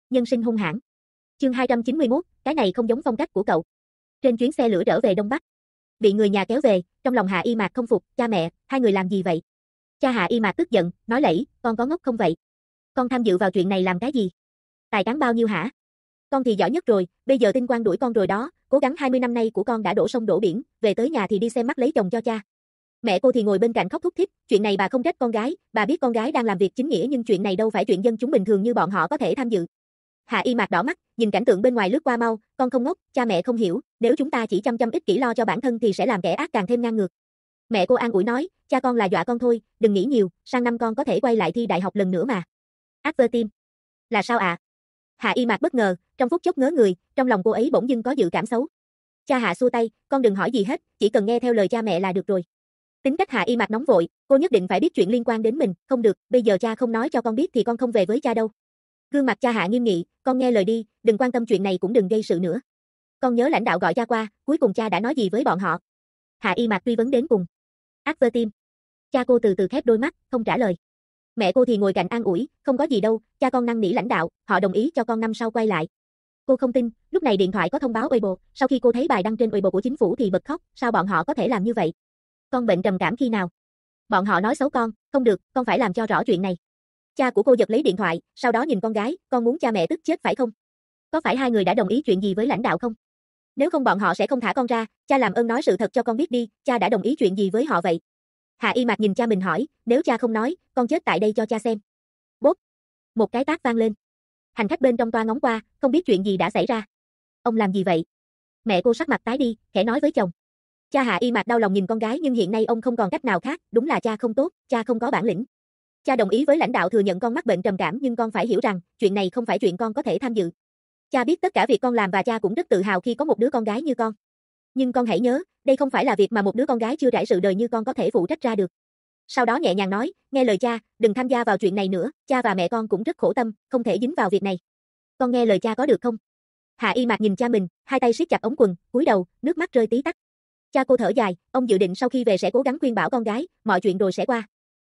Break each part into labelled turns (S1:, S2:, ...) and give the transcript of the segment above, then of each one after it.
S1: Nhân sinh hung hãn. Chương 291, cái này không giống phong cách của cậu. Trên chuyến xe lửa trở về Đông Bắc, bị người nhà kéo về, trong lòng Hạ Y Mạc không phục, cha mẹ, hai người làm gì vậy? Cha Hạ Y Mạc tức giận, nói lẫy, con có ngốc không vậy? Con tham dự vào chuyện này làm cái gì? Tài cán bao nhiêu hả? Con thì giỏi nhất rồi, bây giờ Tinh Quang đuổi con rồi đó, cố gắng 20 năm nay của con đã đổ sông đổ biển, về tới nhà thì đi xem mắt lấy chồng cho cha. Mẹ cô thì ngồi bên cạnh khóc thút thít, chuyện này bà không trách con gái, bà biết con gái đang làm việc chính nghĩa nhưng chuyện này đâu phải chuyện dân chúng bình thường như bọn họ có thể tham dự. Hạ Y Mạc đỏ mắt, nhìn cảnh tượng bên ngoài lướt qua mau, con không ngốc, cha mẹ không hiểu, nếu chúng ta chỉ chăm ích kỷ lo cho bản thân thì sẽ làm kẻ ác càng thêm ngang ngược. Mẹ cô an ủi nói, cha con là dọa con thôi, đừng nghĩ nhiều, sang năm con có thể quay lại thi đại học lần nữa mà. Advertim. Là sao ạ? Hạ Y Mạc bất ngờ, trong phút chốc ngớ người, trong lòng cô ấy bỗng dưng có dự cảm xấu. Cha Hạ xua tay, con đừng hỏi gì hết, chỉ cần nghe theo lời cha mẹ là được rồi. Tính cách Hạ Y Mạc nóng vội, cô nhất định phải biết chuyện liên quan đến mình, không được, bây giờ cha không nói cho con biết thì con không về với cha đâu. Gương mặt cha Hạ nghiêm nghị, con nghe lời đi, đừng quan tâm chuyện này cũng đừng gây sự nữa. Con nhớ lãnh đạo gọi cha qua, cuối cùng cha đã nói gì với bọn họ? Hạ Y Mạc truy vấn đến cùng. Advertim. Cha cô từ từ khép đôi mắt, không trả lời. Mẹ cô thì ngồi cạnh an ủi, không có gì đâu, cha con năn nỉ lãnh đạo, họ đồng ý cho con năm sau quay lại. Cô không tin, lúc này điện thoại có thông báo Weibo, sau khi cô thấy bài đăng trên Weibo của chính phủ thì bật khóc, sao bọn họ có thể làm như vậy? Con bệnh trầm cảm khi nào? Bọn họ nói xấu con, không được, con phải làm cho rõ chuyện này. Cha của cô giật lấy điện thoại, sau đó nhìn con gái, con muốn cha mẹ tức chết phải không? Có phải hai người đã đồng ý chuyện gì với lãnh đạo không? Nếu không bọn họ sẽ không thả con ra, cha làm ơn nói sự thật cho con biết đi, cha đã đồng ý chuyện gì với họ vậy? Hạ Y Mạc nhìn cha mình hỏi, nếu cha không nói, con chết tại đây cho cha xem. Bốp. Một cái tát vang lên. Hành khách bên trong toa ngóng qua, không biết chuyện gì đã xảy ra. Ông làm gì vậy? Mẹ cô sắc mặt tái đi, khẽ nói với chồng. Cha Hạ Y Mạc đau lòng nhìn con gái nhưng hiện nay ông không còn cách nào khác, đúng là cha không tốt, cha không có bản lĩnh. Cha đồng ý với lãnh đạo thừa nhận con mắc bệnh trầm cảm nhưng con phải hiểu rằng, chuyện này không phải chuyện con có thể tham dự. Cha biết tất cả việc con làm và cha cũng rất tự hào khi có một đứa con gái như con. Nhưng con hãy nhớ, đây không phải là việc mà một đứa con gái chưa trải sự đời như con có thể phụ trách ra được. Sau đó nhẹ nhàng nói, nghe lời cha, đừng tham gia vào chuyện này nữa, cha và mẹ con cũng rất khổ tâm, không thể dính vào việc này. Con nghe lời cha có được không? Hạ Y Mạc nhìn cha mình, hai tay siết chặt ống quần, cúi đầu, nước mắt rơi tí tách. Cha cô thở dài, ông dự định sau khi về sẽ cố gắng khuyên bảo con gái, mọi chuyện rồi sẽ qua.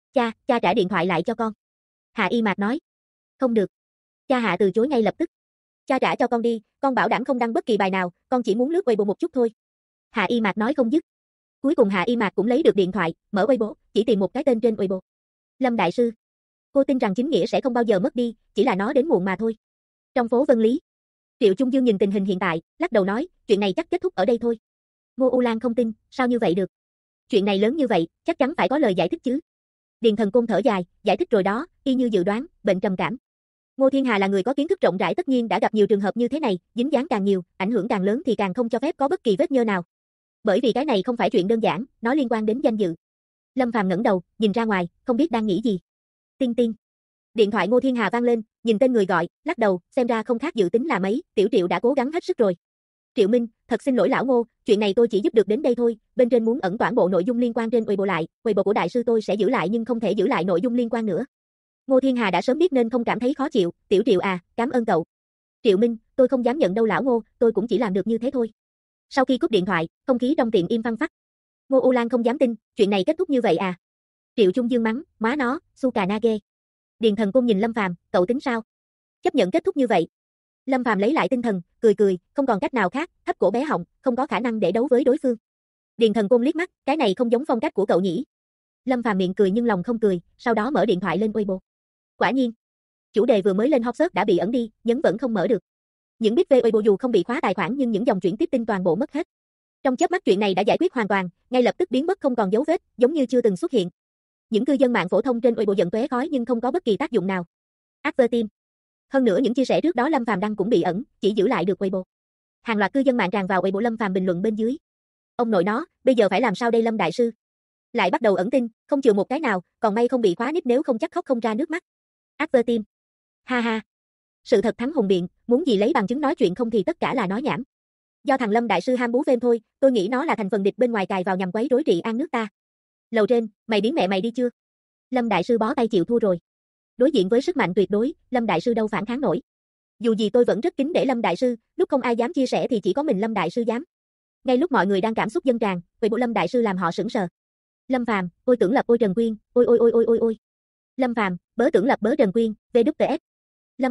S1: Cha trả điện thoại lại cho con. Hạ Y Mạc nói. Không được. Cha Hạ từ chối ngay lập tức. Cha trả cho con đi, con bảo đảm không đăng bất kỳ bài nào, con chỉ muốn lướt Weibo một chút thôi. Hạ Y Mạc nói không dứt. Cuối cùng Hạ Y Mạc cũng lấy được điện thoại, mở Weibo, chỉ tìm một cái tên trên Weibo. Lâm Đại Sư. Cô tin rằng chính nghĩa sẽ không bao giờ mất đi, chỉ là nó đến muộn mà thôi. Trong phố Vân Lý, Triệu Trung Dương nhìn tình hình hiện tại, lắc đầu nói, chuyện này chắc kết thúc ở đây thôi. Ngô U Lan không tin, sao như vậy được? Chuyện này lớn như vậy, chắc chắn phải có lời giải thích chứ. Điền Thần Côn thở dài, giải thích rồi đó, y như dự đoán, bệnh trầm cảm. Ngô Thiên Hà là người có kiến thức rộng rãi tất nhiên đã gặp nhiều trường hợp như thế này, dính dáng càng nhiều, ảnh hưởng càng lớn thì càng không cho phép có bất kỳ vết nhơ nào. Bởi vì cái này không phải chuyện đơn giản, nó liên quan đến danh dự. Lâm Phàm ngẩng đầu, nhìn ra ngoài, không biết đang nghĩ gì. Tinh tinh. Điện thoại Ngô Thiên Hà vang lên, nhìn tên người gọi, lắc đầu, xem ra không khác dự tính là mấy, Tiểu Triệu đã cố gắng hết sức rồi. Triệu Minh, thật xin lỗi lão Ngô, chuyện này tôi chỉ giúp được đến đây thôi, bên trên muốn ẩn toàn bộ nội dung liên quan trên Weibo lại, Weibo của đại sư tôi sẽ giữ lại nhưng không thể giữ lại nội dung liên quan nữa. Ngô Thiên Hà đã sớm biết nên không cảm thấy khó chịu, Tiểu Triệu à, cảm ơn cậu. Triệu Minh, tôi không dám nhận đâu lão Ngô, tôi cũng chỉ làm được như thế thôi. Sau khi cúp điện thoại, không khí trong tiệm im phăng phắc. Ngô U Lan không dám tin, chuyện này kết thúc như vậy à? Triệu Trung Dương mắng, má nó, su cà na ghê. Điền Thần Côn nhìn Lâm Phàm, cậu tính sao? Chấp nhận kết thúc như vậy. Lâm Phàm lấy lại tinh thần, cười, không còn cách nào khác, thấp cổ bé họng, không có khả năng để đấu với đối phương. Điền Thần Côn liếc mắt, cái này không giống phong cách của cậu nhỉ? Lâm Phàm miệng cười nhưng lòng không cười, sau đó mở điện thoại lên Weibo. Quả nhiên, chủ đề vừa mới lên hot search đã bị ẩn đi, nhấn vẫn không mở được. Những biết về Weibo dù không bị khóa tài khoản nhưng những dòng chuyển tiếp tin toàn bộ mất hết. Trong chớp mắt chuyện này đã giải quyết hoàn toàn, ngay lập tức biến mất không còn dấu vết, giống như chưa từng xuất hiện. Những cư dân mạng phổ thông trên Weibo giận tóe khói nhưng không có bất kỳ tác dụng nào. Advertim. Hơn nữa những chia sẻ trước đó Lâm Phàm đăng cũng bị ẩn, chỉ giữ lại được Weibo. Hàng loạt cư dân mạng tràn vào Weibo Lâm Phàm bình luận bên dưới. Ông nội nó, bây giờ phải làm sao đây Lâm đại sư? Lại bắt đầu ẩn tin, không chừa một cái nào, còn may không bị khóa nick nếu không chắc khóc không ra nước mắt. Advertim. Ha ha. Sự thật thắng hùng biện, muốn gì lấy bằng chứng nói chuyện không thì tất cả là nói nhảm. Do thằng Lâm đại sư ham bú phêm thôi, tôi nghĩ nó là thành phần địch bên ngoài cài vào nhằm quấy rối trị an nước ta. Lầu trên, mày biến mẹ mày đi chưa? Lâm đại sư bó tay chịu thua rồi. Đối diện với sức mạnh tuyệt đối, Lâm đại sư đâu phản kháng nổi. Dù gì tôi vẫn rất kính để Lâm đại sư, lúc không ai dám chia sẻ thì chỉ có mình Lâm đại sư dám. Ngay lúc mọi người đang cảm xúc dâng tràn, về bộ Lâm đại sư làm họ sững sờ. Lâm Phàm, ôi Tưởng Lập ôi Trần Quyên, ôi. Lâm Phàm, bớ Tưởng Lập bớ Trần Quyên, VWS. Lâm Phàm,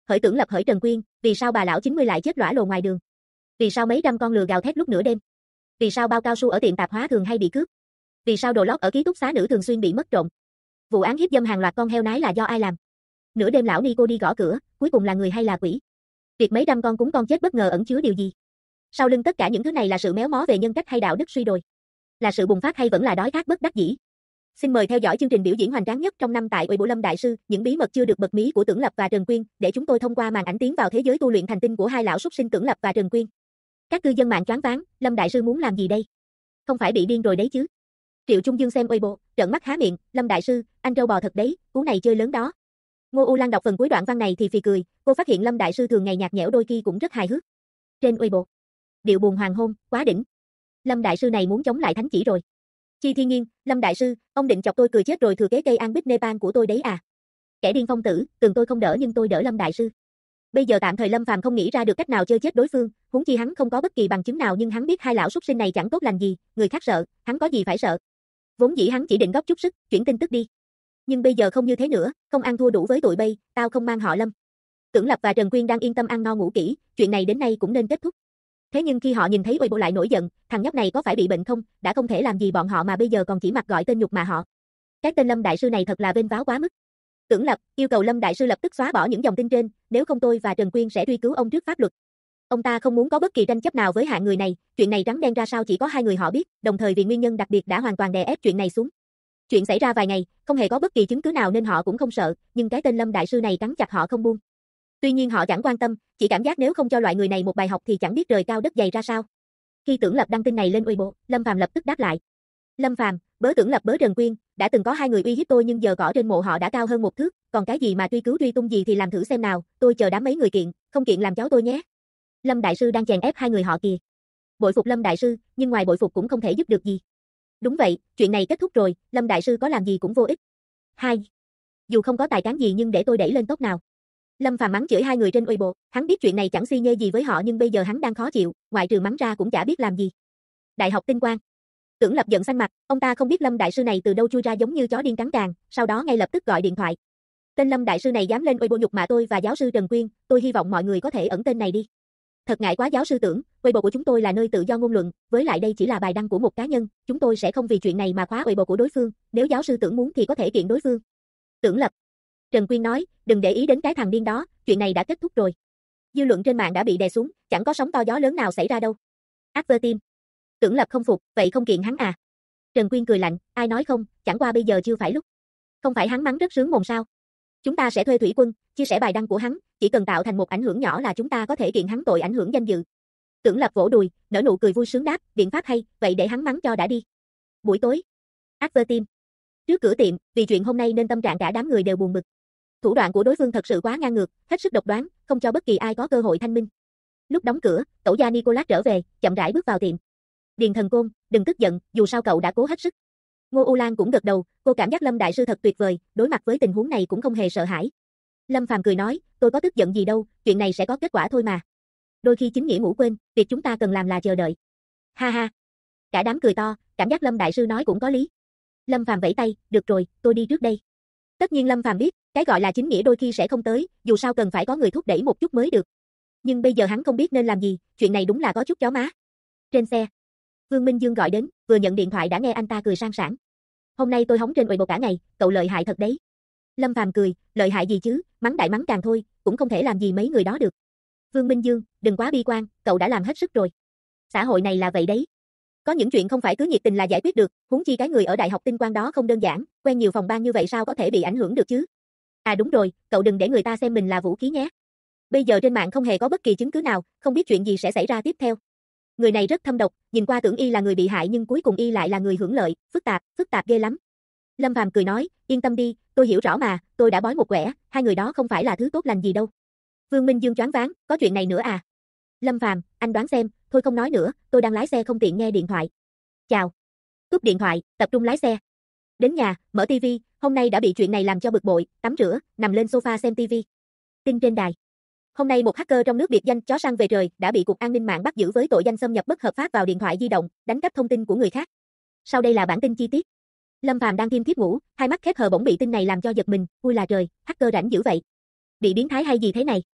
S1: hỡi Tưởng Lập hỡi Trần Quyên, vì sao bà lão 90 lại chết lõa lồ ngoài đường? Vì sao mấy trăm con lừa gào thét lúc nửa đêm? Vì sao bao cao su ở tiệm tạp hóa thường hay bị cướp? Vì sao đồ lót ở ký túc xá nữ thường xuyên bị mất trộm? Vụ án hiếp dâm hàng loạt con heo nái là do ai làm? Nửa đêm lão Nico đi gõ cửa, cuối cùng là người hay là quỷ? Việc mấy trăm con cúng con chết bất ngờ ẩn chứa điều gì? Sau lưng tất cả những thứ này là sự méo mó về nhân cách hay đạo đức suy đồi? Là sự bùng phát hay vẫn là đói khát bất đắc dĩ? Xin mời theo dõi chương trình biểu diễn hoành tráng nhất trong năm tại Uy Bộ Lâm Đại Sư, những bí mật chưa được bật mí của Tưởng Lập và Trần Quyên, để chúng tôi thông qua màn ảnh tiến vào thế giới tu luyện thành tinh của hai lão súc sinh Tưởng Lập và Trần Quyên. Các cư dân mạng choáng váng, Lâm Đại Sư muốn làm gì đây? Không phải bị điên rồi đấy chứ? Triệu Trung Dương xem Weibo, trợn mắt há miệng, Lâm Đại Sư, anh trâu bò thật đấy, cú này chơi lớn đó. Ngô U Lan đọc phần cuối đoạn văn này thì phì cười, cô phát hiện Lâm Đại Sư thường ngày nhạt nhẽo đôi khi cũng rất hài hước. Trên Weibo, điệu buồn hoàng hôn, quá đỉnh. Lâm Đại Sư này muốn chống lại thánh chỉ rồi. Chi Thiên Nhiên, Lâm Đại Sư, ông định chọc tôi cười chết rồi thừa kế cây an bích Nepal của tôi đấy à? Kẻ điên phong tử, từng tôi không đỡ nhưng tôi đỡ Lâm Đại Sư. Bây giờ tạm thời Lâm Phàm không nghĩ ra được cách nào chơi chết đối phương, huống chi hắn không có bất kỳ bằng chứng nào nhưng hắn biết hai lão súc sinh này chẳng tốt lành gì, người khác sợ, hắn có gì phải sợ. Vốn dĩ hắn chỉ định góp chút sức, chuyển tin tức đi. Nhưng bây giờ không như thế nữa, không ăn thua đủ với tụi bay, tao không mang họ Lâm. Tưởng Lập và Trần Quyên đang yên tâm ăn no ngủ kỹ, chuyện này đến nay cũng nên kết thúc. Thế nhưng khi họ nhìn thấy Weibo lại nổi giận, thằng nhóc này có phải bị bệnh không, đã không thể làm gì bọn họ mà bây giờ còn chỉ mặc gọi tên nhục mà họ. Cái tên Lâm Đại Sư này thật là vênh váo quá mức. Tưởng Lập yêu cầu Lâm Đại Sư lập tức xóa bỏ những dòng tin trên, nếu không tôi và Trần Quyên sẽ truy cứu ông trước pháp luật. Ông ta không muốn có bất kỳ tranh chấp nào với hạng người này, chuyện này trắng đen ra sao chỉ có hai người họ biết, đồng thời vì nguyên nhân đặc biệt đã hoàn toàn đè ép chuyện này xuống. Chuyện xảy ra vài ngày, không hề có bất kỳ chứng cứ nào nên họ cũng không sợ, nhưng cái tên Lâm Đại Sư này cắn chặt họ không buông. Tuy nhiên họ chẳng quan tâm, chỉ cảm giác nếu không cho loại người này một bài học thì chẳng biết trời cao đất dày ra sao. Khi Tưởng Lập đăng tin này lên Weibo, Lâm Phàm lập tức đáp lại. Lâm Phàm, bớ Tưởng Lập bớ Trần Quyên, đã từng có hai người uy hiếp tôi nhưng giờ cỏ trên mộ họ đã cao hơn một thước, còn cái gì mà truy cứu truy tung gì thì làm thử xem nào, tôi chờ đám mấy người kiện, không kiện làm cháu tôi nhé. Lâm Đại Sư đang chèn ép hai người họ kìa. Bội phục Lâm Đại Sư, nhưng ngoài bội phục cũng không thể giúp được gì. Đúng vậy, chuyện này kết thúc rồi, Lâm Đại Sư có làm gì cũng vô ích. Hai, dù không có tài cán gì nhưng để tôi đẩy lên tốc nào. Lâm Phàm mắng chửi hai người trên Weibo, hắn biết chuyện này chẳng xi nhê gì với họ nhưng bây giờ hắn đang khó chịu, ngoại trừ mắng ra cũng chả biết làm gì. Đại học Tinh Quang. Tưởng Lập giận xanh mặt, ông ta không biết Lâm Đại Sư này từ đâu chui ra giống như chó điên cắn càng, sau đó ngay lập tức gọi điện thoại. Tên Lâm Đại Sư này dám lên Weibo nhục mạ tôi và giáo sư Trần Quyên, tôi hy vọng mọi người có thể ẩn tên này đi. Thật ngại quá giáo sư Tưởng, Weibo của chúng tôi là nơi tự do ngôn luận, với lại đây chỉ là bài đăng của một cá nhân, chúng tôi sẽ không vì chuyện này mà khóa Weibo của đối phương, nếu giáo sư Tưởng muốn thì có thể kiện đối phương. Tưởng Lập. Trần Quyên nói, đừng để ý đến cái thằng điên đó, chuyện này đã kết thúc rồi. Dư luận trên mạng đã bị đè xuống, chẳng có sóng to gió lớn nào xảy ra đâu. Advertim. Tưởng Lập không phục, vậy không kiện hắn à? Trần Quyên cười lạnh, ai nói không, chẳng qua bây giờ chưa phải lúc. Không phải hắn mắng rất sướng mồm sao? Chúng ta sẽ thuê thủy quân, chia sẻ bài đăng của hắn, chỉ cần tạo thành một ảnh hưởng nhỏ là chúng ta có thể kiện hắn tội ảnh hưởng danh dự. Tưởng Lập vỗ đùi, nở nụ cười vui sướng đáp, biện pháp hay, vậy để hắn mắng cho đã đi. Buổi tối. Advertim. Trước cửa tiệm, vì chuyện hôm nay nên tâm trạng cả đám người đều buồn bực. Thủ đoạn của đối phương thật sự quá ngang ngược, hết sức độc đoán, không cho bất kỳ ai có cơ hội thanh minh. Lúc đóng cửa, tổ gia Nicolas trở về, chậm rãi bước vào tiệm. Điền Thần Côn, đừng tức giận, dù sao cậu đã cố hết sức. Ngô U Lan cũng gật đầu, cô cảm giác Lâm Đại Sư thật tuyệt vời, đối mặt với tình huống này cũng không hề sợ hãi. Lâm Phàm cười nói, tôi có tức giận gì đâu, chuyện này sẽ có kết quả thôi mà. Đôi khi chính nghĩa ngủ quên, việc chúng ta cần làm là chờ đợi. Ha ha. Cả đám cười to, cảm giác Lâm Đại Sư nói cũng có lý. Lâm Phàm vẫy tay, được rồi, tôi đi trước đây. Tất nhiên Lâm Phàm biết, cái gọi là chính nghĩa đôi khi sẽ không tới, dù sao cần phải có người thúc đẩy một chút mới được. Nhưng bây giờ hắn không biết nên làm gì, chuyện này đúng là có chút chó má. Trên xe, Vương Minh Dương gọi đến, vừa nhận điện thoại đã nghe anh ta cười sang sảng. Hôm nay tôi hóng trên Weibo cả ngày, cậu lợi hại thật đấy. Lâm Phàm cười, lợi hại gì chứ, mắng đại mắng càng thôi, cũng không thể làm gì mấy người đó được. Vương Minh Dương, đừng quá bi quan, cậu đã làm hết sức rồi. Xã hội này là vậy đấy. Có những chuyện không phải cứ nhiệt tình là giải quyết được, huống chi cái người ở Đại học Tinh Quang đó không đơn giản, quen nhiều phòng ban như vậy sao có thể bị ảnh hưởng được chứ. À đúng rồi, cậu đừng để người ta xem mình là vũ khí nhé. Bây giờ trên mạng không hề có bất kỳ chứng cứ nào, không biết chuyện gì sẽ xảy ra tiếp theo. Người này rất thâm độc, nhìn qua tưởng y là người bị hại nhưng cuối cùng y lại là người hưởng lợi, phức tạp ghê lắm. Lâm Phàm cười nói, yên tâm đi, tôi hiểu rõ mà, tôi đã bói một quẻ, hai người đó không phải là thứ tốt lành gì đâu. Vương Minh Dương choáng váng, có chuyện này nữa à? Lâm Phàm, anh đoán xem, thôi không nói nữa, tôi đang lái xe không tiện nghe điện thoại. Chào. Cúp điện thoại, tập trung lái xe. Đến nhà, mở tivi, hôm nay đã bị chuyện này làm cho bực bội, tắm rửa, nằm lên sofa xem tivi. Tin trên đài. Hôm nay một hacker trong nước biệt danh chó săn về trời đã bị Cục An ninh mạng bắt giữ với tội danh xâm nhập bất hợp pháp vào điện thoại di động, đánh cắp thông tin của người khác. Sau đây là bản tin chi tiết. Lâm Phàm đang thiêm thiếp ngủ, hai mắt khép hờ bỗng bị tin này làm cho giật mình, ui là trời, hacker rảnh dữ vậy. Bị biến thái hay gì thế này?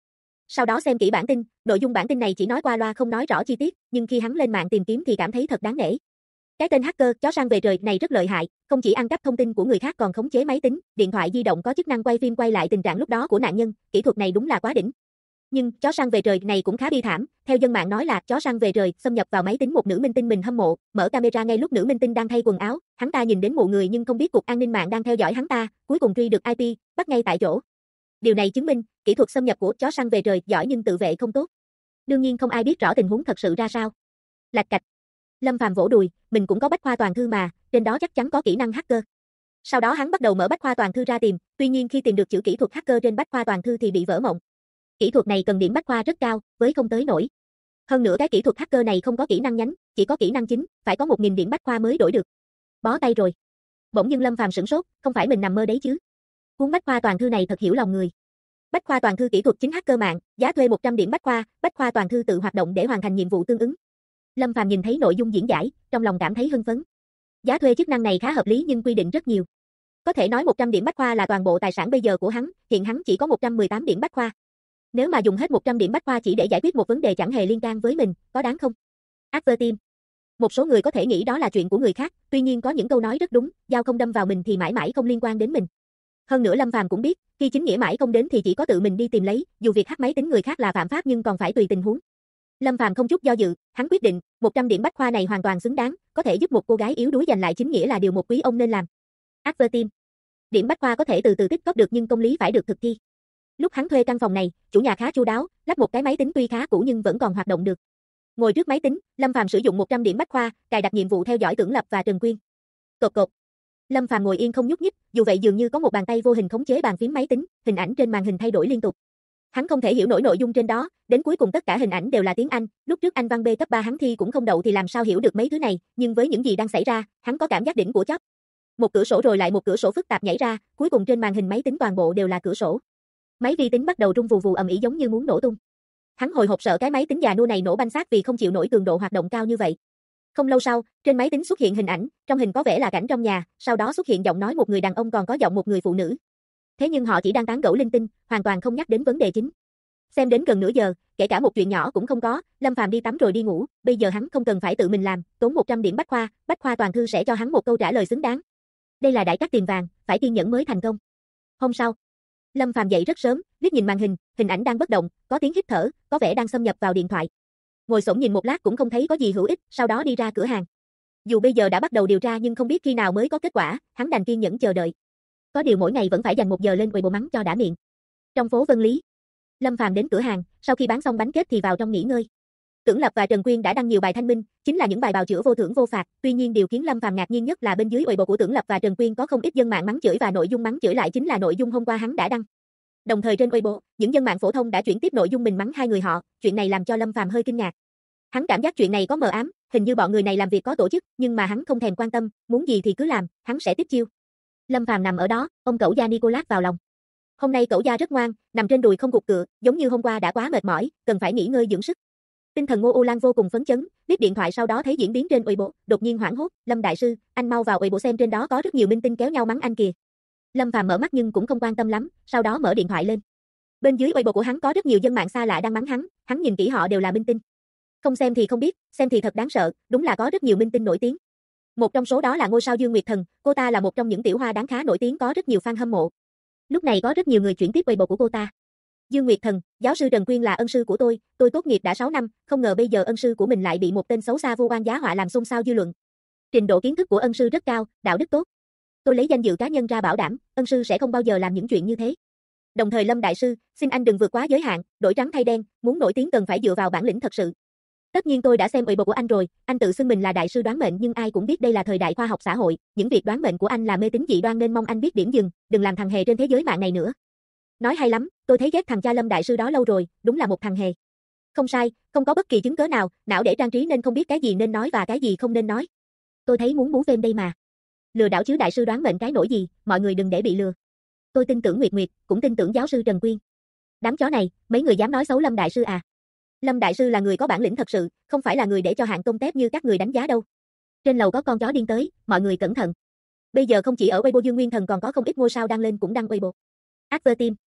S1: Sau đó xem kỹ bản tin, nội dung bản tin này chỉ nói qua loa không nói rõ chi tiết, nhưng khi hắn lên mạng tìm kiếm thì cảm thấy thật đáng nể. Cái tên hacker chó săn về trời này rất lợi hại, không chỉ ăn cắp thông tin của người khác còn khống chế máy tính, điện thoại di động có chức năng quay phim quay lại tình trạng lúc đó của nạn nhân, kỹ thuật này đúng là quá đỉnh. Nhưng chó săn về trời này cũng khá bi thảm, theo dân mạng nói là chó săn về trời xâm nhập vào máy tính một nữ minh tinh mình hâm mộ, mở camera ngay lúc nữ minh tinh đang thay quần áo, hắn ta nhìn đến mụ người nhưng không biết cục an ninh mạng đang theo dõi hắn ta, cuối cùng truy được IP, bắt ngay tại chỗ. Điều này chứng minh, kỹ thuật xâm nhập của chó săn về trời giỏi nhưng tự vệ không tốt. Đương nhiên không ai biết rõ tình huống thật sự ra sao. Lạch cạch. Lâm Phàm vỗ đùi, mình cũng có bách khoa toàn thư mà, trên đó chắc chắn có kỹ năng hacker. Sau đó hắn bắt đầu mở bách khoa toàn thư ra tìm, tuy nhiên khi tìm được chữ kỹ thuật hacker trên bách khoa toàn thư thì bị vỡ mộng. Kỹ thuật này cần điểm bách khoa rất cao, với không tới nổi. Hơn nữa cái kỹ thuật hacker này không có kỹ năng nhánh, chỉ có kỹ năng chính, phải có 1000 điểm bách khoa mới đổi được. Bó tay rồi. Bỗng dưng Lâm Phàm sửng sốt, không phải mình nằm mơ đấy chứ. Cuốn bách khoa toàn thư này thật hiểu lòng người. Bách khoa toàn thư kỹ thuật chính hacker mạng, giá thuê 100 điểm bách khoa toàn thư tự hoạt động để hoàn thành nhiệm vụ tương ứng. Lâm Phàm nhìn thấy nội dung diễn giải, trong lòng cảm thấy hưng phấn. Giá thuê chức năng này khá hợp lý nhưng quy định rất nhiều. Có thể nói 100 điểm bách khoa là toàn bộ tài sản bây giờ của hắn, hiện hắn chỉ có 118 điểm bách khoa. Nếu mà dùng hết 100 điểm bách khoa chỉ để giải quyết một vấn đề chẳng hề liên can với mình, có đáng không? Advertime. Một số người có thể nghĩ đó là chuyện của người khác, tuy nhiên có những câu nói rất đúng, dao không đâm vào mình thì mãi mãi không liên quan đến mình. Hơn nữa Lâm Phàm cũng biết, khi chính nghĩa mãi không đến thì chỉ có tự mình đi tìm lấy, dù việc hack máy tính người khác là phạm pháp nhưng còn phải tùy tình huống. Lâm Phàm không chút do dự, hắn quyết định, 100 điểm bách khoa này hoàn toàn xứng đáng, có thể giúp một cô gái yếu đuối giành lại chính nghĩa là điều một quý ông nên làm. Advertime. Điểm bách khoa có thể từ từ tích góp được nhưng công lý phải được thực thi. Lúc hắn thuê căn phòng này, chủ nhà khá chu đáo, lắp một cái máy tính tuy khá cũ nhưng vẫn còn hoạt động được. Ngồi trước máy tính, Lâm Phàm sử dụng 100 điểm bách khoa, cài đặt nhiệm vụ theo dõi Tưởng Lập và Trần Quyên. Cộp cộp. Lâm Phàm ngồi yên không nhúc nhích, dù vậy dường như có một bàn tay vô hình khống chế bàn phím máy tính, hình ảnh trên màn hình thay đổi liên tục. Hắn không thể hiểu nổi nội dung trên đó, đến cuối cùng tất cả hình ảnh đều là tiếng Anh, lúc trước Anh văn B cấp 3 hắn thi cũng không đậu thì làm sao hiểu được mấy thứ này, nhưng với những gì đang xảy ra, hắn có cảm giác đỉnh của chóp. Một cửa sổ rồi lại một cửa sổ phức tạp nhảy ra, cuối cùng trên màn hình máy tính toàn bộ đều là cửa sổ. Máy vi tính bắt đầu rung vù vù ầm ĩ giống như muốn nổ tung. Hắn hồi hộp sợ cái máy tính già nua này nổ banh xác vì không chịu nổi cường độ hoạt động cao như vậy. Không lâu sau, trên máy tính xuất hiện hình ảnh, trong hình có vẻ là cảnh trong nhà, sau đó xuất hiện giọng nói một người đàn ông còn có giọng một người phụ nữ. Thế nhưng họ chỉ đang tán gẫu linh tinh, hoàn toàn không nhắc đến vấn đề chính. Xem đến gần nửa giờ, kể cả một chuyện nhỏ cũng không có, Lâm Phàm đi tắm rồi đi ngủ, bây giờ hắn không cần phải tự mình làm, tốn 100 điểm bách khoa toàn thư sẽ cho hắn một câu trả lời xứng đáng. Đây là đại cát tiền vàng, phải kiên nhẫn mới thành công. Hôm sau, Lâm Phàm dậy rất sớm, liếc nhìn màn hình, hình ảnh đang bất động, có tiếng hít thở, có vẻ đang xâm nhập vào điện thoại. Ngồi xổm nhìn một lát cũng không thấy có gì hữu ích, sau đó đi ra cửa hàng. Dù bây giờ đã bắt đầu điều tra nhưng không biết khi nào mới có kết quả, hắn đành kiên nhẫn chờ đợi. Có điều mỗi ngày vẫn phải dành 1 giờ lên Weibo mắng cho đã miệng. Trong phố Vân Lý, Lâm Phàm đến cửa hàng, sau khi bán xong bánh kết thì vào trong nghỉ ngơi. Tưởng Lập và Trần Quyên đã đăng nhiều bài thanh minh, chính là những bài bào chữa vô thưởng vô phạt, tuy nhiên điều khiến Lâm Phàm ngạc nhiên nhất là bên dưới Weibo của Tưởng Lập và Trần Quyên có không ít dân mạng mắng chửi và nội dung mắng chửi lại chính là nội dung hôm qua hắn đã đăng. Đồng thời trên Weibo, những dân mạng phổ thông đã chuyển tiếp nội dung mình mắng hai người họ, chuyện này làm cho Lâm Phàm hơi kinh ngạc. Hắn cảm giác chuyện này có mờ ám, hình như bọn người này làm việc có tổ chức, nhưng mà hắn không thèm quan tâm, muốn gì thì cứ làm, hắn sẽ tiếp chiêu. Lâm Phàm nằm ở đó, ôm cậu gia Nicolas vào lòng. Hôm nay cậu gia rất ngoan, nằm trên đùi không gục cựa, giống như hôm qua đã quá mệt mỏi, cần phải nghỉ ngơi dưỡng sức. Tinh thần Ngô U Lan vô cùng phấn chấn, liếc điện thoại sau đó thấy diễn biến trên Weibo, đột nhiên hoảng hốt, Lâm đại sư, anh mau vào Weibo xem trên đó có rất nhiều minh tinh kéo nhau mắng anh kìa. Lâm Phàm mở mắt nhưng cũng không quan tâm lắm, sau đó mở điện thoại lên. Bên dưới Weibo của hắn có rất nhiều dân mạng xa lạ đang mắng hắn nhìn kỹ họ đều là minh tinh. Không xem thì không biết, xem thì thật đáng sợ, đúng là có rất nhiều minh tinh nổi tiếng. Một trong số đó là ngôi sao Dương Nguyệt Thần, cô ta là một trong những tiểu hoa đáng khá nổi tiếng có rất nhiều fan hâm mộ. Lúc này có rất nhiều người chuyển tiếp Weibo của cô ta. Dương Nguyệt Thần, giáo sư Trần Quyên là ân sư của tôi tốt nghiệp đã 6 năm, không ngờ bây giờ ân sư của mình lại bị một tên xấu xa vu oan giá họa làm xôn xao dư luận. Trình độ kiến thức của ân sư rất cao, đạo đức tốt. Tôi lấy danh dự cá nhân ra bảo đảm, ân sư sẽ không bao giờ làm những chuyện như thế. Đồng thời Lâm đại sư, xin anh đừng vượt quá giới hạn, đổi trắng thay đen, muốn nổi tiếng cần phải dựa vào bản lĩnh thật sự. Tất nhiên tôi đã xem Weibo của anh rồi, anh tự xưng mình là đại sư đoán mệnh nhưng ai cũng biết đây là thời đại khoa học xã hội, những việc đoán mệnh của anh là mê tín dị đoan nên mong anh biết điểm dừng, đừng làm thằng hề trên thế giới mạng này nữa. Nói hay lắm, tôi thấy ghét thằng cha Lâm đại sư đó lâu rồi, đúng là một thằng hề. Không sai, không có bất kỳ chứng cớ nào, não để trang trí nên không biết cái gì nên nói và cái gì không nên nói. Tôi thấy muốn bú phêm đây mà. Lừa đảo chứ đại sư đoán mệnh cái nỗi gì, mọi người đừng để bị lừa. Tôi tin tưởng Nguyệt Nguyệt, cũng tin tưởng giáo sư Trần Quyên. Đám chó này, mấy người dám nói xấu Lâm đại sư à? Lâm đại sư là người có bản lĩnh thật sự, không phải là người để cho hạng công tép như các người đánh giá đâu. Trên lầu có con chó điên tới, mọi người cẩn thận. Bây giờ không chỉ ở Weibo Dương Nguyên Thần còn có không ít ngôi sao đăng lên cũng đăng Weibo. Advertime.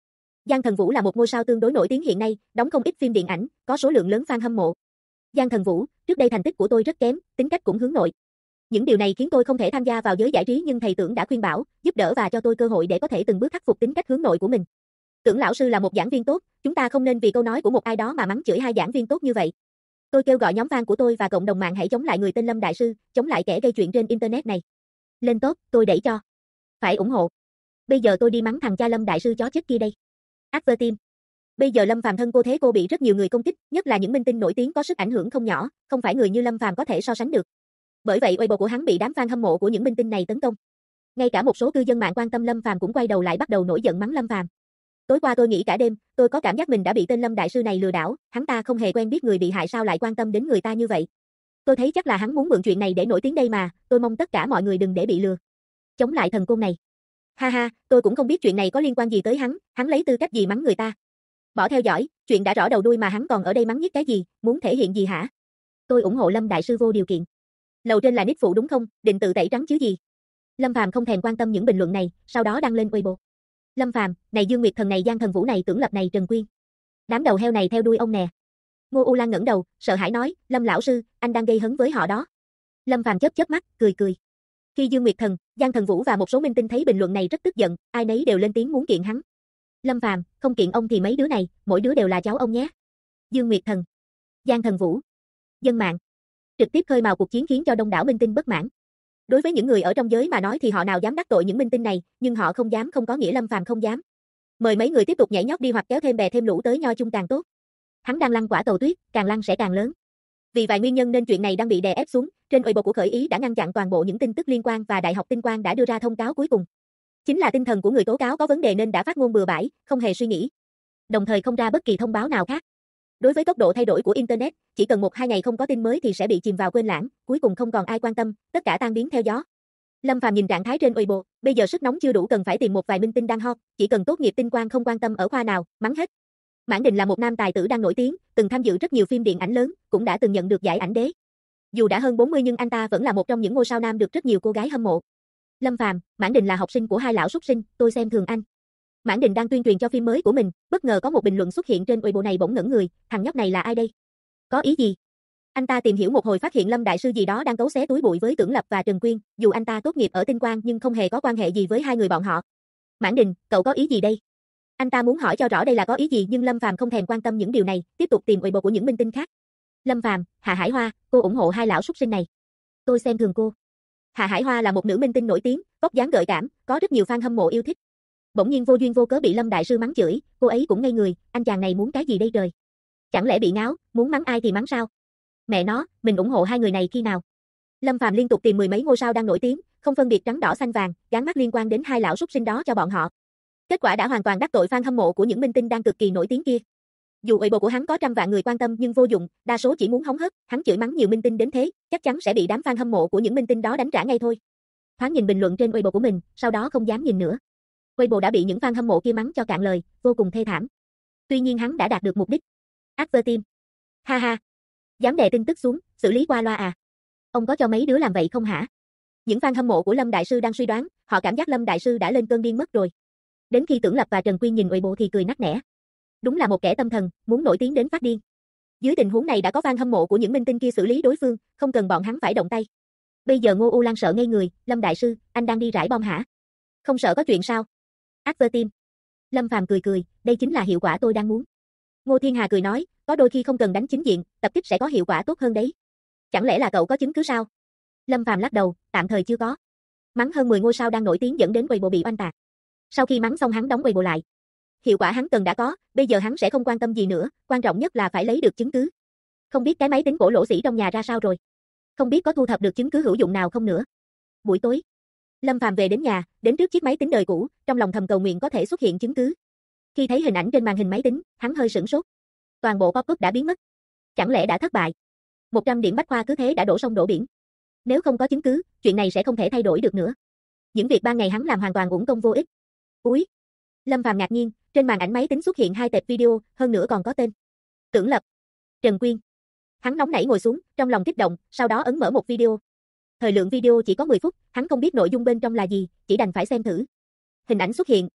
S1: Giang Thần Vũ là một ngôi sao tương đối nổi tiếng hiện nay, đóng không ít phim điện ảnh, có số lượng lớn fan hâm mộ. Giang Thần Vũ, trước đây thành tích của tôi rất kém, tính cách cũng hướng nội. Những điều này khiến tôi không thể tham gia vào giới giải trí, nhưng thầy Tưởng đã khuyên bảo, giúp đỡ và cho tôi cơ hội để có thể từng bước khắc phục tính cách hướng nội của mình. Tưởng lão sư là một giảng viên tốt, chúng ta không nên vì câu nói của một ai đó mà mắng chửi hai giảng viên tốt như vậy. Tôi kêu gọi nhóm fan của tôi và cộng đồng mạng hãy chống lại người tên Lâm Đại Sư, chống lại kẻ gây chuyện trên internet này. Lên top, tôi đẩy cho. Phải ủng hộ. Bây giờ tôi đi mắng thằng cha Lâm Đại Sư chó chết kia đây. Advertime. Bây giờ Lâm Phàm thân cô thế cô bị rất nhiều người công kích, nhất là những minh tinh nổi tiếng có sức ảnh hưởng không nhỏ, không phải người như Lâm Phàm có thể so sánh được. Bởi vậy Weibo của hắn bị đám fan hâm mộ của những minh tinh này tấn công. Ngay cả một số cư dân mạng quan tâm Lâm Phàm cũng quay đầu lại bắt đầu nổi giận mắng Lâm Phàm. Tối qua tôi nghĩ cả đêm, tôi có cảm giác mình đã bị tên Lâm Đại Sư này lừa đảo, hắn ta không hề quen biết người bị hại sao lại quan tâm đến người ta như vậy. Tôi thấy chắc là hắn muốn mượn chuyện này để nổi tiếng đây mà, tôi mong tất cả mọi người đừng để bị lừa. Chống lại thần côn này. Ha ha, tôi cũng không biết chuyện này có liên quan gì tới hắn lấy tư cách gì mắng người ta. Bỏ theo dõi, chuyện đã rõ đầu đuôi mà hắn còn ở đây mắng nhiếc cái gì, muốn thể hiện gì hả? Tôi ủng hộ Lâm Đại Sư vô điều kiện. Lầu trên là nick phụ đúng không, định tự tẩy trắng chứ gì? Lâm Phàm không thèm quan tâm những bình luận này, sau đó đăng lên Weibo. Lâm Phàm, này Dương Nguyệt Thần này Giang Thần Vũ này Tưởng Lập này Trần Quyên. Đám đầu heo này theo đuôi ông nè. Ngô U Lan ngẩng đầu, sợ hãi nói, Lâm lão sư, anh đang gây hấn với họ đó. Lâm Phàm chớp chớp mắt, cười cười. Khi Dương Nguyệt Thần, Giang Thần Vũ và một số minh tinh thấy bình luận này rất tức giận, ai nấy đều lên tiếng muốn kiện hắn. Lâm Phàm, không kiện ông thì mấy đứa này, mỗi đứa đều là cháu ông nhé. Dương Nguyệt Thần, Giang Thần Vũ, dân mạng trực tiếp khơi mào cuộc chiến khiến cho đông đảo minh tinh bất mãn. Đối với những người ở trong giới mà nói thì họ nào dám đắc tội những minh tinh này, nhưng họ không dám không có nghĩa Lâm Phàm không dám. Mời mấy người tiếp tục nhảy nhót đi hoặc kéo thêm bè thêm lũ tới nho chung càng tốt. Hắn đang lăn quả cầu tuyết, càng lăn sẽ càng lớn. Vì vài nguyên nhân nên chuyện này đang bị đè ép xuống, trên Weibo của Khởi Ý đã ngăn chặn toàn bộ những tin tức liên quan và Đại học Tinh Quang đã đưa ra thông cáo cuối cùng. Chính là tinh thần của người tố cáo có vấn đề nên đã phát ngôn bừa bãi, không hề suy nghĩ. Đồng thời không ra bất kỳ thông báo nào khác. Đối với tốc độ thay đổi của internet, chỉ cần 1-2 ngày không có tin mới thì sẽ bị chìm vào quên lãng, cuối cùng không còn ai quan tâm, tất cả tan biến theo gió. Lâm Phàm nhìn trạng thái trên Weibo, bây giờ sức nóng chưa đủ cần phải tìm một vài minh tinh đang hot, chỉ cần tốt nghiệp Tinh Quang không quan tâm ở khoa nào, mắng hết. Mãn Đình là một nam tài tử đang nổi tiếng, từng tham dự rất nhiều phim điện ảnh lớn, cũng đã từng nhận được giải ảnh đế. Dù đã hơn 40 nhưng anh ta vẫn là một trong những ngôi sao nam được rất nhiều cô gái hâm mộ. Lâm Phàm, Mãn Đình là học sinh của hai lão súc sinh, tôi xem thường anh. Mãn Đình đang tuyên truyền cho phim mới của mình, bất ngờ có một bình luận xuất hiện trên Weibo này bỗng ngẩn người, thằng nhóc này là ai đây? Có ý gì? Anh ta tìm hiểu một hồi phát hiện Lâm Đại Sư gì đó đang cấu xé túi bụi với Tưởng Lập và Trần Quyên, dù anh ta tốt nghiệp ở Tinh Quang nhưng không hề có quan hệ gì với hai người bọn họ. Mãn Đình, cậu có ý gì đây? Anh ta muốn hỏi cho rõ đây là có ý gì nhưng Lâm Phàm không thèm quan tâm những điều này, tiếp tục tìm Weibo của những minh tinh khác. Lâm Phàm, Hạ Hải Hoa, cô ủng hộ hai lão súc sinh này. Tôi xem thường cô. Hạ Hải Hoa là một nữ minh tinh nổi tiếng, vóc dáng gợi cảm, có rất nhiều fan hâm mộ yêu thích. Bỗng nhiên vô duyên vô cớ bị Lâm Đại Sư mắng chửi, cô ấy cũng ngây người, anh chàng này muốn cái gì đây trời? Chẳng lẽ bị ngáo, muốn mắng ai thì mắng sao? Mẹ nó, mình ủng hộ hai người này khi nào? Lâm Phàm liên tục tìm mười mấy ngôi sao đang nổi tiếng, không phân biệt trắng đỏ xanh vàng, gán mắt liên quan đến hai lão súc sinh đó cho bọn họ. Kết quả đã hoàn toàn đắc tội fan hâm mộ của những minh tinh đang cực kỳ nổi tiếng kia. Dù Weibo của hắn có trăm vạn người quan tâm nhưng vô dụng, đa số chỉ muốn hóng hớt, hắn chửi mắng nhiều minh tinh đến thế, chắc chắn sẽ bị đám fan hâm mộ của những minh tinh đó đánh trả ngay thôi. Thoáng nhìn bình luận trên Weibo của mình, sau đó không dám nhìn nữa. Weibo đã bị những fan hâm mộ kia mắng cho cạn lời, vô cùng thê thảm. Tuy nhiên hắn đã đạt được mục đích. Advertime. Ha ha. Dám đè tin tức xuống, xử lý qua loa à? Ông có cho mấy đứa làm vậy không hả? Những fan hâm mộ của Lâm Đại Sư đang suy đoán, họ cảm giác Lâm Đại Sư đã lên cơn điên mất rồi. Đến khi Tưởng Lập và Trần Quyên nhìn Weibo thì cười nắc nẻ. Đúng là một kẻ tâm thần, muốn nổi tiếng đến phát điên. Dưới tình huống này đã có fan hâm mộ của những minh tinh kia xử lý đối phương, không cần bọn hắn phải động tay. Bây giờ Ngô U Lan sợ ngây người, Lâm Đại Sư, anh đang đi rải bom hả? Không sợ có chuyện sao? Advertime. Lâm Phàm cười cười, đây chính là hiệu quả tôi đang muốn. Ngô Thiên Hà cười nói, có đôi khi không cần đánh chính diện, tập kích sẽ có hiệu quả tốt hơn đấy. Chẳng lẽ là cậu có chứng cứ sao? Lâm Phàm lắc đầu, tạm thời chưa có. Mắng hơn 10 ngôi sao đang nổi tiếng dẫn đến Weibo bị oanh tạc. Sau khi mắng xong hắn đóng Weibo lại. Hiệu quả hắn cần đã có, bây giờ hắn sẽ không quan tâm gì nữa, quan trọng nhất là phải lấy được chứng cứ. Không biết cái máy tính cổ lỗ sĩ trong nhà ra sao rồi. Không biết có thu thập được chứng cứ hữu dụng nào không nữa. Buổi tối, Lâm Phàm về đến nhà, đến trước chiếc máy tính đời cũ, trong lòng thầm cầu nguyện có thể xuất hiện chứng cứ. Khi thấy hình ảnh trên màn hình máy tính, hắn hơi sửng sốt. Toàn bộ pop-up đã biến mất. Chẳng lẽ đã thất bại? 100 điểm bách khoa cứ thế đã đổ sông đổ biển. Nếu không có chứng cứ, chuyện này sẽ không thể thay đổi được nữa. Những việc ban ngày hắn làm hoàn toàn uổng công vô ích. Úi! Lâm Phàm ngạc nhiên, trên màn ảnh máy tính xuất hiện 2 tệp video, hơn nữa còn có tên Tưởng Lập, Trần Quyên. Hắn nóng nảy ngồi xuống, trong lòng kích động, sau đó ấn mở một video. Thời lượng video chỉ có 10 phút, hắn không biết nội dung bên trong là gì, chỉ đành phải xem thử. Hình ảnh xuất hiện,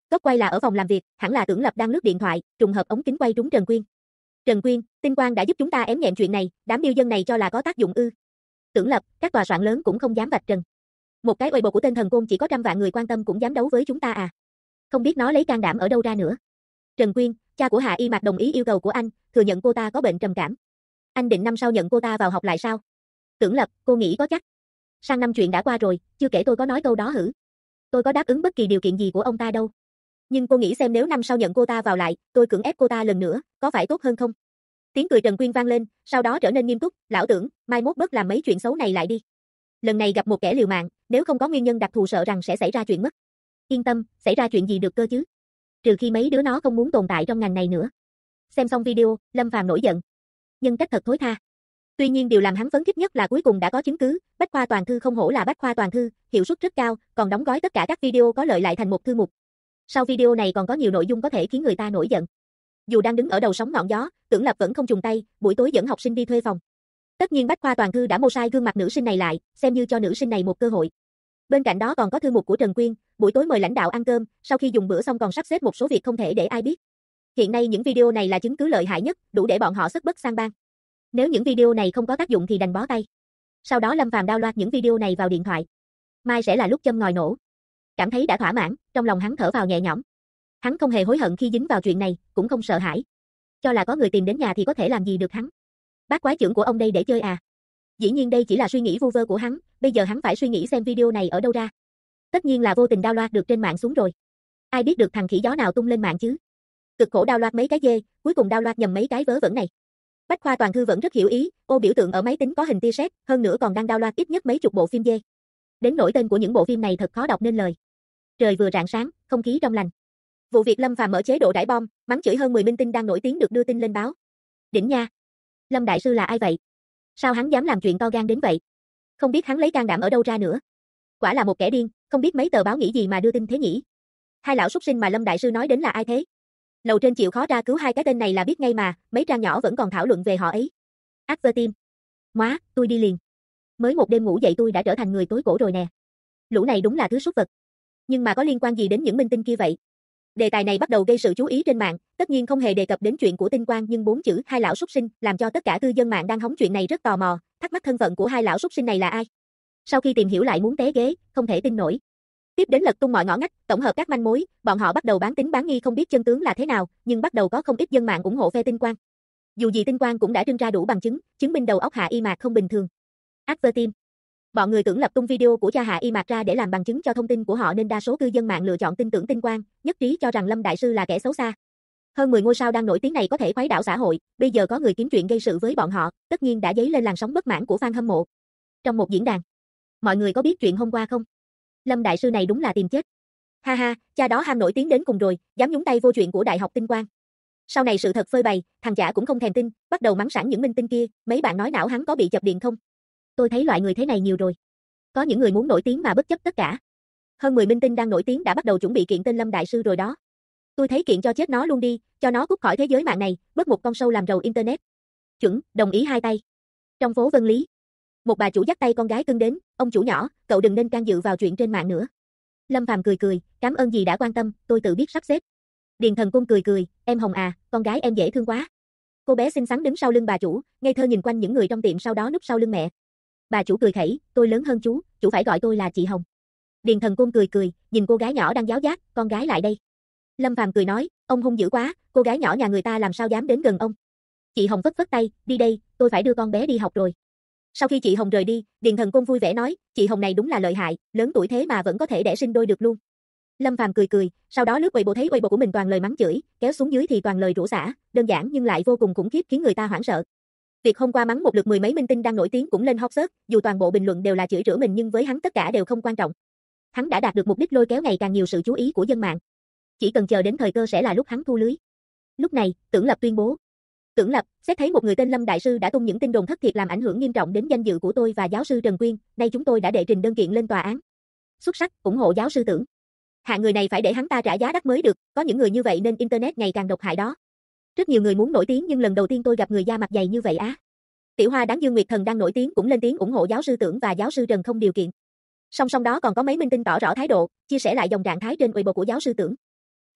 S1: Góc quay là ở phòng làm việc, hẳn là Tưởng Lập đang lướt điện thoại, trùng hợp ống kính quay trúng Trần Quyên. Trần Quyên, Tinh Quang đã giúp chúng ta ém nhẹm chuyện này, đám điêu dân này cho là có tác dụng ư? Tưởng Lập, các tòa soạn lớn cũng không dám vạch trần. Một cái Weibo của tên thần côn chỉ có 100 vạn người quan tâm cũng dám đấu với chúng ta à? Không biết nó lấy can đảm ở đâu ra nữa. Trần Quyên, cha của Hạ Y Mạc đồng ý yêu cầu của anh, thừa nhận cô ta có bệnh trầm cảm. Anh định năm sau nhận cô ta vào học lại sao? Tưởng Lập, cô nghĩ có chắc? Sang năm chuyện đã qua rồi, chưa kể tôi có nói câu đó hử? Tôi có đáp ứng bất kỳ điều kiện gì của ông ta đâu. Nhưng cô nghĩ xem nếu năm sau nhận cô ta vào lại, tôi cưỡng ép cô ta lần nữa, có phải tốt hơn không? Tiếng cười Trần Quyên vang lên, sau đó trở nên nghiêm túc, lão Tưởng, mai mốt bớt làm mấy chuyện xấu này lại đi. Lần này gặp một kẻ liều mạng, nếu không có nguyên nhân đặc thù sợ rằng sẽ xảy ra chuyện mất. Yên tâm, xảy ra chuyện gì được cơ chứ? Trừ khi mấy đứa nó không muốn tồn tại trong ngành này nữa. Xem xong video, Lâm Phàm nổi giận. Nhân cách thật thối tha. Tuy nhiên điều làm hắn phấn khích nhất là cuối cùng đã có chứng cứ, Bách khoa toàn thư không hổ là Bách khoa toàn thư, hiệu suất rất cao, còn đóng gói tất cả các video có lợi lại thành một thư mục. Sau video này còn có nhiều nội dung có thể khiến người ta nổi giận. Dù đang đứng ở đầu sóng ngọn gió, Tưởng Lập vẫn không chùn tay, buổi tối dẫn học sinh đi thuê phòng. Tất nhiên Bách khoa toàn thư đã mô sai gương mặt nữ sinh này lại, xem như cho nữ sinh này một cơ hội. Bên cạnh đó còn có thư mục của Trần Quyên, buổi tối mời lãnh đạo ăn cơm, sau khi dùng bữa xong còn sắp xếp một số việc không thể để ai biết. Hiện nay những video này là chứng cứ lợi hại nhất, đủ để bọn họ xất bất sang bang. Nếu những video này không có tác dụng thì đành bó tay. Sau đó Lâm Phàm download những video này vào điện thoại. Mai sẽ là lúc châm ngòi nổ. Cảm thấy đã thỏa mãn, trong lòng hắn thở vào nhẹ nhõm. Hắn không hề hối hận khi dính vào chuyện này, cũng không sợ hãi. Cho là có người tìm đến nhà thì có thể làm gì được hắn. Bác quái trưởng của ông đây để chơi à? Dĩ nhiên đây chỉ là suy nghĩ vu vơ của hắn, bây giờ hắn phải suy nghĩ xem video này ở đâu ra. Tất nhiên là vô tình download được trên mạng xuống rồi. Ai biết được thằng khỉ gió nào tung lên mạng chứ? Cực khổ download mấy cái dê, cuối cùng download nhầm mấy cái vớ vẩn này. Bách khoa toàn thư vẫn rất hiểu ý, ô biểu tượng ở máy tính có hình tia sét, hơn nữa còn đang download ít nhất mấy chục bộ phim dê. Đến nỗi tên của những bộ phim này thật khó đọc nên lời. Trời vừa rạng sáng, không khí trong lành. Vụ việc Lâm Phàm mở chế độ rải bom, mắng chửi hơn 10 minh tinh đang nổi tiếng được đưa tin lên báo. Đỉnh nha. Lâm đại sư là ai vậy? Sao hắn dám làm chuyện to gan đến vậy? Không biết hắn lấy can đảm ở đâu ra nữa. Quả là một kẻ điên, không biết mấy tờ báo nghĩ gì mà đưa tin thế nhỉ? Hai lão súc sinh mà Lâm đại sư nói đến là ai thế? Lầu trên chịu khó ra cứu hai cái tên này là biết ngay mà, mấy trang nhỏ vẫn còn thảo luận về họ ấy. Advertim. Móa, tôi đi liền. Mới một đêm ngủ dậy tôi đã trở thành người tối cổ rồi nè. Lũ này đúng là thứ súc vật. Nhưng mà có liên quan gì đến những minh tinh kia vậy? Đề tài này bắt đầu gây sự chú ý trên mạng, tất nhiên không hề đề cập đến chuyện của Tinh Quang nhưng 4 chữ hai lão súc sinh làm cho tất cả cư dân mạng đang hóng chuyện này rất tò mò, thắc mắc thân phận của hai lão súc sinh này là ai. Sau khi tìm hiểu lại muốn té ghế, không thể tin nổi. Tiếp đến lật tung mọi ngõ ngách, tổng hợp các manh mối, bọn họ bắt đầu bán tín bán nghi không biết chân tướng là thế nào, nhưng bắt đầu có không ít dân mạng ủng hộ phe Tinh Quang. Dù gì Tinh Quang cũng đã trưng ra đủ bằng chứng, chứng minh đầu óc Hạ Y Mạc không bình thường. Advertim. Bọn người Tưởng Lập tung video của cha Hạ Y Mạc ra để làm bằng chứng cho thông tin của họ nên đa số cư dân mạng lựa chọn tin tưởng Tinh Quang, nhất trí cho rằng Lâm đại sư là kẻ xấu xa. Hơn 10 ngôi sao đang nổi tiếng này có thể khuấy đảo xã hội, bây giờ có người kiếm chuyện gây sự với bọn họ, tất nhiên đã dấy lên làn sóng bất mãn của fan hâm mộ. Trong một diễn đàn, mọi người có biết chuyện hôm qua không? Lâm đại sư này đúng là tìm chết. Ha ha, cha đó ham nổi tiếng đến cùng rồi, dám nhúng tay vô chuyện của Đại học Tinh Quang. Sau này sự thật phơi bày, thằng chả cũng không thèm tin, bắt đầu mắng sẵn những minh tinh kia, mấy bạn nói não hắn có bị chập điện không? Tôi thấy loại người thế này nhiều rồi. Có những người muốn nổi tiếng mà bất chấp tất cả. Hơn 10 minh tinh đang nổi tiếng đã bắt đầu chuẩn bị kiện tên Lâm đại sư rồi đó. Tôi thấy kiện cho chết nó luôn đi, cho nó cút khỏi thế giới mạng này, bớt một con sâu làm rầu internet. Chuẩn, đồng ý hai tay. Trong phố Vân Lý, một bà chủ dắt tay con gái cưng đến, ông chủ nhỏ, cậu đừng nên can dự vào chuyện trên mạng nữa. Lâm Phàm cười cười, cảm ơn dì đã quan tâm, tôi tự biết sắp xếp. Điền Thần Cung cười cười, em Hồng à, con gái em dễ thương quá. Cô bé xinh xắn đứng sau lưng bà chủ, ngây thơ nhìn quanh những người trong tiệm sau đó núp sau lưng mẹ. Bà chủ cười khẩy, tôi lớn hơn chú phải gọi tôi là chị Hồng. Điền Thần Cung cười cười, nhìn cô gái nhỏ đang giáo giác, con gái lại đây. Lâm Phàm cười nói, ông hung dữ quá, cô gái nhỏ nhà người ta làm sao dám đến gần ông. Chị Hồng phất phất tay, đi đây, tôi phải đưa con bé đi học rồi. Sau khi chị Hồng rời đi, Điền Thần Cung vui vẻ nói, chị Hồng này đúng là lợi hại, lớn tuổi thế mà vẫn có thể đẻ sinh đôi được luôn. Lâm Phàm cười cười, sau đó lướt Weibo thấy Weibo của mình toàn lời mắng chửi, kéo xuống dưới thì toàn lời rủa xả, đơn giản nhưng lại vô cùng khủng khiếp khiến người ta hoảng sợ. Việc hôm qua mắng một lượt 10 mấy minh tinh đang nổi tiếng cũng lên hot search, dù toàn bộ bình luận đều là chửi rủa mình nhưng với hắn tất cả đều không quan trọng. Hắn đã đạt được mục đích lôi kéo ngày càng nhiều sự chú ý của dân mạng. Chỉ cần chờ đến thời cơ sẽ là lúc hắn thu lưới. Lúc này, Tưởng Lập tuyên bố. Tưởng Lập, xét thấy một người tên Lâm đại sư đã tung những tin đồn thất thiệt làm ảnh hưởng nghiêm trọng đến danh dự của tôi và giáo sư Trần Quyên, nay chúng tôi đã đệ trình đơn kiện lên tòa án. Xuất sắc, ủng hộ giáo sư Tưởng. Hạng người này phải để hắn ta trả giá đắt mới được, có những người như vậy nên internet ngày càng độc hại đó. Rất nhiều người muốn nổi tiếng nhưng lần đầu tiên tôi gặp người da mặt dày như vậy á. Tiểu Hoa đáng Dương Nguyệt Thần đang nổi tiếng cũng lên tiếng ủng hộ giáo sư Tưởng và giáo sư Trần không điều kiện. Song song đó còn có mấy minh tinh tỏ rõ thái độ, chia sẻ lại dòng trạng thái trên Weibo của giáo sư Tưởng.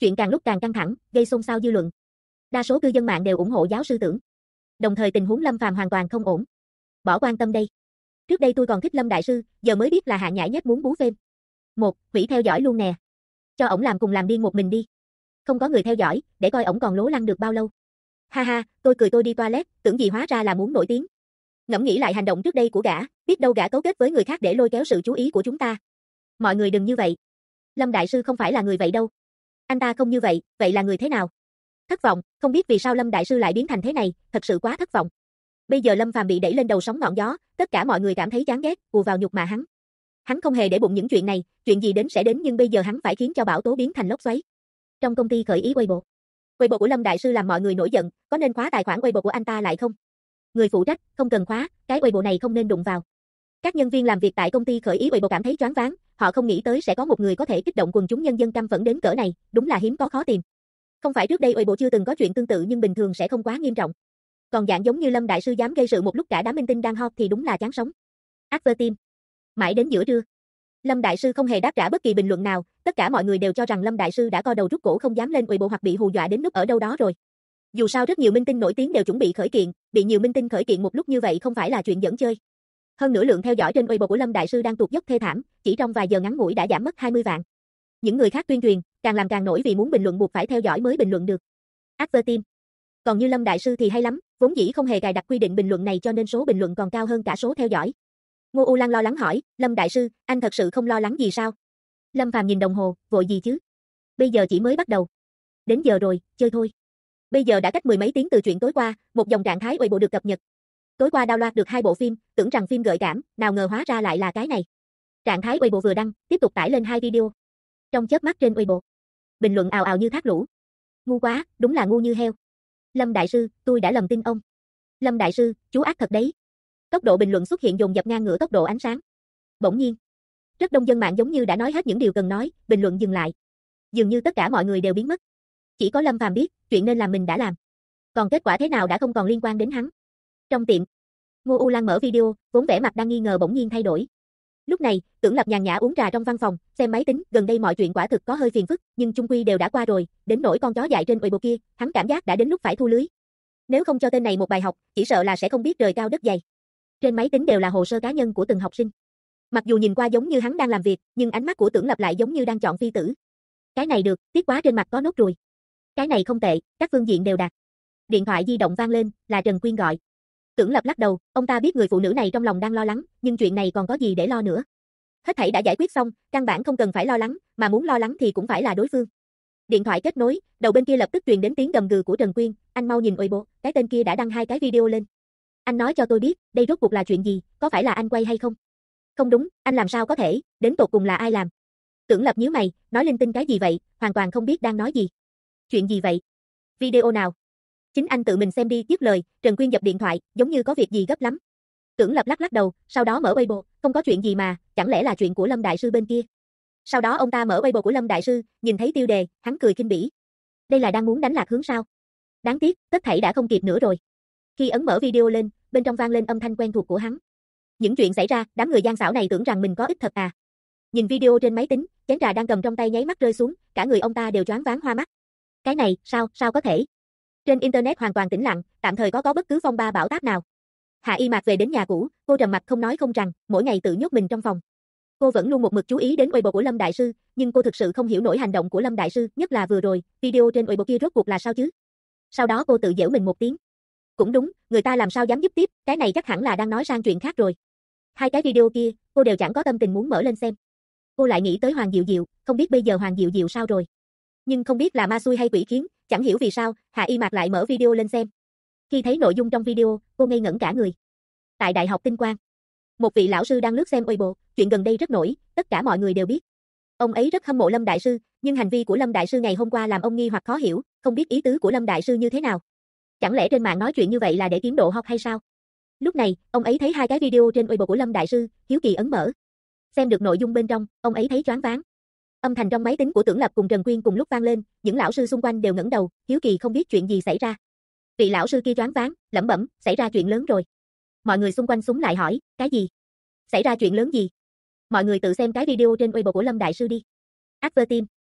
S1: Chuyện càng lúc càng căng thẳng, gây xôn xao dư luận. Đa số cư dân mạng đều ủng hộ giáo sư Tưởng. Đồng thời tình huống Lâm Phàm hoàn toàn không ổn. Bỏ quan tâm đây. Trước đây tôi còn thích Lâm đại sư, giờ mới biết là hạng nhãi nhép muốn bú phêm. Một, hủy theo dõi luôn nè. Cho ổng làm cùng làm điên một mình đi. Không có người theo dõi, để coi ổng còn lố lăng được bao lâu. Ha ha, tôi cười tôi đi toilet, tưởng gì hóa ra là muốn nổi tiếng. Ngẫm nghĩ lại hành động trước đây của gã, biết đâu gã cấu kết với người khác để lôi kéo sự chú ý của chúng ta. Mọi người đừng như vậy. Lâm đại sư không phải là người vậy đâu. Anh ta không như vậy, vậy là người thế nào? Thất vọng, không biết vì sao Lâm đại sư lại biến thành thế này, thật sự quá thất vọng. Bây giờ Lâm Phàm bị đẩy lên đầu sóng ngọn gió, tất cả mọi người cảm thấy chán ghét, ùa vào nhục mạ hắn. Hắn không hề để bụng những chuyện này, chuyện gì đến sẽ đến nhưng bây giờ hắn phải khiến cho bão tố biến thành lốc xoáy. Trong công ty khởi ý Weibo. Weibo của Lâm đại sư làm mọi người nổi giận, có nên khóa tài khoản Weibo của anh ta lại không? Người phụ trách, không cần khóa, cái Weibo này không nên đụng vào. Các nhân viên làm việc tại công ty khởi ý Weibo cảm thấy choáng váng, họ không nghĩ tới sẽ có một người có thể kích động quần chúng nhân dân căm phẫn đến cỡ này, đúng là hiếm có khó tìm. Không phải trước đây Weibo chưa từng có chuyện tương tự nhưng bình thường sẽ không quá nghiêm trọng. Còn dạng giống như Lâm đại sư dám gây sự một lúc cả đám minh tinh đang họp thì đúng là chán sống. Advertime. Mãi đến giữa trưa, Lâm đại sư không hề đáp trả bất kỳ bình luận nào, tất cả mọi người đều cho rằng Lâm đại sư đã co đầu rút cổ không dám lên Weibo hoặc bị hù dọa đến núp ở đâu đó rồi. Dù sao rất nhiều minh tinh nổi tiếng đều chuẩn bị khởi kiện, bị nhiều minh tinh khởi kiện một lúc như vậy không phải là chuyện giỡn chơi. Hơn nữa lượng theo dõi trên Weibo của Lâm đại sư đang tụt dốc thê thảm, chỉ trong vài giờ ngắn ngủi đã giảm mất 20 vạn. Những người khác tuyên truyền, càng làm càng nổi vì muốn bình luận buộc phải theo dõi mới bình luận được. Advertime. Còn như Lâm đại sư thì hay lắm, vốn dĩ không hề cài đặt quy định bình luận này cho nên số bình luận còn cao hơn cả số theo dõi. Ngô U Lan lo lắng hỏi, Lâm đại sư, anh thật sự không lo lắng gì sao? Lâm Phàm nhìn đồng hồ, vội gì chứ? Bây giờ chỉ mới bắt đầu. Đến giờ rồi, chơi thôi. Bây giờ đã cách mười mấy tiếng từ chuyện tối qua, một dòng trạng thái Weibo được cập nhật. Tối qua download được 2 bộ phim, tưởng rằng phim gợi cảm, nào ngờ hóa ra lại là cái này. Trạng thái Weibo vừa đăng, tiếp tục tải lên 2 video. Trong chớp mắt trên Weibo, bình luận ào ào như thác lũ. Ngu quá, đúng là ngu như heo. Lâm đại sư, tôi đã lầm tin ông. Lâm đại sư, chú ác thật đấy. Tốc độ bình luận xuất hiện dồn dập ngang ngửa tốc độ ánh sáng. Bỗng nhiên, rất đông dân mạng giống như đã nói hết những điều cần nói, bình luận dừng lại. Dường như tất cả mọi người đều biến mất. Chỉ có Lâm Phàm biết, chuyện nên làm mình đã làm. Còn kết quả thế nào đã không còn liên quan đến hắn. Trong tiệm, Ngô U Lan mở video, vốn vẻ mặt đang nghi ngờ bỗng nhiên thay đổi. Lúc này, Tưởng Lập nhàn nhã uống trà trong văn phòng, xem máy tính, gần đây mọi chuyện quả thực có hơi phiền phức, nhưng chung quy đều đã qua rồi, đến nỗi con chó dại trên Weibo kia, hắn cảm giác đã đến lúc phải thu lưới. Nếu không cho tên này một bài học, chỉ sợ là sẽ không biết trời cao đất dày. Trên máy tính đều là hồ sơ cá nhân của từng học sinh. Mặc dù nhìn qua giống như hắn đang làm việc, nhưng ánh mắt của Tưởng Lập lại giống như đang chọn phi tử. Cái này được, tiếc quá trên mặt có nốt ruồi. Cái này không tệ, các phương diện đều đạt. Điện thoại di động vang lên, là Trần Quyên gọi. Tưởng Lập lắc đầu, ông ta biết người phụ nữ này trong lòng đang lo lắng, nhưng chuyện này còn có gì để lo nữa. Hết thảy đã giải quyết xong, căn bản không cần phải lo lắng, mà muốn lo lắng thì cũng phải là đối phương. Điện thoại kết nối, đầu bên kia lập tức truyền đến tiếng gầm gừ của Trần Quyên, anh mau nhìn Weibo, cái tên kia đã đăng 2 cái video lên. Anh nói cho tôi biết, đây rốt cuộc là chuyện gì, có phải là anh quay hay không? Không đúng, anh làm sao có thể, đến tột cùng là ai làm? Tưởng Lập nhíu mày, nói linh tinh cái gì vậy, hoàn toàn không biết đang nói gì. Chuyện gì vậy? Video nào? Chính anh tự mình xem đi, dứt lời, Trần Quyên dập điện thoại, giống như có việc gì gấp lắm. Tưởng Lập lắc lắc đầu, sau đó mở Weibo, không có chuyện gì mà, chẳng lẽ là chuyện của Lâm đại sư bên kia. Sau đó ông ta mở Weibo của Lâm đại sư, nhìn thấy tiêu đề, hắn cười khinh bỉ. Đây là đang muốn đánh lạc hướng sao? Đáng tiếc, tất thảy đã không kịp nữa rồi. Khi ấn mở video lên, bên trong vang lên âm thanh quen thuộc của hắn. Những chuyện xảy ra, đám người gian xảo này tưởng rằng mình có ích thật à? Nhìn video trên máy tính, chén trà đang cầm trong tay nháy mắt rơi xuống, cả người ông ta đều choáng váng hoa mắt. Cái này, sao có thể? Trên internet hoàn toàn tĩnh lặng, tạm thời có bất cứ phong ba bão táp nào. Hạ Y Mạc về đến nhà cũ, cô trầm mặc không nói không rằng, mỗi ngày tự nhốt mình trong phòng. Cô vẫn luôn một mực chú ý đến Weibo của Lâm đại sư, nhưng cô thực sự không hiểu nổi hành động của Lâm đại sư, nhất là vừa rồi, video trên Weibo kia rốt cuộc là sao chứ? Sau đó cô tự giễu mình một tiếng. Cũng đúng, người ta làm sao dám giúp tiếp, cái này chắc hẳn là đang nói sang chuyện khác rồi. 2 cái video kia, cô đều chẳng có tâm tình muốn mở lên xem. Cô lại nghĩ tới Hoàng Diệu Diệu, không biết bây giờ Hoàng Diệu Diệu sao rồi. Nhưng không biết là ma xui hay quỷ khiến, chẳng hiểu vì sao, Hạ Y Mạc lại mở video lên xem. Khi thấy nội dung trong video, cô ngây ngẩn cả người. Tại Đại học Tinh Quang, một vị lão sư đang lướt xem Weibo, chuyện gần đây rất nổi, tất cả mọi người đều biết. Ông ấy rất hâm mộ Lâm đại sư, nhưng hành vi của Lâm đại sư ngày hôm qua làm ông nghi hoặc khó hiểu, không biết ý tứ của Lâm đại sư như thế nào. Chẳng lẽ trên mạng nói chuyện như vậy là để kiếm độ hot hay sao? Lúc này, ông ấy thấy 2 cái video trên Weibo của Lâm đại sư, hiếu kỳ ấn mở. Xem được nội dung bên trong, ông ấy thấy choáng váng. Âm thanh trong máy tính của Tưởng Lập cùng Trần Quyên cùng lúc vang lên, những lão sư xung quanh đều ngẩng đầu, hiếu kỳ không biết chuyện gì xảy ra. Vị lão sư kia choáng váng, lẩm bẩm, xảy ra chuyện lớn rồi. Mọi người xung quanh súng lại hỏi, cái gì? Xảy ra chuyện lớn gì? Mọi người tự xem cái video trên Weibo của Lâm đại sư đi. Advertime.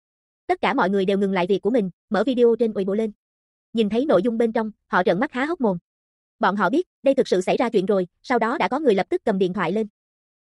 S1: Tất cả mọi người đều ngừng lại việc của mình, mở video trên Weibo lên. Nhìn thấy nội dung bên trong, họ trợn mắt há hốc mồm. Bọn họ biết, đây thực sự xảy ra chuyện rồi, sau đó đã có người lập tức cầm điện thoại lên.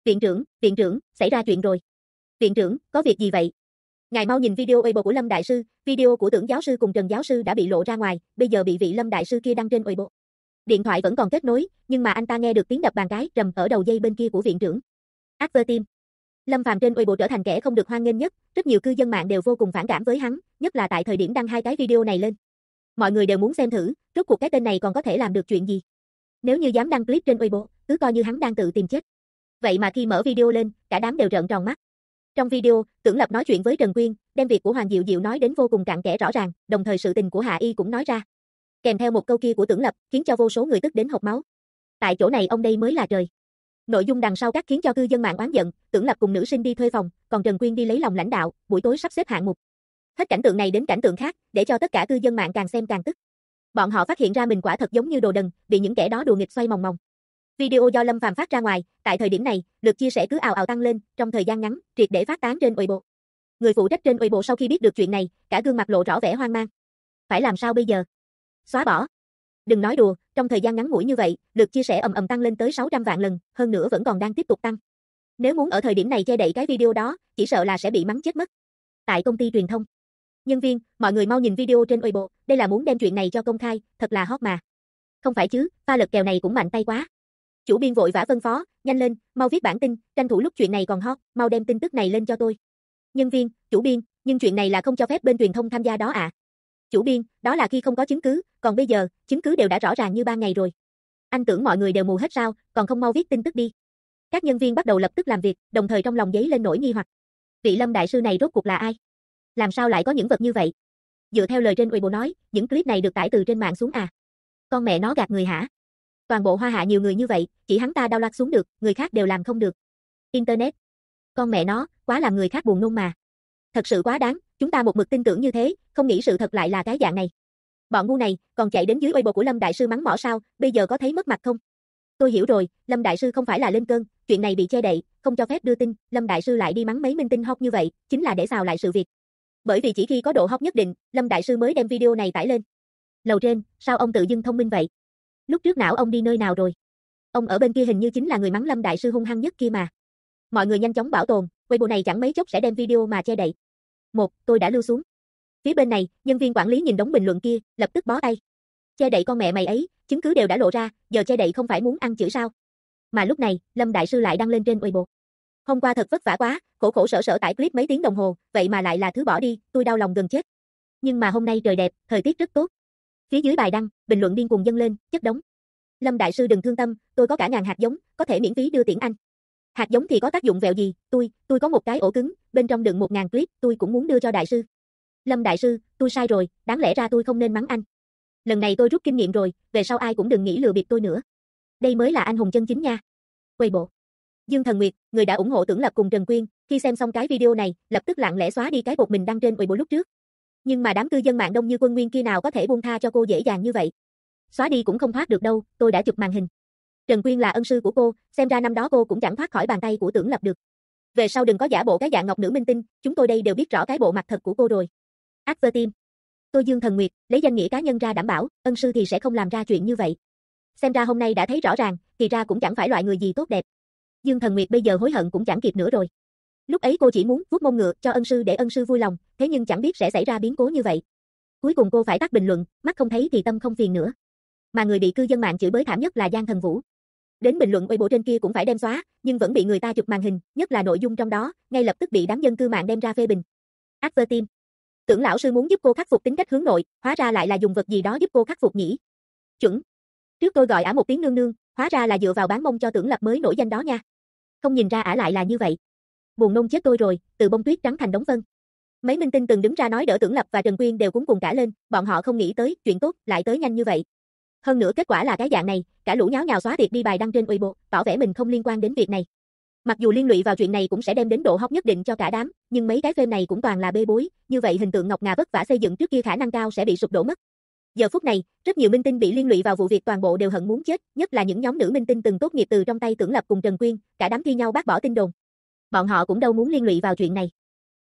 S1: Viện trưởng, xảy ra chuyện rồi. Viện trưởng, có việc gì vậy? Ngài mau nhìn video Weibo của Lâm Đại Sư, video của Tưởng giáo sư cùng Trần giáo sư đã bị lộ ra ngoài, bây giờ bị vị Lâm Đại Sư kia đăng trên Weibo. Điện thoại vẫn còn kết nối, nhưng mà anh ta nghe được tiếng đập bàn cái trầm ở đầu dây bên kia của viện trưởng. Advertime. Lâm Phàm trên Weibo trở thành kẻ không được hoan nghênh nhất, rất nhiều cư dân mạng đều vô cùng phản cảm với hắn, nhất là tại thời điểm đăng hai cái video này lên. Mọi người đều muốn xem thử, rốt cuộc cái tên này còn có thể làm được chuyện gì. Nếu như dám đăng clip trên Weibo, cứ coi như hắn đang tự tìm chết. Vậy mà khi mở video lên, cả đám đều trợn tròn mắt. Trong video, Tưởng Lập nói chuyện với Trần Quyên, đem việc của Hoàng Diệu Diệu nói đến vô cùng cặn kẽ rõ ràng, đồng thời sự tình của Hạ Y cũng nói ra. Kèm theo một câu kia của Tưởng Lập, khiến cho vô số người tức đến hộc máu. Tại chỗ này ông đây mới là trời. Nội dung đằng sau cắt khiến cho cư dân mạng oán giận, Tưởng Lập cùng nữ sinh đi thuê phòng, còn Trần Quyên đi lấy lòng lãnh đạo, buổi tối sắp xếp hạng mục. Hết cảnh tượng này đến cảnh tượng khác, để cho tất cả cư dân mạng càng xem càng tức. Bọn họ phát hiện ra mình quả thật giống như đồ đần, bị những kẻ đó đùa nghịch xoay mòng mòng. Video do Lâm Phàm phát ra ngoài, tại thời điểm này, lượt chia sẻ cứ ào ào tăng lên, trong thời gian ngắn, triệt để phát tán trên Weibo. Người phụ trách trên Weibo sau khi biết được chuyện này, cả gương mặt lộ rõ vẻ hoang mang. Phải làm sao bây giờ? Xóa bỏ. Đừng nói đùa, trong thời gian ngắn ngủi như vậy, lượt chia sẻ ầm ầm tăng lên tới 600 vạn lần, hơn nữa vẫn còn đang tiếp tục tăng. Nếu muốn ở thời điểm này che đậy cái video đó, chỉ sợ là sẽ bị mắng chết mất. Tại công ty truyền thông, nhân viên, mọi người mau nhìn video trên Weibo, đây là muốn đem chuyện này cho công khai, thật là hot mà. Không phải chứ, pha lật kèo này cũng mạnh tay quá. Chủ biên vội vã phân phó, nhanh lên, mau viết bản tin, tranh thủ lúc chuyện này còn hot, mau đem tin tức này lên cho tôi. Nhân viên, chủ biên, nhưng chuyện này là không cho phép bên truyền thông tham gia đó ạ. Chủ biên, đó là khi không có chứng cứ, còn bây giờ, chứng cứ đều đã rõ ràng như ban ngày rồi. Anh tưởng mọi người đều mù hết sao, còn không mau viết tin tức đi. Các nhân viên bắt đầu lập tức làm việc, đồng thời trong lòng dấy lên nỗi nghi hoặc. Vị Lâm Đại Sư này rốt cuộc là ai? Làm sao lại có những vật như vậy? Dựa theo lời trên Weibo nói, những clip này được tải từ trên mạng xuống à? Con mẹ nó gạt người hả? Toàn bộ Hoa Hạ nhiều người như vậy, chỉ hắn ta download xuống được, người khác đều làm không được. Internet. Con mẹ nó, quá làm người khác buồn nôn mà. Thật sự quá đáng, chúng ta một mực tin tưởng như thế, không nghĩ sự thật lại là cái dạng này. Bọn ngu này, còn chạy đến dưới Weibo của Lâm Đại Sư mắng mỏ sao, bây giờ có thấy mất mặt không? Tôi hiểu rồi, Lâm Đại Sư không phải là lên cơn, chuyện này bị che đậy, không cho phép đưa tin, Lâm Đại Sư lại đi mắng mấy minh tinh hot như vậy, chính là để xào lại sự việc. Bởi vì chỉ khi có độ hot nhất định, Lâm Đại Sư mới đem video này tải lên. Lầu trên, sao ông tự dưng thông minh vậy? Lúc trước não ông đi nơi nào rồi? Ông ở bên kia hình như chính là người mắng Lâm Đại Sư hung hăng nhất kia mà. Mọi người nhanh chóng bảo tồn, Weibo này chẳng mấy chốc sẽ đem video mà che đậy. Tôi đã lưu xuống. Phía bên này, nhân viên quản lý nhìn đống bình luận kia, lập tức bó tay. Che đậy con mẹ mày ấy, chứng cứ đều đã lộ ra, giờ che đậy không phải muốn ăn chửi sao? Mà lúc này, Lâm Đại Sư lại đăng lên trên Weibo. Hôm qua thật vất vả quá, khổ khổ sở sở tải clip mấy tiếng đồng hồ, vậy mà lại là thứ bỏ đi, tôi đau lòng gần chết. Nhưng mà hôm nay trời đẹp, thời tiết rất tốt. Phía dưới bài đăng, bình luận điên cuồng dâng lên, chất đống. Lâm Đại Sư đừng thương tâm, tôi có cả ngàn hạt giống, có thể miễn phí đưa tiễn anh. Hạt giống thì có tác dụng vẹo gì, tôi có một cái ổ cứng, bên trong đựng 1000 clip, tôi cũng muốn đưa cho Đại Sư. Lâm Đại Sư, tôi sai rồi, đáng lẽ ra tôi không nên mắng anh. Lần này tôi rút kinh nghiệm rồi, về sau ai cũng đừng nghĩ lừa bịp tôi nữa. Đây mới là anh hùng chân chính nha. Weibo. Dương Thần Nguyệt, người đã ủng hộ Tưởng Lập cùng Trần Quyên, khi xem xong cái video này, lập tức lặng lẽ xóa đi cái bột mình đăng trên Weibo lúc trước. Nhưng mà đám cư dân mạng đông như quân nguyên kia nào có thể buông tha cho cô dễ dàng như vậy. Xóa đi cũng không thoát được đâu, tôi đã chụp màn hình. Trần Quyên là ân sư của cô, xem ra năm đó cô cũng chẳng thoát khỏi bàn tay của Tưởng Lập được. Về sau đừng có giả bộ cái dạng ngọc nữ minh tinh, chúng tôi đây đều biết rõ cái bộ mặt thật của cô rồi. Advertime. Tôi Dương Thần Nguyệt, lấy danh nghĩa cá nhân ra đảm bảo, ân sư thì sẽ không làm ra chuyện như vậy. Xem ra hôm nay đã thấy rõ ràng, thì ra cũng chẳng phải loại người gì tốt đẹp. Dương Thần Nguyệt bây giờ hối hận cũng chẳng kịp nữa rồi. Lúc ấy cô chỉ muốn vuốt mông ngựa cho ân sư để ân sư vui lòng, thế nhưng chẳng biết sẽ xảy ra biến cố như vậy. Cuối cùng cô phải tắt bình luận, mắt không thấy thì tâm không phiền nữa. Mà người bị cư dân mạng chửi bới thảm nhất là Giang Thần Vũ. Đến bình luận Weibo trên kia cũng phải đem xóa, nhưng vẫn bị người ta chụp màn hình, nhất là nội dung trong đó, ngay lập tức bị đám dân cư mạng đem ra phê bình. Advertime. Tưởng lão sư muốn giúp cô khắc phục tính cách hướng nội, hóa ra lại là dùng vật gì đó giúp cô khắc phục nhỉ. Chuẩn. Trước tôi gọi ả một tiếng nương nương, hóa ra là dựa vào bán mông cho Tưởng Lập mới nổi danh đó nha. Không nhìn ra ả lại là như vậy. Buồn nôn chết tôi rồi, từ bông tuyết trắng thành đống vân. Mấy minh tinh từng đứng ra nói đỡ Tưởng Lập và Trần Quyên đều cuống cuồng cả lên, bọn họ không nghĩ tới, chuyện tốt lại tới nhanh như vậy. Hơn nữa kết quả là cái dạng này, cả lũ nháo nhào xóa tiệt đi bài đăng trên Weibo, tỏ vẻ mình không liên quan đến việc này. Mặc dù liên lụy vào chuyện này cũng sẽ đem đến độ hot nhất định cho cả đám, nhưng mấy cái phim này cũng toàn là bê bối, như vậy hình tượng Ngọc Ngà vất vả xây dựng trước kia khả năng cao sẽ bị sụp đổ mất. Giờ phút này, rất nhiều minh tinh bị liên lụy vào vụ việc toàn bộ đều hận muốn chết, nhất là những nhóm nữ minh tinh từng tốt nghiệp từ trong tay Tưởng Lập cùng Trần Quyên, cả đám thi nhau bác bỏ tin đồn. Bọn họ cũng đâu muốn liên lụy vào chuyện này.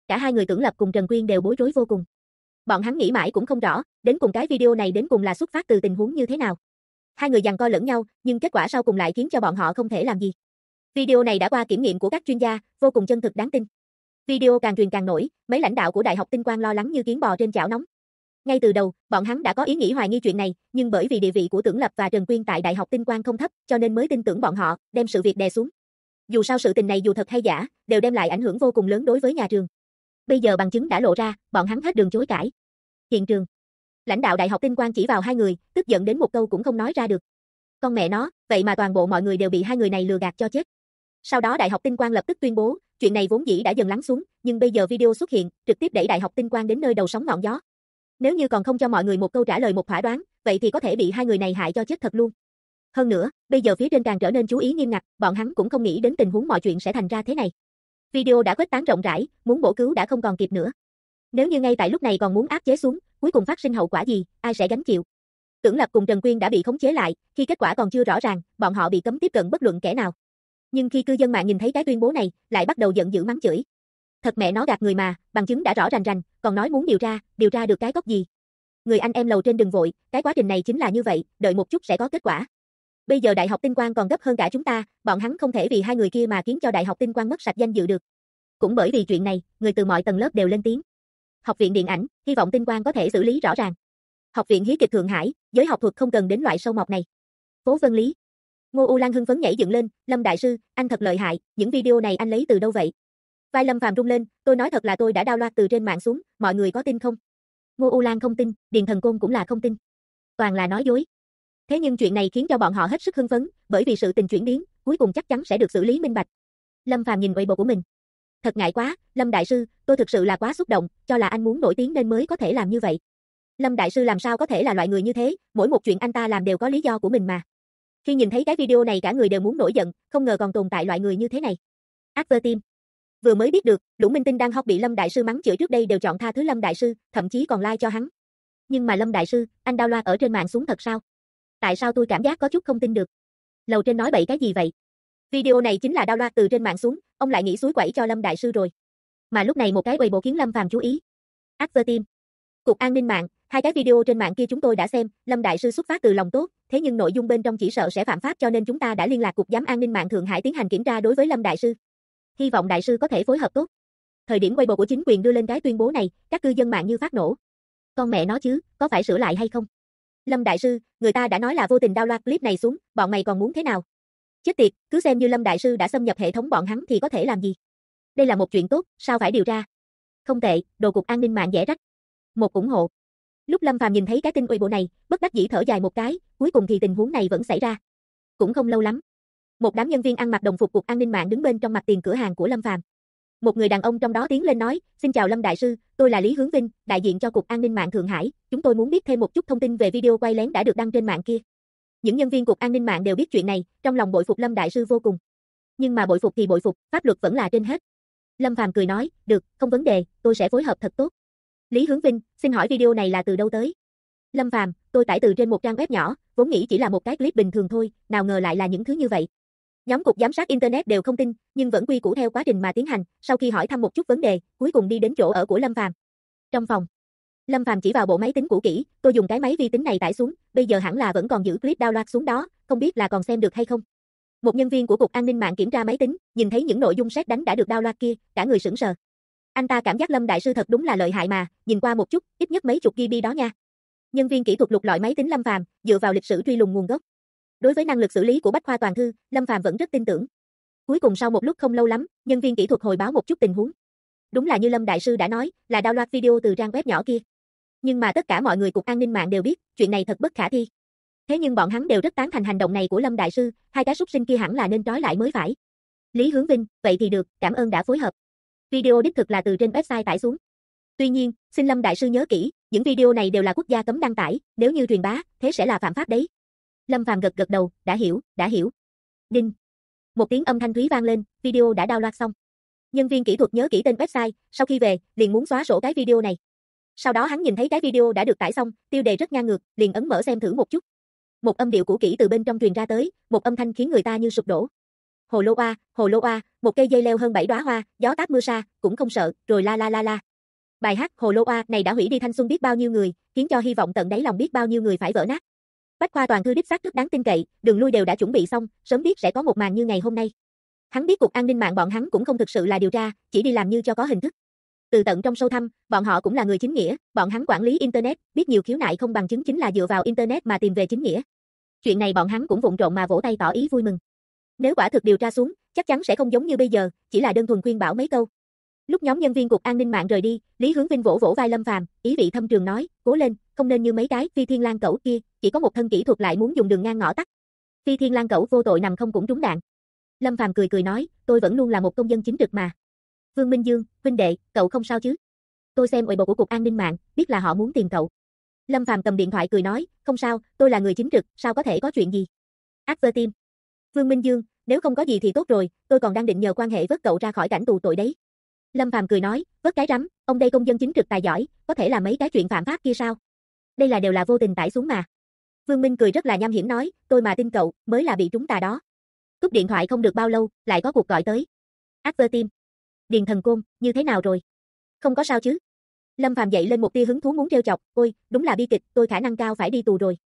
S1: Cả hai người Tưởng Lập cùng Trần Quyên đều bối rối vô cùng. Bọn hắn nghĩ mãi cũng không rõ, đến cùng cái video này đến cùng là xuất phát từ tình huống như thế nào. Hai người giằng co lẫn nhau, nhưng kết quả sau cùng lại khiến cho bọn họ không thể làm gì. Video này đã qua kiểm nghiệm của các chuyên gia, vô cùng chân thực đáng tin. Video càng truyền càng nổi, mấy lãnh đạo của Đại học Tinh Quang lo lắng như kiến bò trên chảo nóng. Ngay từ đầu, bọn hắn đã có ý nghĩ hoài nghi chuyện này, nhưng bởi vì địa vị của Tưởng Lập và Trần Quyên tại Đại học Tinh Quang không thấp, cho nên mới tin tưởng bọn họ, đem sự việc đè xuống. Dù sao sự tình này dù thật hay giả, đều đem lại ảnh hưởng vô cùng lớn đối với nhà trường. Bây giờ bằng chứng đã lộ ra, bọn hắn hết đường chối cãi. Hiện trường, lãnh đạo Đại học Tinh Quang chỉ vào hai người, tức giận đến một câu cũng không nói ra được. Con mẹ nó, vậy mà toàn bộ mọi người đều bị hai người này lừa gạt cho chết. Sau đó Đại học Tinh Quang lập tức tuyên bố, chuyện này vốn dĩ đã dần lắng xuống, nhưng bây giờ video xuất hiện, trực tiếp đẩy Đại học Tinh Quang đến nơi đầu sóng ngọn gió. Nếu như còn không cho mọi người một câu trả lời một thỏa đoán, vậy thì có thể bị hai người này hại cho chết thật luôn. Hơn nữa, bây giờ phía trên càng trở nên chú ý nghiêm ngặt, bọn hắn cũng không nghĩ đến tình huống mọi chuyện sẽ thành ra thế này. Video đã khuếch tán rộng rãi, muốn bổ cứu đã không còn kịp nữa. Nếu như ngay tại lúc này còn muốn áp chế xuống, cuối cùng phát sinh hậu quả gì, ai sẽ gánh chịu? Tưởng Lập cùng Trần Quyên đã bị khống chế lại, khi kết quả còn chưa rõ ràng, bọn họ bị cấm tiếp cận bất luận kẻ nào. Nhưng khi cư dân mạng nhìn thấy cái tuyên bố này, lại bắt đầu giận dữ mắng chửi. Thật mẹ nó gạt người mà, bằng chứng đã rõ rành rành, còn nói muốn điều tra được cái gốc gì? Người anh em lầu trên đừng vội, cái quá trình này chính là như vậy, đợi một chút sẽ có kết quả. Bây giờ Đại học Tinh Quang còn gấp hơn cả chúng ta, bọn hắn không thể vì hai người kia mà khiến cho Đại học Tinh Quang mất sạch danh dự được. Cũng bởi vì chuyện này, người từ mọi tầng lớp đều lên tiếng. Học viện điện ảnh, hy vọng Tinh Quang có thể xử lý rõ ràng. Học viện hí kịch Thượng Hải, giới học thuật không cần đến loại sâu mọt này. Phố Vân Lý. Ngô U Lan hưng phấn nhảy dựng lên, Lâm đại sư, anh thật lợi hại, những video này anh lấy từ đâu vậy? Vai Lâm Phàm rung lên, tôi nói thật là tôi đã download từ trên mạng xuống, mọi người có tin không? Ngô U Lan không tin, Điền Thần Côn cũng là không tin. Toàn là nói dối. Thế nhưng chuyện này khiến cho bọn họ hết sức hưng phấn, bởi vì sự tình chuyển biến, cuối cùng chắc chắn sẽ được xử lý minh bạch. Lâm Phàm nhìn Weibo của mình. Thật ngại quá, Lâm đại sư, tôi thực sự là quá xúc động, cho là anh muốn nổi tiếng nên mới có thể làm như vậy. Lâm đại sư làm sao có thể là loại người như thế, mỗi một chuyện anh ta làm đều có lý do của mình mà. Khi nhìn thấy cái video này cả người đều muốn nổi giận, không ngờ còn tồn tại loại người như thế này. Advertime. Vừa mới biết được, lũ minh tinh đang hot bị Lâm đại sư mắng chửi trước đây đều chọn tha thứ Lâm đại sư, thậm chí còn like cho hắn. Nhưng mà Lâm đại sư, anh download ở trên mạng xuống thật sao? Tại sao tôi cảm giác có chút không tin được? Lầu trên nói bậy cái gì vậy? Video này chính là download từ trên mạng xuống, ông lại nghĩ suối quẩy cho Lâm đại sư rồi. Mà lúc này một cái Weibo khiến Lâm Phàm chú ý. Advertime. Cục An ninh mạng, hai cái video trên mạng kia chúng tôi đã xem, Lâm đại sư xuất phát từ lòng tốt, thế nhưng nội dung bên trong chỉ sợ sẽ phạm pháp cho nên chúng ta đã liên lạc Cục Giám an ninh mạng Thượng Hải tiến hành kiểm tra đối với Lâm đại sư. Hy vọng đại sư có thể phối hợp tốt. Thời điểm Weibo của chính quyền đưa lên cái tuyên bố này, các cư dân mạng như phát nổ. Con mẹ nó chứ, có phải sửa lại hay không? Lâm đại sư, người ta đã nói là vô tình download clip này xuống, bọn mày còn muốn thế nào? Chết tiệt, cứ xem như Lâm đại sư đã xâm nhập hệ thống bọn hắn thì có thể làm gì? Đây là một chuyện tốt, sao phải điều tra? Không tệ, đồ Cục An ninh mạng dễ rách. Một ủng hộ. Lúc Lâm Phàm nhìn thấy cái tin Weibo này, bất đắc dĩ thở dài một cái, cuối cùng thì tình huống này vẫn xảy ra. Cũng không lâu lắm. Một đám nhân viên ăn mặc đồng phục Cục An ninh mạng đứng bên trong mặt tiền cửa hàng của Lâm Phàm. Một người đàn ông trong đó tiến lên nói, xin chào Lâm đại sư, tôi là Lý Hướng Vinh, đại diện cho Cục An ninh mạng Thượng Hải, chúng tôi muốn biết thêm một chút thông tin về video quay lén đã được đăng trên mạng kia. Những nhân viên Cục An ninh mạng đều biết chuyện này, trong lòng bội phục Lâm đại sư vô cùng. Nhưng mà bội phục thì bội phục, pháp luật vẫn là trên hết. Lâm Phàm cười nói, được, không vấn đề, tôi sẽ phối hợp thật tốt. Lý Hướng Vinh, xin hỏi video này là từ đâu tới? Lâm Phàm, tôi tải từ trên một trang web nhỏ, vốn nghĩ chỉ là một cái clip bình thường thôi, nào ngờ lại là những thứ như vậy. Nhóm cục giám sát internet đều không tin, nhưng vẫn quy củ theo quá trình mà tiến hành, sau khi hỏi thăm một chút vấn đề, cuối cùng đi đến chỗ ở của Lâm Phàm. Trong phòng, Lâm Phàm chỉ vào bộ máy tính cũ kỹ, tôi dùng cái máy vi tính này tải xuống, bây giờ hẳn là vẫn còn giữ clip download xuống đó, không biết là còn xem được hay không. Một nhân viên của Cục An ninh mạng kiểm tra máy tính, nhìn thấy những nội dung sét đánh đã được download kia, cả người sững sờ. Anh ta cảm giác Lâm đại sư thật đúng là lợi hại mà, nhìn qua một chút, ít nhất mấy chục GB đó nha. Nhân viên kỹ thuật lục lọi máy tính Lâm Phàm, dựa vào lịch sử truy lùng nguồn gốc. Đối với năng lực xử lý của Bách Khoa Toàn Thư, Lâm Phàm vẫn rất tin tưởng. Cuối cùng sau một lúc không lâu lắm, nhân viên kỹ thuật hồi báo một chút tình huống. Đúng là như Lâm đại sư đã nói, là download video từ trang web nhỏ kia. Nhưng mà tất cả mọi người Cục An ninh mạng đều biết, chuyện này thật bất khả thi. Thế nhưng bọn hắn đều rất tán thành hành động này của Lâm đại sư, hai cái súc sinh kia hẳn là nên trói lại mới phải. Lý Hướng Vinh, vậy thì được, cảm ơn đã phối hợp. Video đích thực là từ trên website tải xuống. Tuy nhiên, xin Lâm đại sư nhớ kỹ, những video này đều là quốc gia cấm đăng tải, nếu như truyền bá, thế sẽ là phạm pháp đấy. Lâm Phàm gật gật đầu, đã hiểu, đã hiểu. Đinh. Một tiếng âm thanh thúy vang lên, video đã download xong. Nhân viên kỹ thuật nhớ kỹ tên website, sau khi về, liền muốn xóa sổ cái video này. Sau đó hắn nhìn thấy cái video đã được tải xong, tiêu đề rất ngang ngược, liền ấn mở xem thử một chút. Một âm điệu cũ kỹ từ bên trong truyền ra tới, một âm thanh khiến người ta như sụp đổ. hồ lô oa, một cây dây leo hơn 7 đóa hoa, gió táp mưa sa, cũng không sợ, rồi la la la la. Bài hát Hồ lô oa này đã hủy đi thanh xuân biết bao nhiêu người, khiến cho hy vọng tận đáy lòng biết bao nhiêu người phải vỡ nát. Bách khoa toàn thư đích xác rất đáng tin cậy, đường lui đều đã chuẩn bị xong, sớm biết sẽ có một màn như ngày hôm nay. Hắn biết cục an ninh mạng bọn hắn cũng không thực sự là điều tra, chỉ đi làm như cho có hình thức. Từ tận trong sâu thẳm, bọn họ cũng là người chính nghĩa, bọn hắn quản lý internet, biết nhiều khiếu nại không bằng chứng chính là dựa vào internet mà tìm về chính nghĩa. Chuyện này bọn hắn cũng vụng trộn mà vỗ tay tỏ ý vui mừng. Nếu quả thực điều tra xuống, chắc chắn sẽ không giống như bây giờ, chỉ là đơn thuần khuyên bảo mấy câu. Lúc nhóm nhân viên cục an ninh mạng rời đi, Lý Hướng Vinh vỗ vỗ vai Lâm Phàm, ý vị thâm trường nói, cố lên, không nên như mấy cái Phi Thiên Lang cẩu kia, chỉ có một thân kỹ thuật lại muốn dùng đường ngang ngõ tắt. Phi Thiên Lang cẩu vô tội nằm không cũng trúng đạn. Lâm Phàm cười cười nói, tôi vẫn luôn là một công dân chính trực mà. Vương Minh Dương, huynh đệ, cậu không sao chứ? Tôi xem Weibo của cục an ninh mạng, biết là họ muốn tìm cậu. Lâm Phàm cầm điện thoại cười nói, không sao, tôi là người chính trực, sao có thể có chuyện gì? Advertim. Vương Minh Dương, nếu không có gì thì tốt rồi, tôi còn đang định nhờ quan hệ vớt cậu ra khỏi cảnh tù tội đấy. Lâm Phàm cười nói, vớt cái rắm, ông đây công dân chính trực tài giỏi, có thể làm mấy cái chuyện phạm pháp kia sao? Đây đều là vô tình tải xuống mà. Vương Minh cười rất là nham hiểm nói, tôi mà tin cậu, mới là bị trúng tà đó. Cúp điện thoại không được bao lâu, lại có cuộc gọi tới. Advertim. Điền Thần Côn, như thế nào rồi? Không có sao chứ? Lâm Phàm dậy lên một tia hứng thú muốn trêu chọc, ôi, đúng là bi kịch, tôi khả năng cao phải đi tù rồi.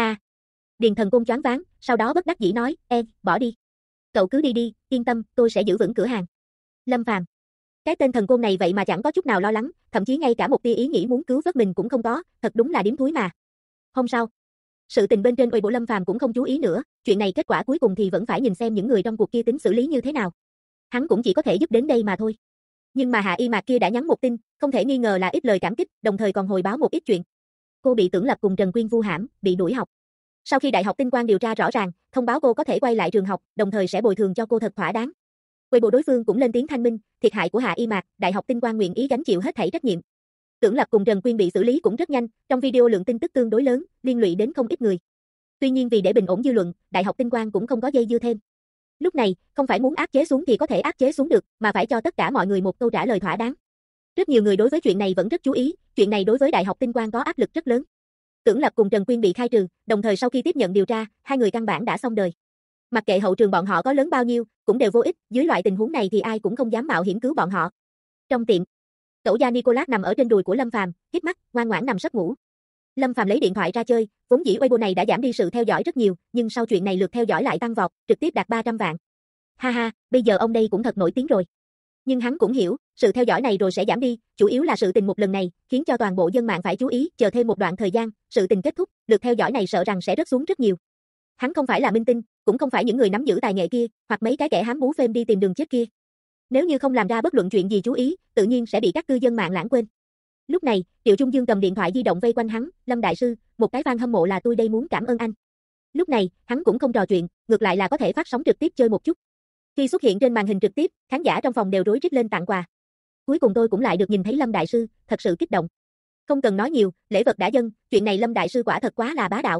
S1: Điền Thần Côn choáng váng, sau đó bất đắc dĩ nói, bỏ đi. Cậu cứ đi đi, yên tâm, tôi sẽ giữ vững cửa hàng. Lâm Phàm. Cái tên thần côn này vậy mà chẳng có chút nào lo lắng, thậm chí ngay cả một tia ý nghĩ muốn cứu vớt mình cũng không có, thật đúng là điếm thúi mà. Hôm sau, sự tình bên trên Weibo Lâm Phàm cũng không chú ý nữa, chuyện này kết quả cuối cùng thì vẫn phải nhìn xem những người trong cuộc kia tính xử lý như thế nào. Hắn cũng chỉ có thể giúp đến đây mà thôi. Nhưng mà Hạ Y Mạc kia đã nhắn một tin, không thể nghi ngờ là ít lời cảm kích, đồng thời còn hồi báo một ít chuyện. Cô bị Tưởng Lập cùng Trần Quyên vu hãm, bị đuổi học. Sau khi Đại học Tinh Quang điều tra rõ ràng, thông báo cô có thể quay lại trường học, đồng thời sẽ bồi thường cho cô thật thỏa đáng. Weibo đối phương cũng lên tiếng thanh minh, thiệt hại của Hạ Y Mạc, Đại học Tinh Quang nguyện ý gánh chịu hết thảy trách nhiệm. Tưởng Lập cùng Trần Quyên bị xử lý cũng rất nhanh, trong video lượng tin tức tương đối lớn, liên lụy đến không ít người. Tuy nhiên vì để bình ổn dư luận, Đại học Tinh Quang cũng không có dây dưa thêm. Lúc này, không phải muốn áp chế xuống thì có thể áp chế xuống được, mà phải cho tất cả mọi người một câu trả lời thỏa đáng. Rất nhiều người đối với chuyện này vẫn rất chú ý, chuyện này đối với Đại học Tinh Quang có áp lực rất lớn. Tưởng Lập cùng Trần Quyên bị khai trừ, đồng thời sau khi tiếp nhận điều tra, hai người căn bản đã xong đời. Mặc kệ hậu trường bọn họ có lớn bao nhiêu, cũng đều vô ích, dưới loại tình huống này thì ai cũng không dám mạo hiểm cứu bọn họ. Trong tiệm, Cẩu gia Nicolas nằm ở trên đùi của Lâm Phàm, híp mắt, ngoan ngoãn nằm giấc ngủ. Lâm Phàm lấy điện thoại ra chơi, vốn dĩ Weibo này đã giảm đi sự theo dõi rất nhiều, nhưng sau chuyện này lượt theo dõi lại tăng vọt, trực tiếp đạt 300 vạn. Ha ha, bây giờ ông đây cũng thật nổi tiếng rồi. Nhưng hắn cũng hiểu, sự theo dõi này rồi sẽ giảm đi, chủ yếu là sự tình một lần này, khiến cho toàn bộ dân mạng phải chú ý, chờ thêm một đoạn thời gian, sự tình kết thúc, lượt theo dõi này sợ rằng sẽ rớt xuống rất nhiều. Hắn không phải là minh tinh, cũng không phải những người nắm giữ tài nghệ kia, hoặc mấy cái kẻ hám bú phêm đi tìm đường chết kia. Nếu như không làm ra bất luận chuyện gì chú ý, tự nhiên sẽ bị các cư dân mạng lãng quên. Lúc này, Triệu Trung Dương cầm điện thoại di động vây quanh hắn, Lâm đại sư, một cái fan hâm mộ là tôi đây muốn cảm ơn anh. Lúc này, hắn cũng không trò chuyện, ngược lại là có thể phát sóng trực tiếp chơi một chút. Khi xuất hiện trên màn hình trực tiếp, khán giả trong phòng đều rối rít lên tặng quà. Cuối cùng tôi cũng lại được nhìn thấy Lâm đại sư, thật sự kích động. Không cần nói nhiều, lễ vật đã dâng, chuyện này Lâm đại sư quả thật quá là bá đạo.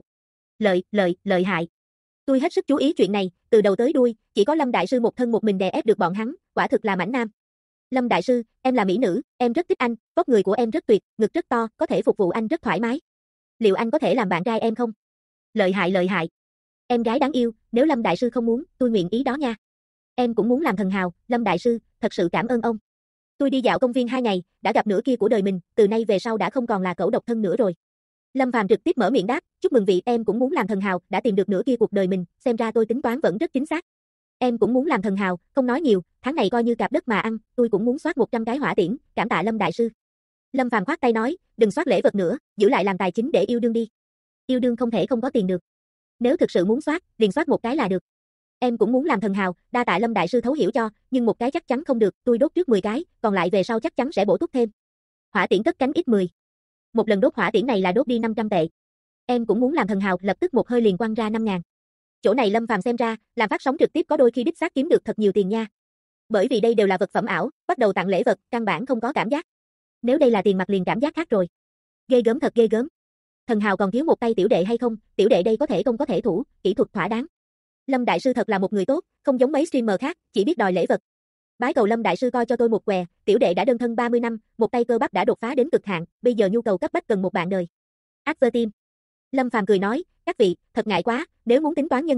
S1: Lợi hại. Tôi hết sức chú ý chuyện này, từ đầu tới đuôi, chỉ có Lâm đại sư một thân một mình đè ép được bọn hắn, quả thực là mãnh nam. Lâm đại sư, em là mỹ nữ, em rất thích anh, vóc người của em rất tuyệt, ngực rất to, có thể phục vụ anh rất thoải mái. Liệu anh có thể làm bạn trai em không? Lợi hại. Em gái đáng yêu, nếu Lâm đại sư không muốn, tôi nguyện ý đó nha. Em cũng muốn làm thần hào, Lâm đại sư, thật sự cảm ơn ông. Tôi đi dạo công viên 2 ngày, đã gặp nửa kia của đời mình, từ nay về sau đã không còn là cẩu độc thân nữa rồi. Lâm Phàm trực tiếp mở miệng đáp, chúc mừng vị, em cũng muốn làm thần hào, đã tìm được nửa kia cuộc đời mình, xem ra tôi tính toán vẫn rất chính xác. Em cũng muốn làm thần hào, không nói nhiều, tháng này coi như cạp đất mà ăn, tôi cũng muốn soát 100 cái hỏa tiễn, cảm tạ Lâm đại sư. Lâm Phàm khoát tay nói, đừng soát lễ vật nữa, giữ lại làm tài chính để yêu đương đi. Yêu đương không thể không có tiền được. Nếu thực sự muốn soát, liền soát một cái là được. Em cũng muốn làm thần hào, đa tạ Lâm đại sư thấu hiểu cho, nhưng một cái chắc chắn không được, tôi đốt trước 10 cái, còn lại về sau chắc chắn sẽ bổ túc thêm. Hỏa tiễn cất cánh x10. Một lần đốt hỏa tiễn này là đốt đi 500 tệ. Em cũng muốn làm thần hào, lập tức một hơi liền quăng ra 5.000. Chỗ này Lâm Phàm xem ra, làm phát sóng trực tiếp có đôi khi đích xác kiếm được thật nhiều tiền nha. Bởi vì đây đều là vật phẩm ảo, bắt đầu tặng lễ vật, căn bản không có cảm giác. Nếu đây là tiền mặt liền cảm giác khác rồi. Ghê gớm thật ghê gớm. Thần hào còn thiếu một tay tiểu đệ hay không, tiểu đệ đây có thể công có thể thủ, kỹ thuật thỏa đáng. Lâm đại sư thật là một người tốt, không giống mấy streamer khác, chỉ biết đòi lễ vật. Bái cầu Lâm đại sư coi cho tôi một què, tiểu đệ đã đơn thân 30 năm, một tay cơ bắp đã đột phá đến cực hạn, bây giờ nhu cầu cấp bách cần một bạn đời. Advertim. Lâm Phàm cười nói, các vị, thật ngại quá, nếu muốn tính toán nhân duyên,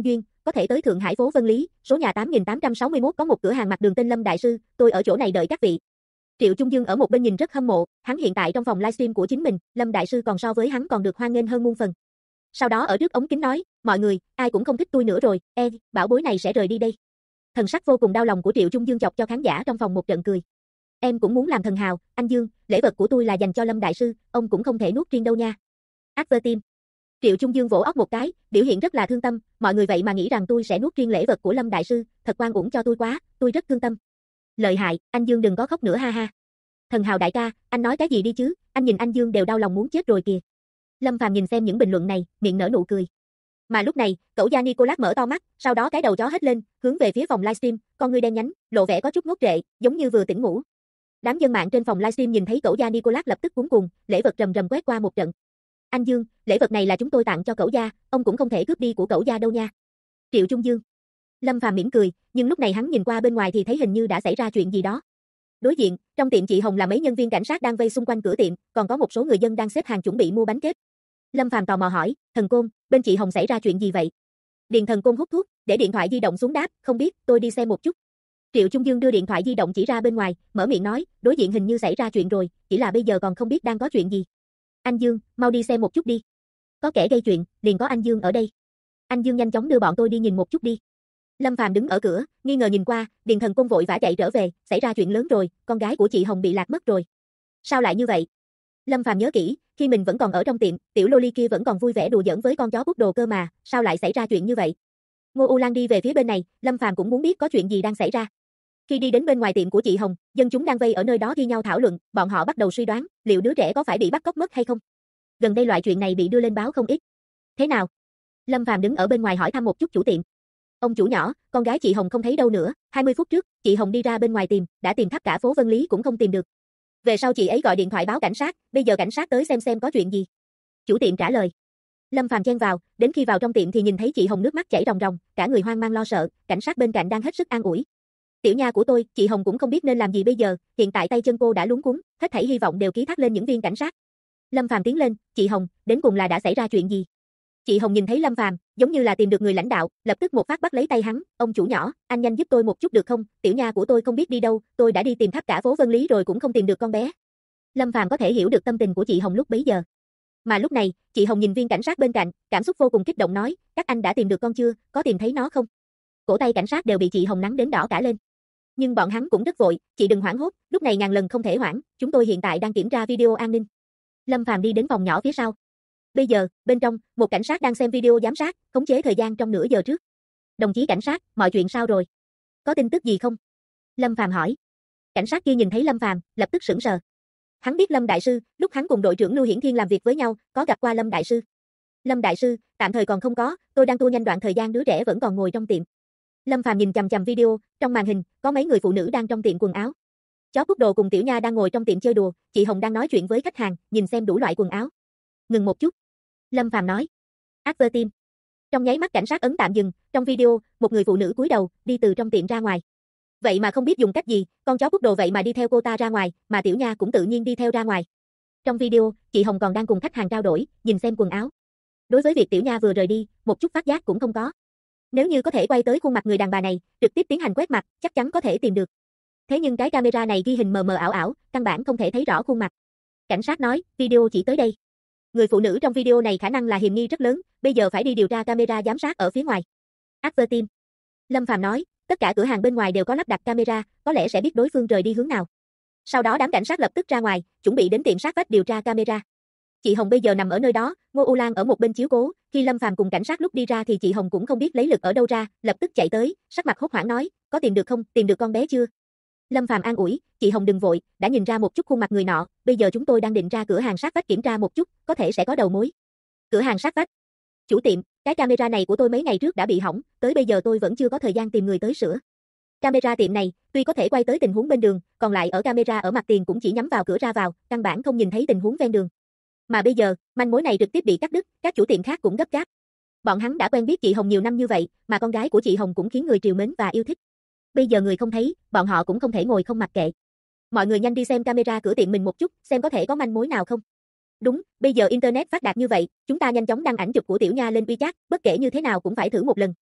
S1: có thể tới Thượng Hải phố Vân Lý, số nhà 8861 có một cửa hàng mặt đường tên Lâm Đại Sư, tôi ở chỗ này đợi các vị. Triệu Trung Dương ở một bên nhìn rất hâm mộ, hắn hiện tại trong phòng livestream của chính mình, Lâm Đại Sư còn so với hắn còn được hoan nghênh hơn muôn phần. Sau đó ở trước ống kính nói, mọi người, ai cũng không thích tôi nữa rồi, bảo bối này sẽ rời đi đây. Thần sắc vô cùng đau lòng của Triệu Trung Dương chọc cho khán giả trong phòng một trận cười. Em cũng muốn làm thần hào, anh Dương, lễ vật của tôi là dành cho Lâm Đại Sư, ông cũng không thể nuốt riêng đâu nha. Advertime. Triệu Trung Dương vỗ óc một cái, biểu hiện rất là thương tâm, mọi người vậy mà nghĩ rằng tôi sẽ nuốt riêng lễ vật của Lâm Đại Sư, thật oan uổng cho tôi quá, tôi rất thương tâm. Lợi hại, anh Dương đừng có khóc nữa ha ha. Thần hào đại ca, anh nói cái gì đi chứ, anh nhìn anh Dương đều đau lòng muốn chết rồi kìa. Lâm Phàm nhìn xem những bình luận này, miệng nở nụ cười. Mà lúc này, cậu gia Nicolas mở to mắt, sau đó cái đầu chó hết lên, hướng về phía phòng livestream, con ngươi đen nhánh, lộ vẻ có chút ngốc trệ, giống như vừa tỉnh ngủ. Đám dân mạng trên phòng livestream nhìn thấy cậu gia Nicolas lập tức cuống cuồng, lễ vật rầm rầm quét qua một trận. Anh Dương, lễ vật này là chúng tôi tặng cho cậu gia, ông cũng không thể cướp đi của cậu gia đâu nha. Triệu Trung Dương. Lâm Phàm mỉm cười, nhưng lúc này hắn nhìn qua bên ngoài thì thấy hình như đã xảy ra chuyện gì đó. Đối diện, trong tiệm chị Hồng là mấy nhân viên cảnh sát đang vây xung quanh cửa tiệm, còn có một số người dân đang xếp hàng chuẩn bị mua bánh kết. Lâm Phàm tò mò hỏi, Thần Côn, bên chị Hồng xảy ra chuyện gì vậy? Điền Thần Côn hút thuốc, để điện thoại di động xuống đáp, không biết, tôi đi xem một chút. Triệu Trung Dương đưa điện thoại di động chỉ ra bên ngoài, mở miệng nói, đối diện hình như xảy ra chuyện rồi, chỉ là bây giờ còn không biết đang có chuyện gì. Anh Dương, mau đi xem một chút đi. Có kẻ gây chuyện, liền có anh Dương ở đây. Anh Dương nhanh chóng đưa bọn tôi đi nhìn một chút đi. Lâm Phàm đứng ở cửa, nghi ngờ nhìn qua, Điền Thần Côn vội vã chạy trở về, xảy ra chuyện lớn rồi, con gái của chị Hồng bị lạc mất rồi. Sao lại như vậy? Lâm Phàm nhớ kỹ, khi mình vẫn còn ở trong tiệm, tiểu loli kia vẫn còn vui vẻ đùa giỡn với con chó poodle cơ mà, sao lại xảy ra chuyện như vậy? Ngô U Lan đi về phía bên này, Lâm Phàm cũng muốn biết có chuyện gì đang xảy ra. Khi đi đến bên ngoài tiệm của chị Hồng, dân chúng đang vây ở nơi đó thi nhau thảo luận, bọn họ bắt đầu suy đoán, liệu đứa trẻ có phải bị bắt cóc mất hay không? Gần đây loại chuyện này bị đưa lên báo không ít. Thế nào? Lâm Phàm đứng ở bên ngoài hỏi thăm một chút chủ tiệm. Ông chủ nhỏ, con gái chị Hồng không thấy đâu nữa, 20 phút trước, chị Hồng đi ra bên ngoài tìm, đã tìm khắp cả phố Vân Lý cũng không tìm được. Về sau chị ấy gọi điện thoại báo cảnh sát, bây giờ cảnh sát tới xem có chuyện gì. Chủ tiệm trả lời. Lâm Phàm chen vào, đến khi vào trong tiệm thì nhìn thấy chị Hồng nước mắt chảy ròng ròng, cả người hoang mang lo sợ, cảnh sát bên cạnh đang hết sức an ủi. Tiểu nha của tôi, chị Hồng cũng không biết nên làm gì bây giờ, hiện tại tay chân cô đã luống cuống, hết thảy hy vọng đều ký thác lên những viên cảnh sát. Lâm Phàm tiến lên, chị Hồng, đến cùng là đã xảy ra chuyện gì? Chị Hồng nhìn thấy Lâm Phàm, giống như là tìm được người lãnh đạo, lập tức một phát bắt lấy tay hắn, ông chủ nhỏ, anh nhanh giúp tôi một chút được không? Tiểu nha của tôi không biết đi đâu, tôi đã đi tìm khắp cả phố Vân Lý rồi cũng không tìm được con bé. Lâm Phàm có thể hiểu được tâm tình của chị Hồng lúc bấy giờ. Mà lúc này, chị Hồng nhìn viên cảnh sát bên cạnh, cảm xúc vô cùng kích động nói, các anh đã tìm được con chưa, có tìm thấy nó không? Cổ tay cảnh sát đều bị chị Hồng nắng đến đỏ cả lên. Nhưng bọn hắn cũng rất vội, chị đừng hoảng hốt, lúc này ngàn lần không thể hoảng, chúng tôi hiện tại đang kiểm tra video an ninh. Lâm Phàm đi đến phòng nhỏ phía sau. Bây giờ, bên trong, một cảnh sát đang xem video giám sát, khống chế thời gian trong nửa giờ trước. Đồng chí cảnh sát, mọi chuyện sao rồi? Có tin tức gì không? Lâm Phàm hỏi. Cảnh sát kia nhìn thấy Lâm Phàm, lập tức sững sờ. Hắn biết Lâm Đại Sư, lúc hắn cùng đội trưởng Lưu Hiển Thiên làm việc với nhau, có gặp qua Lâm Đại Sư. Lâm Đại Sư, tạm thời còn không có, tôi đang tua nhanh đoạn thời gian đứa trẻ vẫn còn ngồi trong tiệm. Lâm Phàm nhìn chằm chằm video, trong màn hình, có mấy người phụ nữ đang trong tiệm quần áo. Chó poodle cùng Tiểu Nha đang ngồi trong tiệm chơi đùa, chị Hồng đang nói chuyện với khách hàng, nhìn xem đủ loại quần áo. Ngừng một chút. Lâm Phàm nói. Advertime. Trong nháy mắt cảnh sát ấn tạm dừng, trong video, một người phụ nữ cúi đầu, đi từ trong tiệm ra ngoài. Vậy mà không biết dùng cách gì, con chó poodle vậy mà đi theo cô ta ra ngoài, mà Tiểu Nha cũng tự nhiên đi theo ra ngoài. Trong video, chị Hồng còn đang cùng khách hàng trao đổi, nhìn xem quần áo. Đối với việc Tiểu Nha vừa rời đi, một chút phát giác cũng không có. Nếu như có thể quay tới khuôn mặt người đàn bà này, trực tiếp tiến hành quét mặt, chắc chắn có thể tìm được. Thế nhưng cái camera này ghi hình mờ mờ ảo ảo, căn bản không thể thấy rõ khuôn mặt. Cảnh sát nói, video chỉ tới đây. Người phụ nữ trong video này khả năng là hiểm nghi rất lớn, bây giờ phải đi điều tra camera giám sát ở phía ngoài. Advertime. Lâm Phàm nói, tất cả cửa hàng bên ngoài đều có lắp đặt camera, có lẽ sẽ biết đối phương rời đi hướng nào. Sau đó đám cảnh sát lập tức ra ngoài, chuẩn bị đến tiệm sát vách điều tra camera. Chị Hồng bây giờ nằm ở nơi đó, Ngô U Lan ở một bên chiếu cố, khi Lâm Phàm cùng cảnh sát lúc đi ra thì chị Hồng cũng không biết lấy lực ở đâu ra, lập tức chạy tới, sắc mặt hốt hoảng nói, có tìm được không, tìm được con bé chưa? Lâm Phàm an ủi, chị Hồng đừng vội, đã nhìn ra một chút khuôn mặt người nọ, bây giờ chúng tôi đang định ra cửa hàng sát vách kiểm tra một chút, có thể sẽ có đầu mối. Cửa hàng sát vách. Chủ tiệm, cái camera này của tôi mấy ngày trước đã bị hỏng, tới bây giờ tôi vẫn chưa có thời gian tìm người tới sửa. Camera tiệm này, tuy có thể quay tới tình huống bên đường, còn lại ở camera ở mặt tiền cũng chỉ nhắm vào cửa ra vào, căn bản không nhìn thấy tình huống ven đường. Mà bây giờ, manh mối này trực tiếp bị cắt đứt, các chủ tiệm khác cũng gấp gáp. Bọn hắn đã quen biết chị Hồng nhiều năm như vậy, mà con gái của chị Hồng cũng khiến người trìu mến và yêu thích. Bây giờ người không thấy, bọn họ cũng không thể ngồi không mặc kệ. Mọi người nhanh đi xem camera cửa tiệm mình một chút, xem có thể có manh mối nào không. Đúng, bây giờ internet phát đạt như vậy, chúng ta nhanh chóng đăng ảnh chụp của Tiểu Nha lên WeChat, bất kể như thế nào cũng phải thử một lần.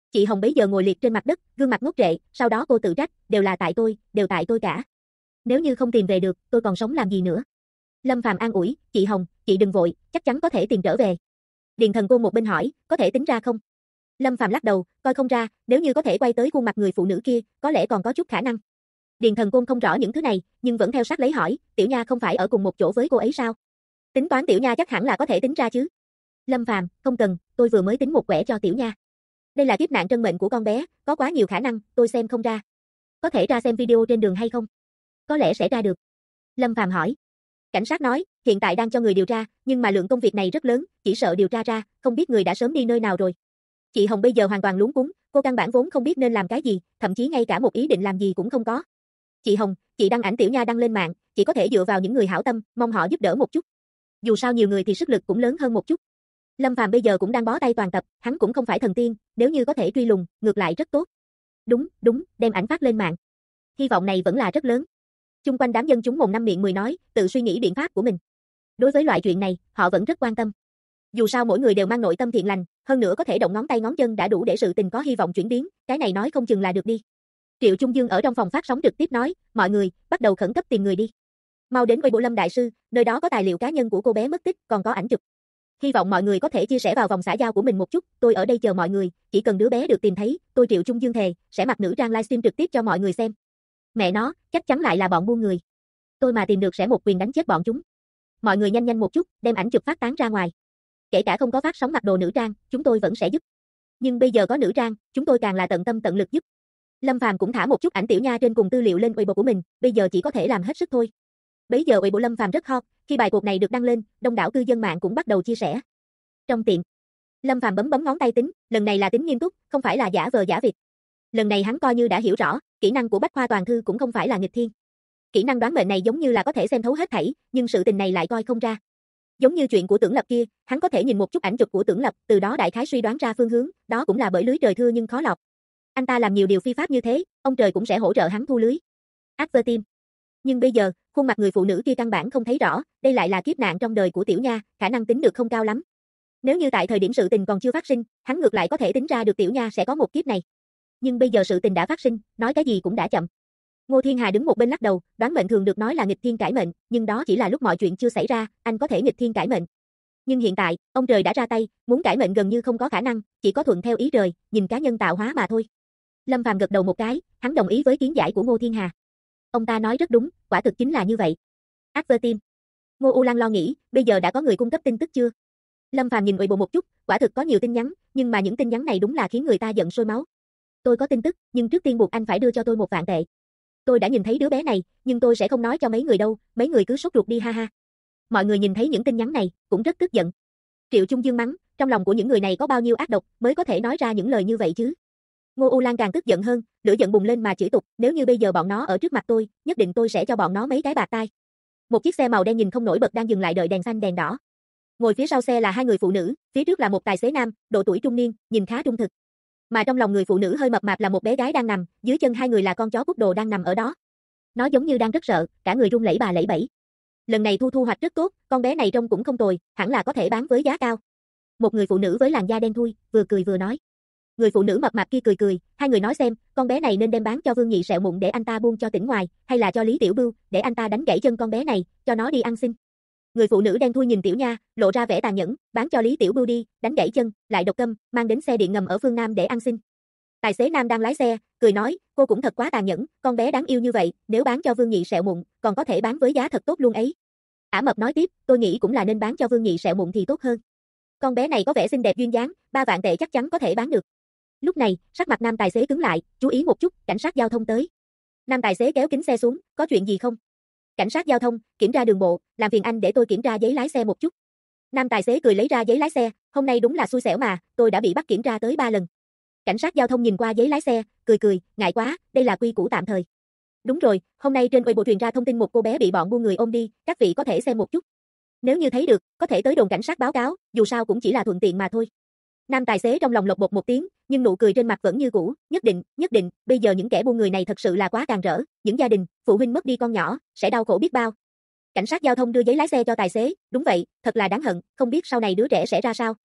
S1: Chị Hồng bấy giờ ngồi liệt trên mặt đất, gương mặt ngốc trệ, sau đó cô tự trách, đều tại tôi cả. Nếu như không tìm về được, tôi còn sống làm gì nữa? Lâm Phàm an ủi, chị Hồng, chị đừng vội, chắc chắn có thể tìm trở về. Điền Thần Côn một bên hỏi, có thể tính ra không? Lâm Phàm lắc đầu, coi không ra, nếu như có thể quay tới khuôn mặt người phụ nữ kia, có lẽ còn có chút khả năng. Điền Thần Côn không rõ những thứ này, nhưng vẫn theo sát lấy hỏi, Tiểu Nha không phải ở cùng một chỗ với cô ấy sao? Tính toán Tiểu Nha chắc hẳn là có thể tính ra chứ. Lâm Phàm, không cần, tôi vừa mới tính một quẻ cho Tiểu Nha. Đây là kiếp nạn trân mệnh của con bé, có quá nhiều khả năng, tôi xem không ra. Có thể ra xem video trên đường hay không? Có lẽ sẽ ra được. Lâm Phàm hỏi. Cảnh sát nói, hiện tại đang cho người điều tra, nhưng mà lượng công việc này rất lớn, chỉ sợ điều tra ra, không biết người đã sớm đi nơi nào rồi. Chị Hồng bây giờ hoàn toàn luống cuống, cô căn bản vốn không biết nên làm cái gì, thậm chí ngay cả một ý định làm gì cũng không có. Chị Hồng, chị đăng ảnh Tiểu Nha đăng lên mạng, chỉ có thể dựa vào những người hảo tâm, mong họ giúp đỡ một chút. Dù sao nhiều người thì sức lực cũng lớn hơn một chút. Lâm Phàm bây giờ cũng đang bó tay toàn tập, hắn cũng không phải thần tiên, nếu như có thể truy lùng, ngược lại rất tốt. Đúng, đem ảnh phát lên mạng. Hy vọng này vẫn là rất lớn. Chung quanh đám dân chúng mồm năm miệng mười nói, tự suy nghĩ biện pháp của mình. Đối với loại chuyện này, họ vẫn rất quan tâm. Dù sao mỗi người đều mang nội tâm thiện lành, hơn nữa có thể động ngón tay ngón chân đã đủ để sự tình có hy vọng chuyển biến, cái này nói không chừng là được đi. Triệu Trung Dương ở trong phòng phát sóng trực tiếp nói, mọi người, bắt đầu khẩn cấp tìm người đi. Mau đến Weibo Lâm Đại Sư, nơi đó có tài liệu cá nhân của cô bé mất tích, còn có ảnh chụp. Hy vọng mọi người có thể chia sẻ vào vòng xã giao của mình một chút, tôi ở đây chờ mọi người, chỉ cần đứa bé được tìm thấy, tôi Triệu Trung Dương thề, sẽ mặc nữ trang livestream trực tiếp cho mọi người xem. Mẹ nó, chắc chắn lại là bọn buôn người. Tôi mà tìm được sẽ một quyền đánh chết bọn chúng. Mọi người nhanh một chút, đem ảnh chụp phát tán ra ngoài. Kể cả không có phát sóng mặc đồ nữ trang, chúng tôi vẫn sẽ giúp. Nhưng bây giờ có nữ trang, chúng tôi càng là tận tâm tận lực giúp. Lâm Phàm cũng thả một chút ảnh Tiểu Nha trên cùng tư liệu lên Weibo của mình, bây giờ chỉ có thể làm hết sức thôi. Bấy giờ Weibo Lâm Phàm rất hot, khi bài cuộc này được đăng lên, đông đảo cư dân mạng cũng bắt đầu chia sẻ. Trong tiệm, Lâm Phàm bấm ngón tay tính, lần này là tính nghiêm túc, không phải là giả vờ giả vịt. Lần này hắn coi như đã hiểu rõ, kỹ năng của Bách Khoa Toàn Thư cũng không phải là nghịch thiên. Kỹ năng đoán mệnh này giống như là có thể xem thấu hết thảy, nhưng sự tình này lại coi không ra. Giống như chuyện của Tưởng Lập kia, hắn có thể nhìn một chút ảnh chụp của Tưởng Lập, từ đó đại khái suy đoán ra phương hướng, đó cũng là bởi lưới trời thưa nhưng khó lọt. Anh ta làm nhiều điều phi pháp như thế, ông trời cũng sẽ hỗ trợ hắn thu lưới. Advertim. Nhưng bây giờ, khuôn mặt người phụ nữ kia căn bản không thấy rõ, đây lại là kiếp nạn trong đời của Tiểu Nha, khả năng tính được không cao lắm. Nếu như tại thời điểm sự tình còn chưa phát sinh, hắn ngược lại có thể tính ra được Tiểu Nha sẽ có một kiếp này. Nhưng bây giờ sự tình đã phát sinh, nói cái gì cũng đã chậm. Ngô Thiên Hà đứng một bên lắc đầu, đoán mệnh thường được nói là nghịch thiên cải mệnh, nhưng đó chỉ là lúc mọi chuyện chưa xảy ra, anh có thể nghịch thiên cải mệnh. Nhưng hiện tại, ông trời đã ra tay, muốn cải mệnh gần như không có khả năng, chỉ có thuận theo ý trời, nhìn cá nhân tạo hóa mà thôi. Lâm Phàm gật đầu một cái, hắn đồng ý với kiến giải của Ngô Thiên Hà. Ông ta nói rất đúng, quả thực chính là như vậy. Advertim. Ngô U Lan lo nghĩ, bây giờ đã có người cung cấp tin tức chưa? Lâm Phàm nhìn Weibo một chút, quả thực có nhiều tin nhắn, nhưng mà những tin nhắn này đúng là khiến người ta giận sôi máu. Tôi có tin tức, nhưng trước tiên buộc anh phải đưa cho tôi 1.000 tệ. Tôi đã nhìn thấy đứa bé này, nhưng tôi sẽ không nói cho mấy người đâu, mấy người cứ sốt ruột đi ha ha. Mọi người nhìn thấy những tin nhắn này, cũng rất tức giận. Triệu Trung Dương mắng, trong lòng của những người này có bao nhiêu ác độc, mới có thể nói ra những lời như vậy chứ. Ngô U Lan càng tức giận hơn, lửa giận bùng lên mà chửi tục, nếu như bây giờ bọn nó ở trước mặt tôi, nhất định tôi sẽ cho bọn nó mấy cái bạt tai. Một chiếc xe màu đen nhìn không nổi bật đang dừng lại đợi đèn xanh đèn đỏ. Ngồi phía sau xe là hai người phụ nữ, phía trước là một tài xế nam, độ tuổi trung niên, nhìn khá trung thực. Mà trong lòng người phụ nữ hơi mập mạp là một bé gái đang nằm, dưới chân hai người là con chó cút đồ đang nằm ở đó. Nó giống như đang rất sợ, cả người run lẩy bà lẩy bẩy. Lần này thu hoạch rất tốt, con bé này trông cũng không tồi, hẳn là có thể bán với giá cao. Một người phụ nữ với làn da đen thui, vừa cười vừa nói. Người phụ nữ mập mạp kia cười, hai người nói xem, con bé này nên đem bán cho Vương Nhị Sẹo Mụn để anh ta buông cho tỉnh ngoài, hay là cho Lý Tiểu Bưu, để anh ta đánh gãy chân con bé này, cho nó đi ăn xin. Người phụ nữ đen thui nhìn Tiểu Nha, lộ ra vẻ tàn nhẫn, bán cho Lý Tiểu Bưu đi, đánh gãy chân, lại độc câm, mang đến xe điện ngầm ở phương Nam để ăn xin. Tài xế nam đang lái xe, cười nói, cô cũng thật quá tàn nhẫn, con bé đáng yêu như vậy, nếu bán cho Vương Nhị Sẹo Mụn, còn có thể bán với giá thật tốt luôn ấy. Ả Mập nói tiếp, tôi nghĩ cũng là nên bán cho Vương Nhị Sẹo Mụn thì tốt hơn. Con bé này có vẻ xinh đẹp duyên dáng, 3.000 tệ chắc chắn có thể bán được. Lúc này, sắc mặt nam tài xế cứng lại, chú ý một chút, cảnh sát giao thông tới. Nam tài xế kéo kính xe xuống, có chuyện gì không? Cảnh sát giao thông, kiểm tra đường bộ, làm phiền anh để tôi kiểm tra giấy lái xe một chút. Nam tài xế cười lấy ra giấy lái xe, hôm nay đúng là xui xẻo mà, tôi đã bị bắt kiểm tra tới 3 lần. Cảnh sát giao thông nhìn qua giấy lái xe, cười, ngại quá, đây là quy củ tạm thời. Đúng rồi, hôm nay trên Weibo truyền ra thông tin một cô bé bị bọn buôn người ôm đi, các vị có thể xem một chút. Nếu như thấy được, có thể tới đồn cảnh sát báo cáo, dù sao cũng chỉ là thuận tiện mà thôi. Nam tài xế trong lòng lộc bột một tiếng, nhưng nụ cười trên mặt vẫn như cũ, nhất định, bây giờ những kẻ buôn người này thật sự là quá càn rỡ, những gia đình, phụ huynh mất đi con nhỏ, sẽ đau khổ biết bao. Cảnh sát giao thông đưa giấy lái xe cho tài xế, đúng vậy, thật là đáng hận, không biết sau này đứa trẻ sẽ ra sao.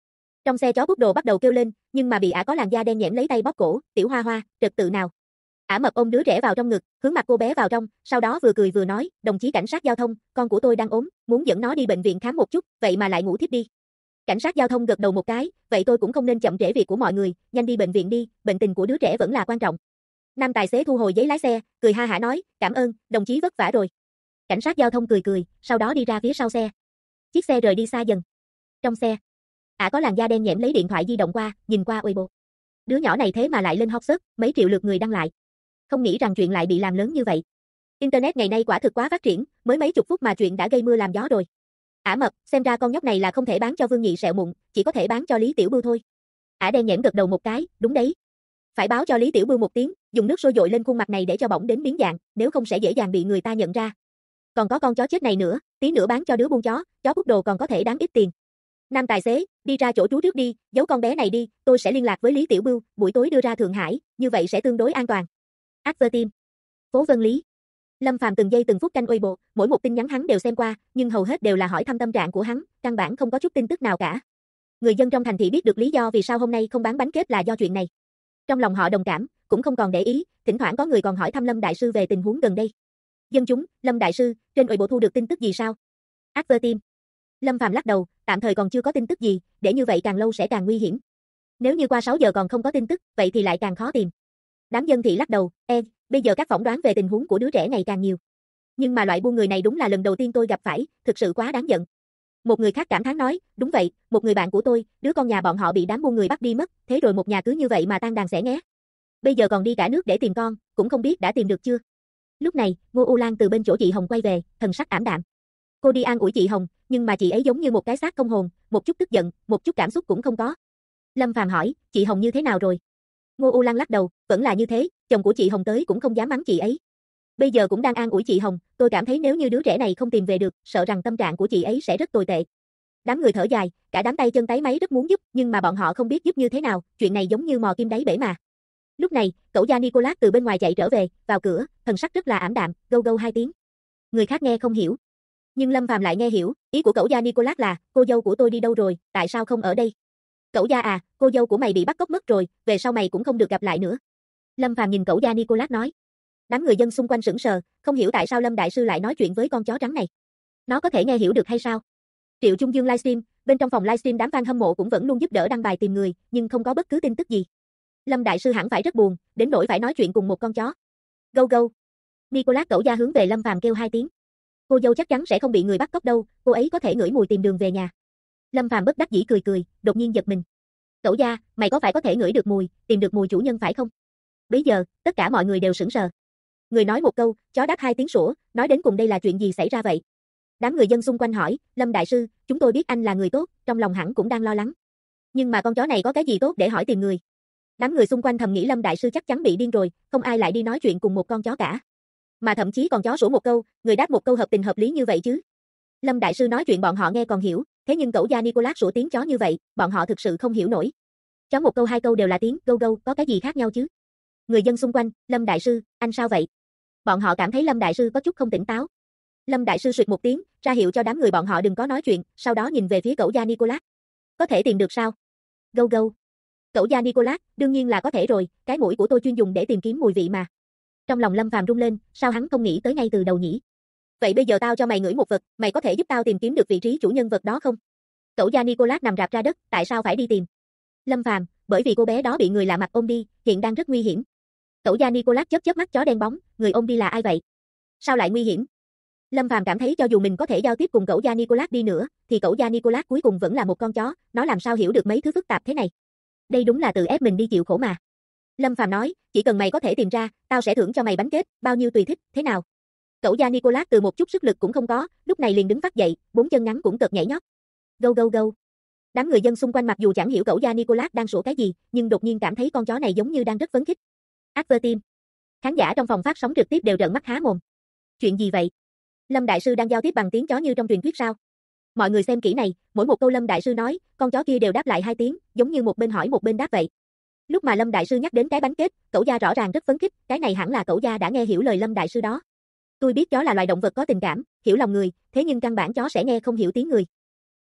S1: Trong xe chó Poodle bắt đầu kêu lên, nhưng mà bị ả có làn da đen nhẽm lấy tay bóp cổ, "Tiểu Hoa Hoa, trật tự nào." Ả mập ôm đứa trẻ vào trong ngực, hướng mặt cô bé vào trong, sau đó vừa cười vừa nói, "Đồng chí cảnh sát giao thông, con của tôi đang ốm, muốn dẫn nó đi bệnh viện khám một chút, vậy mà lại ngủ thiếp đi." Cảnh sát giao thông gật đầu một cái, "Vậy tôi cũng không nên chậm trễ việc của mọi người, nhanh đi bệnh viện đi, bệnh tình của đứa trẻ vẫn là quan trọng." Nam tài xế thu hồi giấy lái xe, cười ha hả nói, "Cảm ơn, đồng chí vất vả rồi." Cảnh sát giao thông cười cười, sau đó đi ra phía sau xe. Chiếc xe rời đi xa dần. Trong xe, ả có làn da đen nhẽm lấy điện thoại di động qua, nhìn qua Weibo. Đứa nhỏ này thế mà lại lên hot search, mấy triệu lượt người đăng lại. Không nghĩ rằng chuyện lại bị làm lớn như vậy. Internet ngày nay quả thực quá phát triển, mới mấy chục phút mà chuyện đã gây mưa làm gió rồi. Ả mập, xem ra con nhóc này là không thể bán cho Vương Nhị sẹo mụn, chỉ có thể bán cho Lý Tiểu Bưu thôi. Ả đen nhẽm gật đầu một cái, đúng đấy. Phải báo cho Lý Tiểu Bưu một tiếng, dùng nước sôi dội lên khuôn mặt này để cho bỏng đến biến dạng, nếu không sẽ dễ dàng bị người ta nhận ra. Còn có con chó chết này nữa, tí nữa bán cho đứa buôn chó Poodle còn có thể đáng ít tiền. Nam tài xế, đi ra chỗ trú trước đi, giấu con bé này đi, tôi sẽ liên lạc với Lý Tiểu Bưu, buổi tối đưa ra Thượng Hải, như vậy sẽ tương đối an toàn. Advertime. Phố Vân Lý. Lâm Phàm từng giây từng phút canh Weibo, mỗi một tin nhắn hắn đều xem qua, nhưng hầu hết đều là hỏi thăm tâm trạng của hắn, căn bản không có chút tin tức nào cả. Người dân trong thành thị biết được lý do vì sao hôm nay không bán bánh kết là do chuyện này. Trong lòng họ đồng cảm, cũng không còn để ý, thỉnh thoảng có người còn hỏi thăm Lâm đại sư về tình huống gần đây. Dân chúng, Lâm đại sư, trên Weibo thu được tin tức gì sao? Advertime. Lâm Phàm lắc đầu, tạm thời còn chưa có tin tức gì, để như vậy càng lâu sẽ càng nguy hiểm. Nếu như qua 6 giờ còn không có tin tức, vậy thì lại càng khó tìm. Đám dân thị lắc đầu, bây giờ các phỏng đoán về tình huống của đứa trẻ này càng nhiều. Nhưng mà loại buôn người này đúng là lần đầu tiên tôi gặp phải, thực sự quá đáng giận. Một người khác cảm thán nói, đúng vậy, một người bạn của tôi, đứa con nhà bọn họ bị đám buôn người bắt đi mất, thế rồi một nhà cứ như vậy mà tan đàn xẻ nghé. Bây giờ còn đi cả nước để tìm con, cũng không biết đã tìm được chưa. Lúc này, Ngô U Lan từ bên chỗ chị Hồng quay về, thần sắc ảm đạm. Cô đi an ủi chị Hồng, nhưng mà chị ấy giống như một cái xác không hồn, một chút tức giận, một chút cảm xúc cũng không có. Lâm Phàm hỏi, chị Hồng như thế nào rồi? Ngô U Lan lắc đầu, vẫn là như thế, chồng của chị Hồng tới cũng không dám mắng chị ấy. Bây giờ cũng đang an ủi chị Hồng, tôi cảm thấy nếu như đứa trẻ này không tìm về được, sợ rằng tâm trạng của chị ấy sẽ rất tồi tệ. Đám người thở dài, cả đám tay chân táy máy rất muốn giúp, nhưng mà bọn họ không biết giúp như thế nào, chuyện này giống như mò kim đáy bể mà. Lúc này, cậu gia Nicolas từ bên ngoài chạy trở về, vào cửa, thần sắc rất là ảm đạm, gâu gâu 2 tiếng. Người khác nghe không hiểu, nhưng Lâm Phàm lại nghe hiểu, ý của cậu gia Nicolas là, cô dâu của tôi đi đâu rồi, tại sao không ở đây? Cậu gia à, cô dâu của mày bị bắt cóc mất rồi, về sau mày cũng không được gặp lại nữa. Lâm Phàm nhìn cậu gia Nicolas nói. Đám người dân xung quanh sững sờ, không hiểu tại sao Lâm đại sư lại nói chuyện với con chó trắng này. Nó có thể nghe hiểu được hay sao? Triệu Trung Dương livestream, bên trong phòng livestream đám fan hâm mộ cũng vẫn luôn giúp đỡ đăng bài tìm người, nhưng không có bất cứ tin tức gì. Lâm đại sư hẳn phải rất buồn, đến nỗi phải nói chuyện cùng một con chó. Gâu gâu. Nicolas cậu gia hướng về Lâm Phàm kêu 2 tiếng. Cô dâu chắc chắn sẽ không bị người bắt cóc đâu, cô ấy có thể ngửi mùi tìm đường về nhà. Lâm Phàm bất đắc dĩ cười cười, đột nhiên giật mình. Cậu gia, mày có phải có thể ngửi được mùi, tìm được mùi chủ nhân phải không? Bấy giờ, tất cả mọi người đều sững sờ. Người nói một câu, chó đáp 2 tiếng sủa, nói đến cùng đây là chuyện gì xảy ra vậy? Đám người dân xung quanh hỏi, Lâm đại sư, chúng tôi biết anh là người tốt, trong lòng hẳn cũng đang lo lắng. Nhưng mà con chó này có cái gì tốt để hỏi tìm người? Đám người xung quanh thầm nghĩ Lâm đại sư chắc chắn bị điên rồi, không ai lại đi nói chuyện cùng một con chó cả. Mà thậm chí còn chó sủa một câu, người đáp một câu hợp tình hợp lý như vậy chứ. Lâm đại sư nói chuyện bọn họ nghe còn hiểu, thế nhưng cậu gia Nicolas sủa tiếng chó như vậy, bọn họ thực sự không hiểu nổi. Chó một câu 2 câu đều là tiếng gâu gâu, có cái gì khác nhau chứ? Người dân xung quanh, Lâm đại sư, anh sao vậy? Bọn họ cảm thấy Lâm đại sư có chút không tỉnh táo. Lâm đại sư suyệt một tiếng, ra hiệu cho đám người bọn họ đừng có nói chuyện, sau đó nhìn về phía cậu gia Nicolas. Có thể tìm được sao? Gâu gâu. Cậu gia Nicolas, đương nhiên là có thể rồi, cái mũi của tôi chuyên dùng để tìm kiếm mùi vị mà. Trong lòng Lâm Phàm rung lên, sao hắn không nghĩ tới ngay từ đầu nhỉ? Vậy bây giờ tao cho mày ngửi một vật, mày có thể giúp tao tìm kiếm được vị trí chủ nhân vật đó không? Cậu gia Nicolas nằm rạp ra đất, tại sao phải đi tìm? Lâm Phàm, bởi vì cô bé đó bị người lạ mặt ôm đi, hiện đang rất nguy hiểm. Cậu gia Nicolas chớp chớp mắt chó đen bóng, người ôm đi là ai vậy? Sao lại nguy hiểm? Lâm Phàm cảm thấy cho dù mình có thể giao tiếp cùng cậu gia Nicolas đi nữa, thì cậu gia Nicolas cuối cùng vẫn là một con chó, nó làm sao hiểu được mấy thứ phức tạp thế này? Đây đúng là tự ép mình đi chịu khổ mà. Lâm Phàm nói, chỉ cần mày có thể tìm ra, tao sẽ thưởng cho mày bánh kết, bao nhiêu tùy thích, thế nào? Cậu gia Nicolas từ một chút sức lực cũng không có, lúc này liền đứng phát dậy, 4 chân ngắn cũng cật nhảy nhót. Gâu gâu gâu. Đám người dân xung quanh mặc dù chẳng hiểu cậu gia Nicolas đang sủa cái gì, nhưng đột nhiên cảm thấy con chó này giống như đang rất phấn khích. Advertime. Khán giả trong phòng phát sóng trực tiếp đều trợn mắt há mồm. Chuyện gì vậy? Lâm đại sư đang giao tiếp bằng tiếng chó như trong truyền thuyết sao? Mọi người xem kỹ này, mỗi một câu Lâm đại sư nói, con chó kia đều đáp lại 2 tiếng, giống như một bên hỏi một bên đáp vậy. Lúc mà Lâm đại sư nhắc đến cái bánh kết, cậu gia rõ ràng rất phấn khích, cái này hẳn là cậu gia đã nghe hiểu lời Lâm đại sư đó. Tôi biết chó là loài động vật có tình cảm, hiểu lòng người, thế nhưng căn bản chó sẽ nghe không hiểu tiếng người.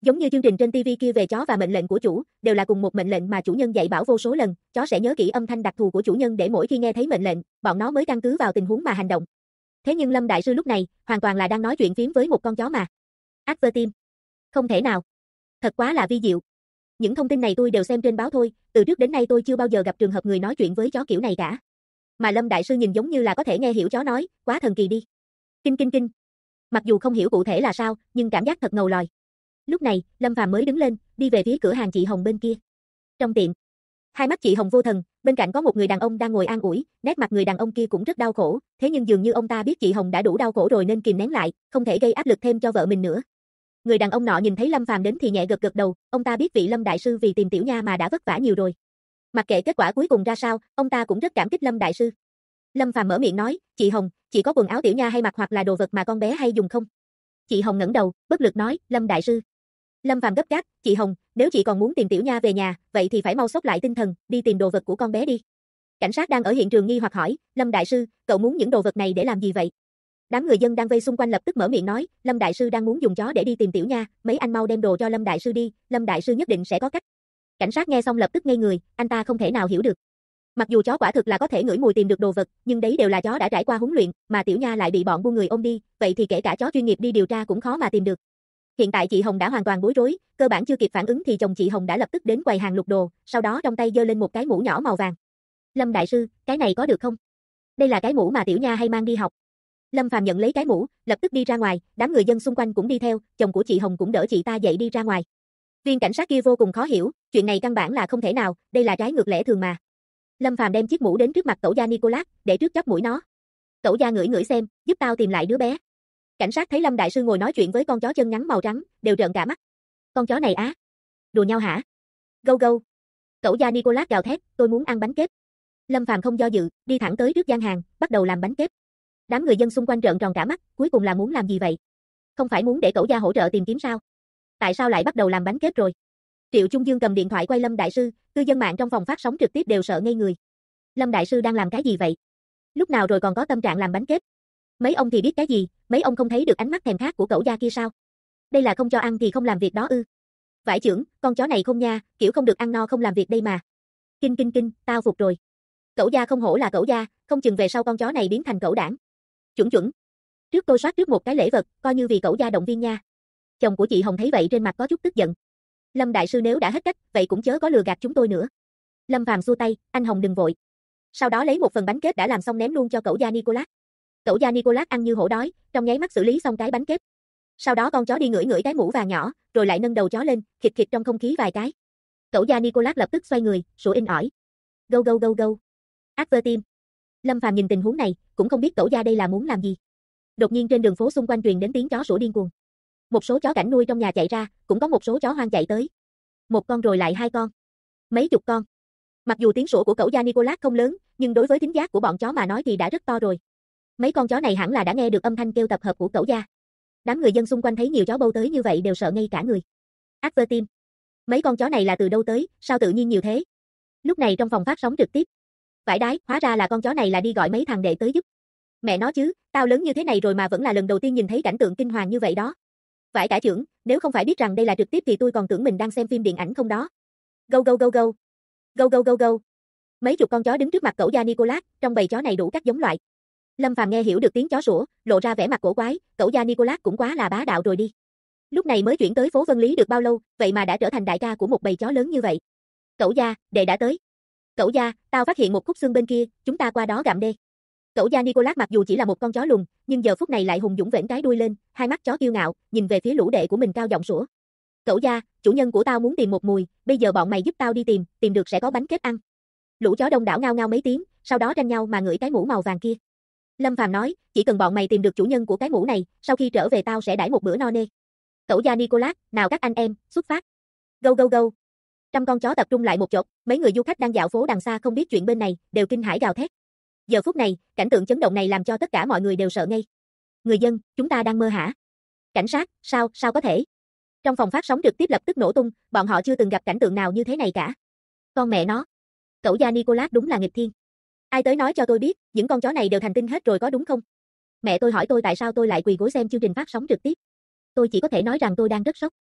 S1: Giống như chương trình trên TV kia về chó và mệnh lệnh của chủ, đều là cùng một mệnh lệnh mà chủ nhân dạy bảo vô số lần, chó sẽ nhớ kỹ âm thanh đặc thù của chủ nhân để mỗi khi nghe thấy mệnh lệnh, bọn nó mới căn cứ vào tình huống mà hành động. Thế nhưng Lâm đại sư lúc này, hoàn toàn là đang nói chuyện phiếm với một con chó mà. Advertim. Không thể nào. Thật quá là vi diệu. Những thông tin này tôi đều xem trên báo thôi, từ trước đến nay tôi chưa bao giờ gặp trường hợp người nói chuyện với chó kiểu này cả. Mà Lâm đại sư nhìn giống như là có thể nghe hiểu chó nói, quá thần kỳ đi. Kinh kinh kinh. Mặc dù không hiểu cụ thể là sao, nhưng cảm giác thật ngầu lòi. Lúc này, Lâm Phàm mới đứng lên, đi về phía cửa hàng chị Hồng bên kia. Trong tiệm, hai mắt chị Hồng vô thần, bên cạnh có một người đàn ông đang ngồi an ủi, nét mặt người đàn ông kia cũng rất đau khổ, thế nhưng dường như ông ta biết chị Hồng đã đủ đau khổ rồi nên kìm nén lại, không thể gây áp lực thêm cho vợ mình nữa. Người đàn ông nọ nhìn thấy Lâm Phàm đến thì nhẹ gật gật đầu, ông ta biết vị Lâm đại sư vì tìm Tiểu Nha mà đã vất vả nhiều rồi. Mặc kệ kết quả cuối cùng ra sao, ông ta cũng rất cảm kích Lâm đại sư. Lâm Phàm mở miệng nói, chị Hồng, chị có quần áo Tiểu Nha hay mặc hoặc là đồ vật mà con bé hay dùng không? Chị Hồng ngẩng đầu, bất lực nói, Lâm đại sư. Lâm Phàm gấp gáp, chị Hồng, nếu chị còn muốn tìm Tiểu Nha về nhà, vậy thì phải mau xốc lại tinh thần, đi tìm đồ vật của con bé đi. Cảnh sát đang ở hiện trường nghi hoặc hỏi, Lâm đại sư, cậu muốn những đồ vật này để làm gì vậy? Đám người dân đang vây xung quanh lập tức mở miệng nói, Lâm đại sư đang muốn dùng chó để đi tìm Tiểu Nha, mấy anh mau đem đồ cho Lâm đại sư đi, Lâm đại sư nhất định sẽ có cách. Cảnh sát nghe xong lập tức ngây người, anh ta không thể nào hiểu được. Mặc dù chó quả thực là có thể ngửi mùi tìm được đồ vật, nhưng đấy đều là chó đã trải qua huấn luyện, mà Tiểu Nha lại bị bọn buôn người ôm đi, vậy thì kể cả chó chuyên nghiệp đi điều tra cũng khó mà tìm được. Hiện tại chị Hồng đã hoàn toàn bối rối, cơ bản chưa kịp phản ứng thì chồng chị Hồng đã lập tức đến quầy hàng lục đồ, sau đó trong tay giơ lên một cái mũ nhỏ màu vàng. Lâm đại sư, cái này có được không? Đây là cái mũ mà Tiểu Nha hay mang đi học. Lâm Phàm nhận lấy cái mũ, lập tức đi ra ngoài, đám người dân xung quanh cũng đi theo, chồng của chị Hồng cũng đỡ chị ta dậy đi ra ngoài. Viên cảnh sát kia vô cùng khó hiểu, chuyện này căn bản là không thể nào, đây là trái ngược lẽ thường mà. Lâm Phàm đem chiếc mũ đến trước mặt cẩu gia Nicholas, để trước chóp mũi nó. Cẩu gia ngửi ngửi xem, giúp tao tìm lại đứa bé. Cảnh sát thấy Lâm đại sư ngồi nói chuyện với con chó chân ngắn màu trắng, đều trợn cả mắt. Con chó này á? Đùa nhau hả? Gâu gâu. Cẩu gia Nicholas gào thét, tôi muốn ăn bánh kếp. Lâm Phàm không do dự, đi thẳng tới trước gian hàng, bắt đầu làm bánh kếp. Đám người dân xung quanh trợn tròn cả mắt, cuối cùng là muốn làm gì vậy? Không phải muốn để cẩu gia hỗ trợ tìm kiếm sao? Tại sao lại bắt đầu làm bánh kếp rồi? Triệu Trung Dương cầm điện thoại quay Lâm đại sư, cư dân mạng trong phòng phát sóng trực tiếp đều sợ ngây người. Lâm đại sư đang làm cái gì vậy? Lúc nào rồi còn có tâm trạng làm bánh kếp? Mấy ông thì biết cái gì, mấy ông không thấy được ánh mắt thèm khát của cẩu gia kia sao? Đây là không cho ăn thì không làm việc đó ư? Vải chưởng, con chó này không nha, kiểu không được ăn no không làm việc đây mà. Kinh kinh kinh, tao phục rồi. Cẩu gia không hổ là cẩu gia, không chừng về sau con chó này biến thành cẩu đảng. Chuẩn chuẩn. Trước tôi soát trước một cái lễ vật, coi như vì cẩu gia động viên nha. Chồng của chị Hồng thấy vậy trên mặt có chút tức giận. Lâm đại sư nếu đã hết cách, vậy cũng chớ có lừa gạt chúng tôi nữa. Lâm Phàm xua tay, anh Hồng đừng vội. Sau đó lấy một phần bánh kếp đã làm xong ném luôn cho cẩu gia Nicholas. Cẩu gia Nicholas ăn như hổ đói, trong nháy mắt xử lý xong cái bánh kếp. Sau đó con chó đi ngửi ngửi cái mũ vàng nhỏ, rồi lại nâng đầu chó lên, khịt khịt trong không khí vài cái. Cẩu gia Nicholas lập tức xoay người, sủa inh ỏi. Go go go go. Advertim. Lâm Phàm nhìn tình huống này, cũng không biết cẩu gia đây là muốn làm gì. Đột nhiên trên đường phố xung quanh truyền đến tiếng chó sủa điên cuồng. Một số chó cảnh nuôi trong nhà chạy ra, cũng có một số chó hoang chạy tới. Một con rồi lại hai con. Mấy chục con. Mặc dù tiếng sủa của cẩu gia Nicholas không lớn, nhưng đối với thính giác của bọn chó mà nói thì đã rất to rồi. Mấy con chó này hẳn là đã nghe được âm thanh kêu tập hợp của cẩu gia. Đám người dân xung quanh thấy nhiều chó bâu tới như vậy đều sợ ngây cả người. Advertim. Mấy con chó này là từ đâu tới, sao tự nhiên nhiều thế? Lúc này trong phòng phát sóng trực tiếp. Vãi đái, hóa ra là con chó này là đi gọi mấy thằng đệ tới giúp. Mẹ nó chứ, tao lớn như thế này rồi mà vẫn là lần đầu tiên nhìn thấy cảnh tượng kinh hoàng như vậy đó. Vãi cả chưởng, nếu không phải biết rằng đây là trực tiếp thì tôi còn tưởng mình đang xem phim điện ảnh không đó. Go go go go. Go go go go. Mấy chục con chó đứng trước mặt cẩu gia Nicholas, trong bầy chó này đủ các giống loại. Lâm Phàm nghe hiểu được tiếng chó sủa, lộ ra vẻ mặt cổ quái, cẩu gia Nicholas cũng quá là bá đạo rồi đi. Lúc này mới chuyển tới phố Vân Lý được bao lâu, vậy mà đã trở thành đại ca của một bầy chó lớn như vậy. Cẩu gia, đệ đã tới. Cẩu gia, tao phát hiện một khúc xương bên kia, chúng ta qua đó gặm đê. Cẩu gia Nicholas mặc dù chỉ là một con chó lùn, nhưng giờ phút này lại hùng dũng vểnh cái đuôi lên, hai mắt chó kiêu ngạo, nhìn về phía lũ đệ của mình cao giọng sủa. Cẩu gia, chủ nhân của tao muốn tìm một mùi, bây giờ bọn mày giúp tao đi tìm, tìm được sẽ có bánh kếp ăn. Lũ chó đông đảo ngao ngao mấy tiếng, sau đó tranh nhau mà ngửi cái mũ màu vàng kia. Lâm Phàm nói, chỉ cần bọn mày tìm được chủ nhân của cái mũ này, sau khi trở về tao sẽ đãi một bữa no nê. Cẩu gia Nicholas, nào các anh em, xuất phát. Go go go. Trăm con chó tập trung lại một chỗ, mấy người du khách đang dạo phố đằng xa không biết chuyện bên này, đều kinh hãi gào thét. Giờ phút này, cảnh tượng chấn động này làm cho tất cả mọi người đều sợ ngây. Người dân, chúng ta đang mơ hả? Cảnh sát, sao có thể? Trong phòng phát sóng trực tiếp lập tức nổ tung, bọn họ chưa từng gặp cảnh tượng nào như thế này cả. Con mẹ nó. Cẩu gia Nicholas đúng là nghịch thiên. Ai tới nói cho tôi biết, những con chó này đều thành tinh hết rồi có đúng không? Mẹ tôi hỏi tôi tại sao tôi lại quỳ gối xem chương trình phát sóng trực tiếp. Tôi chỉ có thể nói rằng tôi đang rất sốc.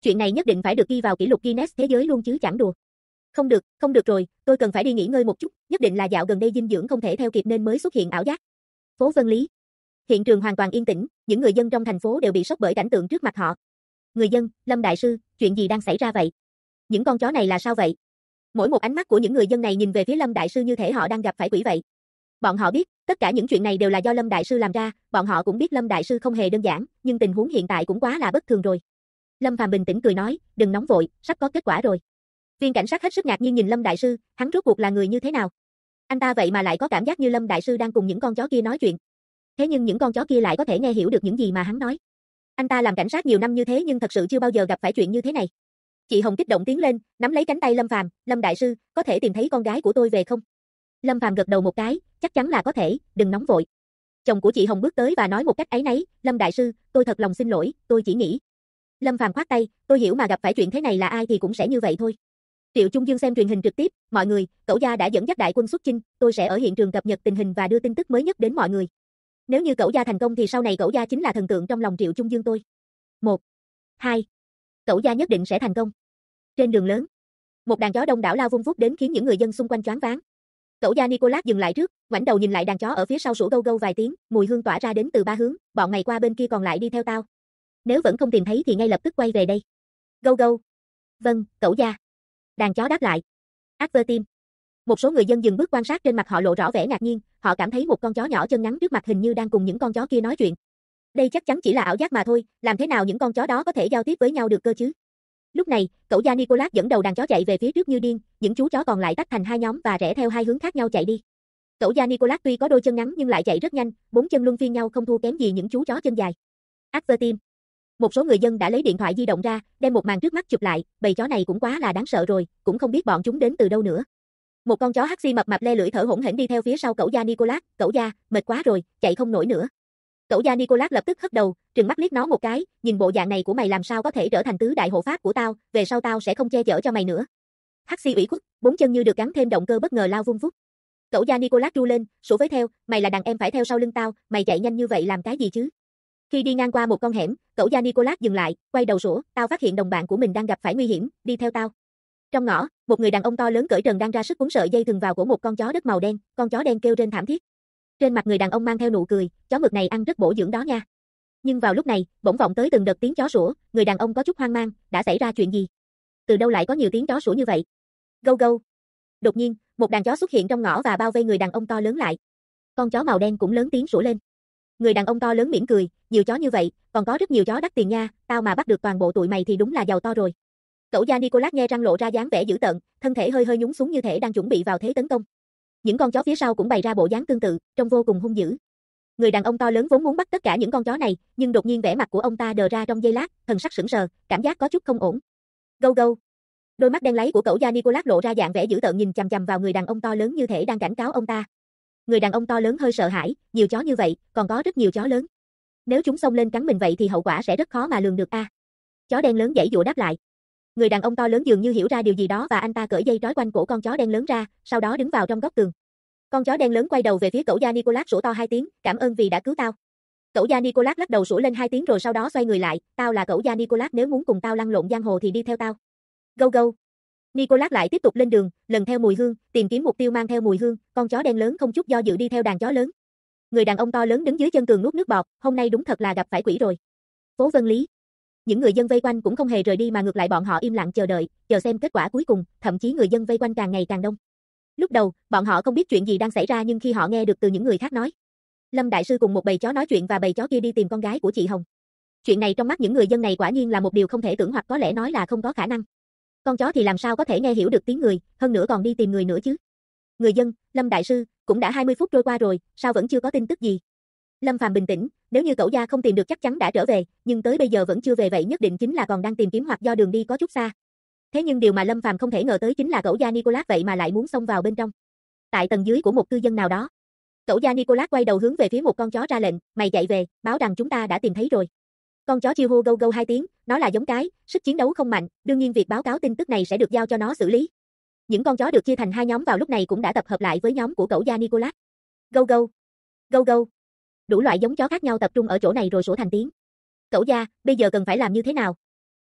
S1: Chuyện này nhất định phải được ghi vào kỷ lục Guinness thế giới luôn chứ chẳng đùa. Không được rồi, tôi cần phải đi nghỉ ngơi một chút, nhất định là dạo gần đây dinh dưỡng không thể theo kịp nên mới xuất hiện ảo giác. Phố Vân Lý. Hiện trường hoàn toàn yên tĩnh, những người dân trong thành phố đều bị sốc bởi cảnh tượng trước mặt họ. Người dân, Lâm đại sư, chuyện gì đang xảy ra vậy? Những con chó này là sao vậy? Mỗi một ánh mắt của những người dân này nhìn về phía Lâm đại sư như thể họ đang gặp phải quỷ vậy. Bọn họ biết, tất cả những chuyện này đều là do Lâm đại sư làm ra, bọn họ cũng biết Lâm đại sư không hề đơn giản, nhưng tình huống hiện tại cũng quá là bất thường rồi. Lâm Phàm bình tĩnh cười nói, đừng nóng vội, sắp có kết quả rồi. Viên cảnh sát hết sức ngạc nhiên nhìn Lâm đại sư, hắn rốt cuộc là người như thế nào? Anh ta vậy mà lại có cảm giác như Lâm đại sư đang cùng những con chó kia nói chuyện. Thế nhưng những con chó kia lại có thể nghe hiểu được những gì mà hắn nói. Anh ta làm cảnh sát nhiều năm như thế nhưng thật sự chưa bao giờ gặp phải chuyện như thế này. Chị Hồng kích động tiến lên, nắm lấy cánh tay Lâm Phàm, Lâm đại sư, có thể tìm thấy con gái của tôi về không? Lâm Phàm gật đầu một cái, chắc chắn là có thể, đừng nóng vội. Chồng của chị Hồng bước tới và nói một cách áy náy, Lâm đại sư, tôi thật lòng xin lỗi, tôi chỉ nghĩ. Lâm Phàm khoát tay, tôi hiểu mà gặp phải chuyện thế này là ai thì cũng sẽ như vậy thôi. Triệu Trung Dương xem truyền hình trực tiếp, mọi người, cậu gia đã dẫn dắt đại quân xuất chinh, tôi sẽ ở hiện trường cập nhật tình hình và đưa tin tức mới nhất đến mọi người. Nếu như cậu gia thành công thì sau này cậu gia chính là thần tượng trong lòng Triệu Trung Dương tôi. 1, 2. Cậu gia nhất định sẽ thành công. Trên đường lớn, một đàn chó đông đảo lao vun vút đến khiến những người dân xung quanh choáng váng. Cậu gia Nicholas dừng lại trước, ngoảnh đầu nhìn lại đàn chó ở phía sau sủa gâu gâu vài tiếng, mùi hương tỏa ra đến từ ba hướng, bọn mày qua bên kia còn lại đi theo tao. Nếu vẫn không tìm thấy thì ngay lập tức quay về đây. Gâu gâu. Vâng, cậu gia. Đàn chó đáp lại. Advertim. Một số người dân dừng bước quan sát, trên mặt họ lộ rõ vẻ ngạc nhiên, họ cảm thấy một con chó nhỏ chân ngắn trước mặt hình như đang cùng những con chó kia nói chuyện. Đây chắc chắn chỉ là ảo giác mà thôi, làm thế nào những con chó đó có thể giao tiếp với nhau được cơ chứ? Lúc này, cậu gia Nicholas dẫn đầu đàn chó chạy về phía trước như điên, những chú chó còn lại tách thành hai nhóm và rẽ theo hai hướng khác nhau chạy đi. Cậu gia Nicholas tuy có đôi chân ngắn nhưng lại chạy rất nhanh, bốn chân luân phiên nhau không thua kém gì những chú chó chân dài. Advertim. Một số người dân đã lấy điện thoại di động ra, đem một màn trước mắt chụp lại, bầy chó này cũng quá là đáng sợ rồi, cũng không biết bọn chúng đến từ đâu nữa. Một con chó hắc xi mập mạp le lưỡi thở hổn hển đi theo phía sau cậu gia Nicholas, cậu gia, mệt quá rồi, chạy không nổi nữa. Cậu gia Nicholas lập tức hất đầu, trừng mắt liếc nó một cái, nhìn bộ dạng này của mày làm sao có thể trở thành tứ đại hộ pháp của tao, về sau tao sẽ không che chở cho mày nữa. Hắc xi ủy khuất, bốn chân như được gắn thêm động cơ bất ngờ lao vun vút. Cậu gia Nicholas ru lên, sủa với theo, mày là đàn em phải theo sau lưng tao, mày chạy nhanh như vậy làm cái gì chứ? Khi đi ngang qua một con hẻm, cậu gia Nicholas dừng lại, quay đầu sủa, tao phát hiện đồng bạn của mình đang gặp phải nguy hiểm, đi theo tao. Trong ngõ, một người đàn ông to lớn cởi trần đang ra sức cuốn sợi dây thừng vào cổ một con chó đất màu đen, con chó đen kêu rên thảm thiết. Trên mặt người đàn ông mang theo nụ cười, chó mực này ăn rất bổ dưỡng đó nha. Nhưng vào lúc này, bỗng vọng tới từng đợt tiếng chó sủa, người đàn ông có chút hoang mang, đã xảy ra chuyện gì? Từ đâu lại có nhiều tiếng chó sủa như vậy? Gâu gâu. Đột nhiên, một đàn chó xuất hiện trong ngõ và bao vây người đàn ông to lớn lại. Con chó màu đen cũng lớn tiếng sủa lên. Người đàn ông to lớn mỉm cười, nhiều chó như vậy, còn có rất nhiều chó đắt tiền nha, tao mà bắt được toàn bộ tụi mày thì đúng là giàu to rồi. Cậu gia Nicholas nghe răng lộ ra dáng vẻ dữ tợn, thân thể hơi hơi nhún xuống như thể đang chuẩn bị vào thế tấn công. Những con chó phía sau cũng bày ra bộ dáng tương tự, trông vô cùng hung dữ. Người đàn ông to lớn vốn muốn bắt tất cả những con chó này, nhưng đột nhiên vẻ mặt của ông ta đờ ra trong giây lát, thần sắc sững sờ, cảm giác có chút không ổn. Gâu gâu. Đôi mắt đen láy của cậu gia Nicholas lộ ra dạng vẻ dữ tợn nhìn chằm chằm vào người đàn ông to lớn như thể đang cảnh cáo ông ta. Người đàn ông to lớn hơi sợ hãi, nhiều chó như vậy, còn có rất nhiều chó lớn. Nếu chúng xông lên cắn mình vậy thì hậu quả sẽ rất khó mà lường được a. Chó đen lớn giãy giụa đáp lại. Người đàn ông to lớn dường như hiểu ra điều gì đó và anh ta cởi dây trói quanh cổ con chó đen lớn ra, sau đó đứng vào trong góc tường. Con chó đen lớn quay đầu về phía cậu gia Nicholas sủa to hai tiếng, cảm ơn vì đã cứu tao. Cậu gia Nicholas lắc đầu sủa lên hai tiếng rồi sau đó xoay người lại, tao là cậu gia Nicholas, nếu muốn cùng tao lăn lộn giang hồ thì đi theo tao. Gâu gâu. Nicholas lại tiếp tục lên đường, lần theo mùi hương, tìm kiếm mục tiêu mang theo mùi hương, con chó đen lớn không chút do dự đi theo đàn chó lớn. Người đàn ông to lớn đứng dưới chân tường nuốt nước bọt, hôm nay đúng thật là gặp phải quỷ rồi. Phố Vân Lý. Những người dân vây quanh cũng không hề rời đi mà ngược lại bọn họ im lặng chờ đợi, chờ xem kết quả cuối cùng, thậm chí người dân vây quanh càng ngày càng đông. Lúc đầu, bọn họ không biết chuyện gì đang xảy ra nhưng khi họ nghe được từ những người khác nói, Lâm đại sư cùng một bầy chó nói chuyện và bầy chó kia đi tìm con gái của chị Hồng. Chuyện này trong mắt những người dân này quả nhiên là một điều không thể tưởng hoặc có lẽ nói là không có khả năng. Con chó thì làm sao có thể nghe hiểu được tiếng người, hơn nữa còn đi tìm người nữa chứ. Người dân, Lâm đại sư, cũng đã 20 phút trôi qua rồi, sao vẫn chưa có tin tức gì? Lâm Phàm bình tĩnh, nếu như cậu gia không tìm được chắc chắn đã trở về, nhưng tới bây giờ vẫn chưa về vậy nhất định chính là còn đang tìm kiếm hoặc do đường đi có chút xa. Thế nhưng điều mà Lâm Phàm không thể ngờ tới chính là cậu gia Nicholas vậy mà lại muốn xông vào bên trong. Tại tầng dưới của một cư dân nào đó, cậu gia Nicholas quay đầu hướng về phía một con chó ra lệnh, mày chạy về, báo rằng chúng ta đã tìm thấy rồi. Con chó chiêu hô gâu gâu hai tiếng, nó là giống cái, sức chiến đấu không mạnh, đương nhiên việc báo cáo tin tức này sẽ được giao cho nó xử lý. Những con chó được chia thành hai nhóm vào lúc này cũng đã tập hợp lại với nhóm của cậu gia Nicholas. Gâu gâu, gâu gâu. Đủ loại giống chó khác nhau tập trung ở chỗ này rồi sủa thành tiếng. Cậu gia, bây giờ cần phải làm như thế nào?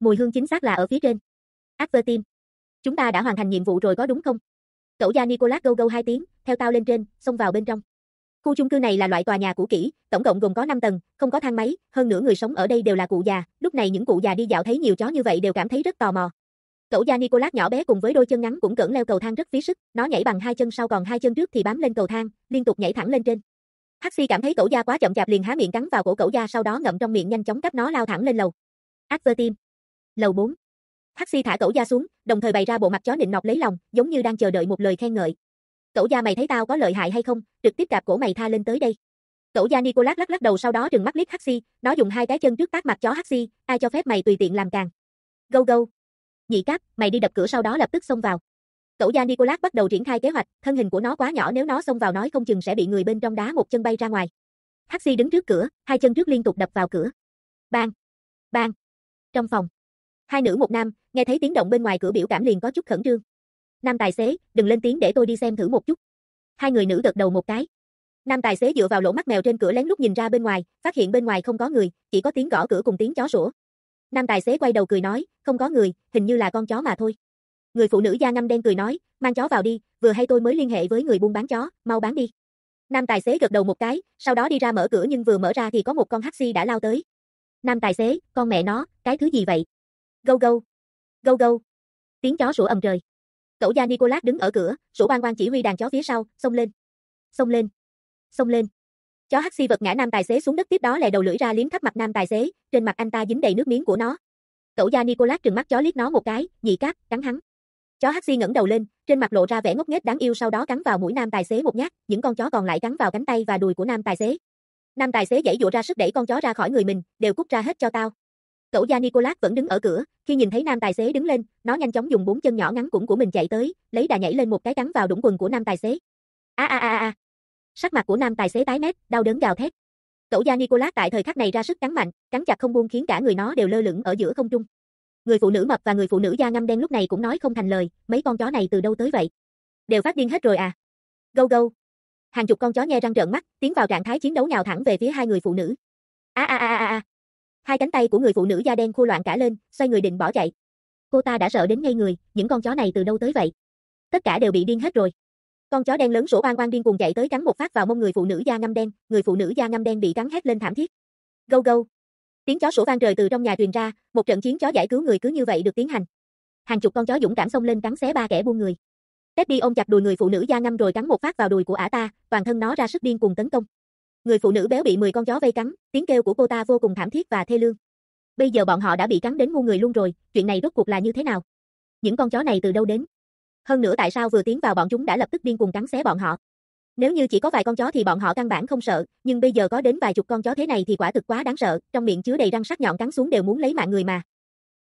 S1: Mùi hương chính xác là ở phía trên. Advertine. Chúng ta đã hoàn thành nhiệm vụ rồi có đúng không? Cẩu gia Nicholas gâu gâu 2 tiếng, theo tao lên trên, xông vào bên trong. Khu chung cư này là loại tòa nhà cũ kỹ, tổng cộng gồm có 5 tầng, không có thang máy, hơn nữa người sống ở đây đều là cụ già, lúc này những cụ già đi dạo thấy nhiều chó như vậy đều cảm thấy rất tò mò. Cẩu gia Nicholas nhỏ bé cùng với đôi chân ngắn cũng cỡn leo cầu thang rất phí sức, nó nhảy bằng 2 chân sau còn 2 chân trước thì bám lên cầu thang, liên tục nhảy thẳng lên trên. Haxi cảm thấy cẩu gia quá chậm chạp liền há miệng cắn vào cổ cẩu gia sau đó ngậm trong miệng nhanh chóng cắp nó lao thẳng lên lầu. Advertine. Lầu 4. Haxi thả cẩu gia xuống, đồng thời bày ra bộ mặt chó nịnh nọt lấy lòng, giống như đang chờ đợi một lời khen ngợi. Cẩu gia mày thấy tao có lợi hại hay không, trực tiếp cạp cổ mày tha lên tới đây. Cẩu gia Nicholas lắc lắc đầu sau đó trừng mắt liếc Haxi, nó dùng 2 cái chân trước tát mặt chó Haxi, ai cho phép mày tùy tiện làm càng. Gâu gâu. Nhị cáp, mày đi đập cửa sau đó lập tức xông vào. Cẩu gia Nicholas bắt đầu triển khai kế hoạch, thân hình của nó quá nhỏ nếu nó xông vào nói không chừng sẽ bị người bên trong đá một chân bay ra ngoài. Haxi đứng trước cửa, 2 chân trước liên tục đập vào cửa. Bang, bang. Trong phòng, 2 nữ 1 nam, nghe thấy tiếng động bên ngoài cửa biểu cảm liền có chút khẩn trương. Nam tài xế, đừng lên tiếng để tôi đi xem thử một chút. 2 người nữ gật đầu một cái. Nam tài xế dựa vào lỗ mắt mèo trên cửa lén lút nhìn ra bên ngoài, phát hiện bên ngoài không có người, chỉ có tiếng gõ cửa cùng tiếng chó sủa. Nam tài xế quay đầu cười nói, không có người, hình như là con chó mà thôi. Người phụ nữ da ngăm đen cười nói, mang chó vào đi, vừa hay tôi mới liên hệ với người buôn bán chó, mau bán đi. Nam tài xế gật đầu một cái, sau đó đi ra mở cửa nhưng vừa mở ra thì có một con Haxi đã lao tới. Nam tài xế, con mẹ nó, cái thứ gì vậy? Gâu gâu. Gâu gâu. Tiếng chó sủa ầm trời. Cẩu gia Nicholas đứng ở cửa, sủa oang oang chỉ huy đàn chó phía sau, xông lên. Xông lên. Xông lên. Chó Haxi vật ngã nam tài xế xuống đất tiếp đó lè đầu lưỡi ra liếm khắp mặt nam tài xế, trên mặt anh ta dính đầy nước miếng của nó. Cẩu gia Nicholas trừng mắt chó liếc nó một cái, nhị cáp, cắn hắn. Chó Haxi ngẩng đầu lên, trên mặt lộ ra vẻ ngốc nghếch đáng yêu sau đó cắn vào mũi nam tài xế một nhát, những con chó còn lại cắn vào cánh tay và đùi của nam tài xế. Nam tài xế giãy giụa ra sức đẩy con chó ra khỏi người mình, đều cút ra hết cho tao. Cẩu gia Nicholas vẫn đứng ở cửa, khi nhìn thấy nam tài xế đứng lên, nó nhanh chóng dùng 4 chân nhỏ ngắn củng của mình chạy tới, lấy đà nhảy lên một cái cắn vào đũng quần của nam tài xế. A a a a. Sắc mặt của nam tài xế tái mét, đau đớn gào thét. Cẩu gia Nicholas tại thời khắc này ra sức cắn mạnh, cắn chặt không buông khiến cả người nó đều lơ lửng ở giữa không trung. Người phụ nữ mập và người phụ nữ da ngăm đen lúc này cũng nói không thành lời, mấy con chó này từ đâu tới vậy? Đều phát điên hết rồi à? Gâu gâu. Hàng chục con chó nhe răng trợn mắt, tiến vào trạng thái chiến đấu nhào thẳng về phía 2 người phụ nữ. A a a a a. 2 cánh tay của người phụ nữ da đen khô loạn cả lên, xoay người định bỏ chạy. Cô ta đã sợ đến ngây người, những con chó này từ đâu tới vậy? Tất cả đều bị điên hết rồi. Con chó đen lớn sủa oang oang điên cuồng chạy tới cắn một phát vào mông người phụ nữ da ngăm đen, người phụ nữ da ngăm đen bị cắn hét lên thảm thiết. Gâu gâu. Tiếng chó sủa vang trời từ trong nhà truyền ra, một trận chiến chó giải cứu người cứ như vậy được tiến hành. Hàng chục con chó dũng cảm xông lên cắn xé 3 kẻ buôn người. Teddy ôm chặt đùi người phụ nữ da ngăm rồi cắn một phát vào đùi của ả ta, toàn thân nó ra sức điên cuồng tấn công. Người phụ nữ béo bị 10 con chó vây cắn, tiếng kêu của cô ta vô cùng thảm thiết và thê lương. Bây giờ bọn họ đã bị cắn đến ngu người luôn rồi, chuyện này rốt cuộc là như thế nào? Những con chó này từ đâu đến? Hơn nữa tại sao vừa tiến vào bọn chúng đã lập tức điên cuồng cắn xé bọn họ? Nếu như chỉ có vài con chó thì bọn họ căn bản không sợ, nhưng bây giờ có đến vài chục con chó thế này thì quả thực quá đáng sợ, trong miệng chứa đầy răng sắc nhọn cắn xuống đều muốn lấy mạng người mà.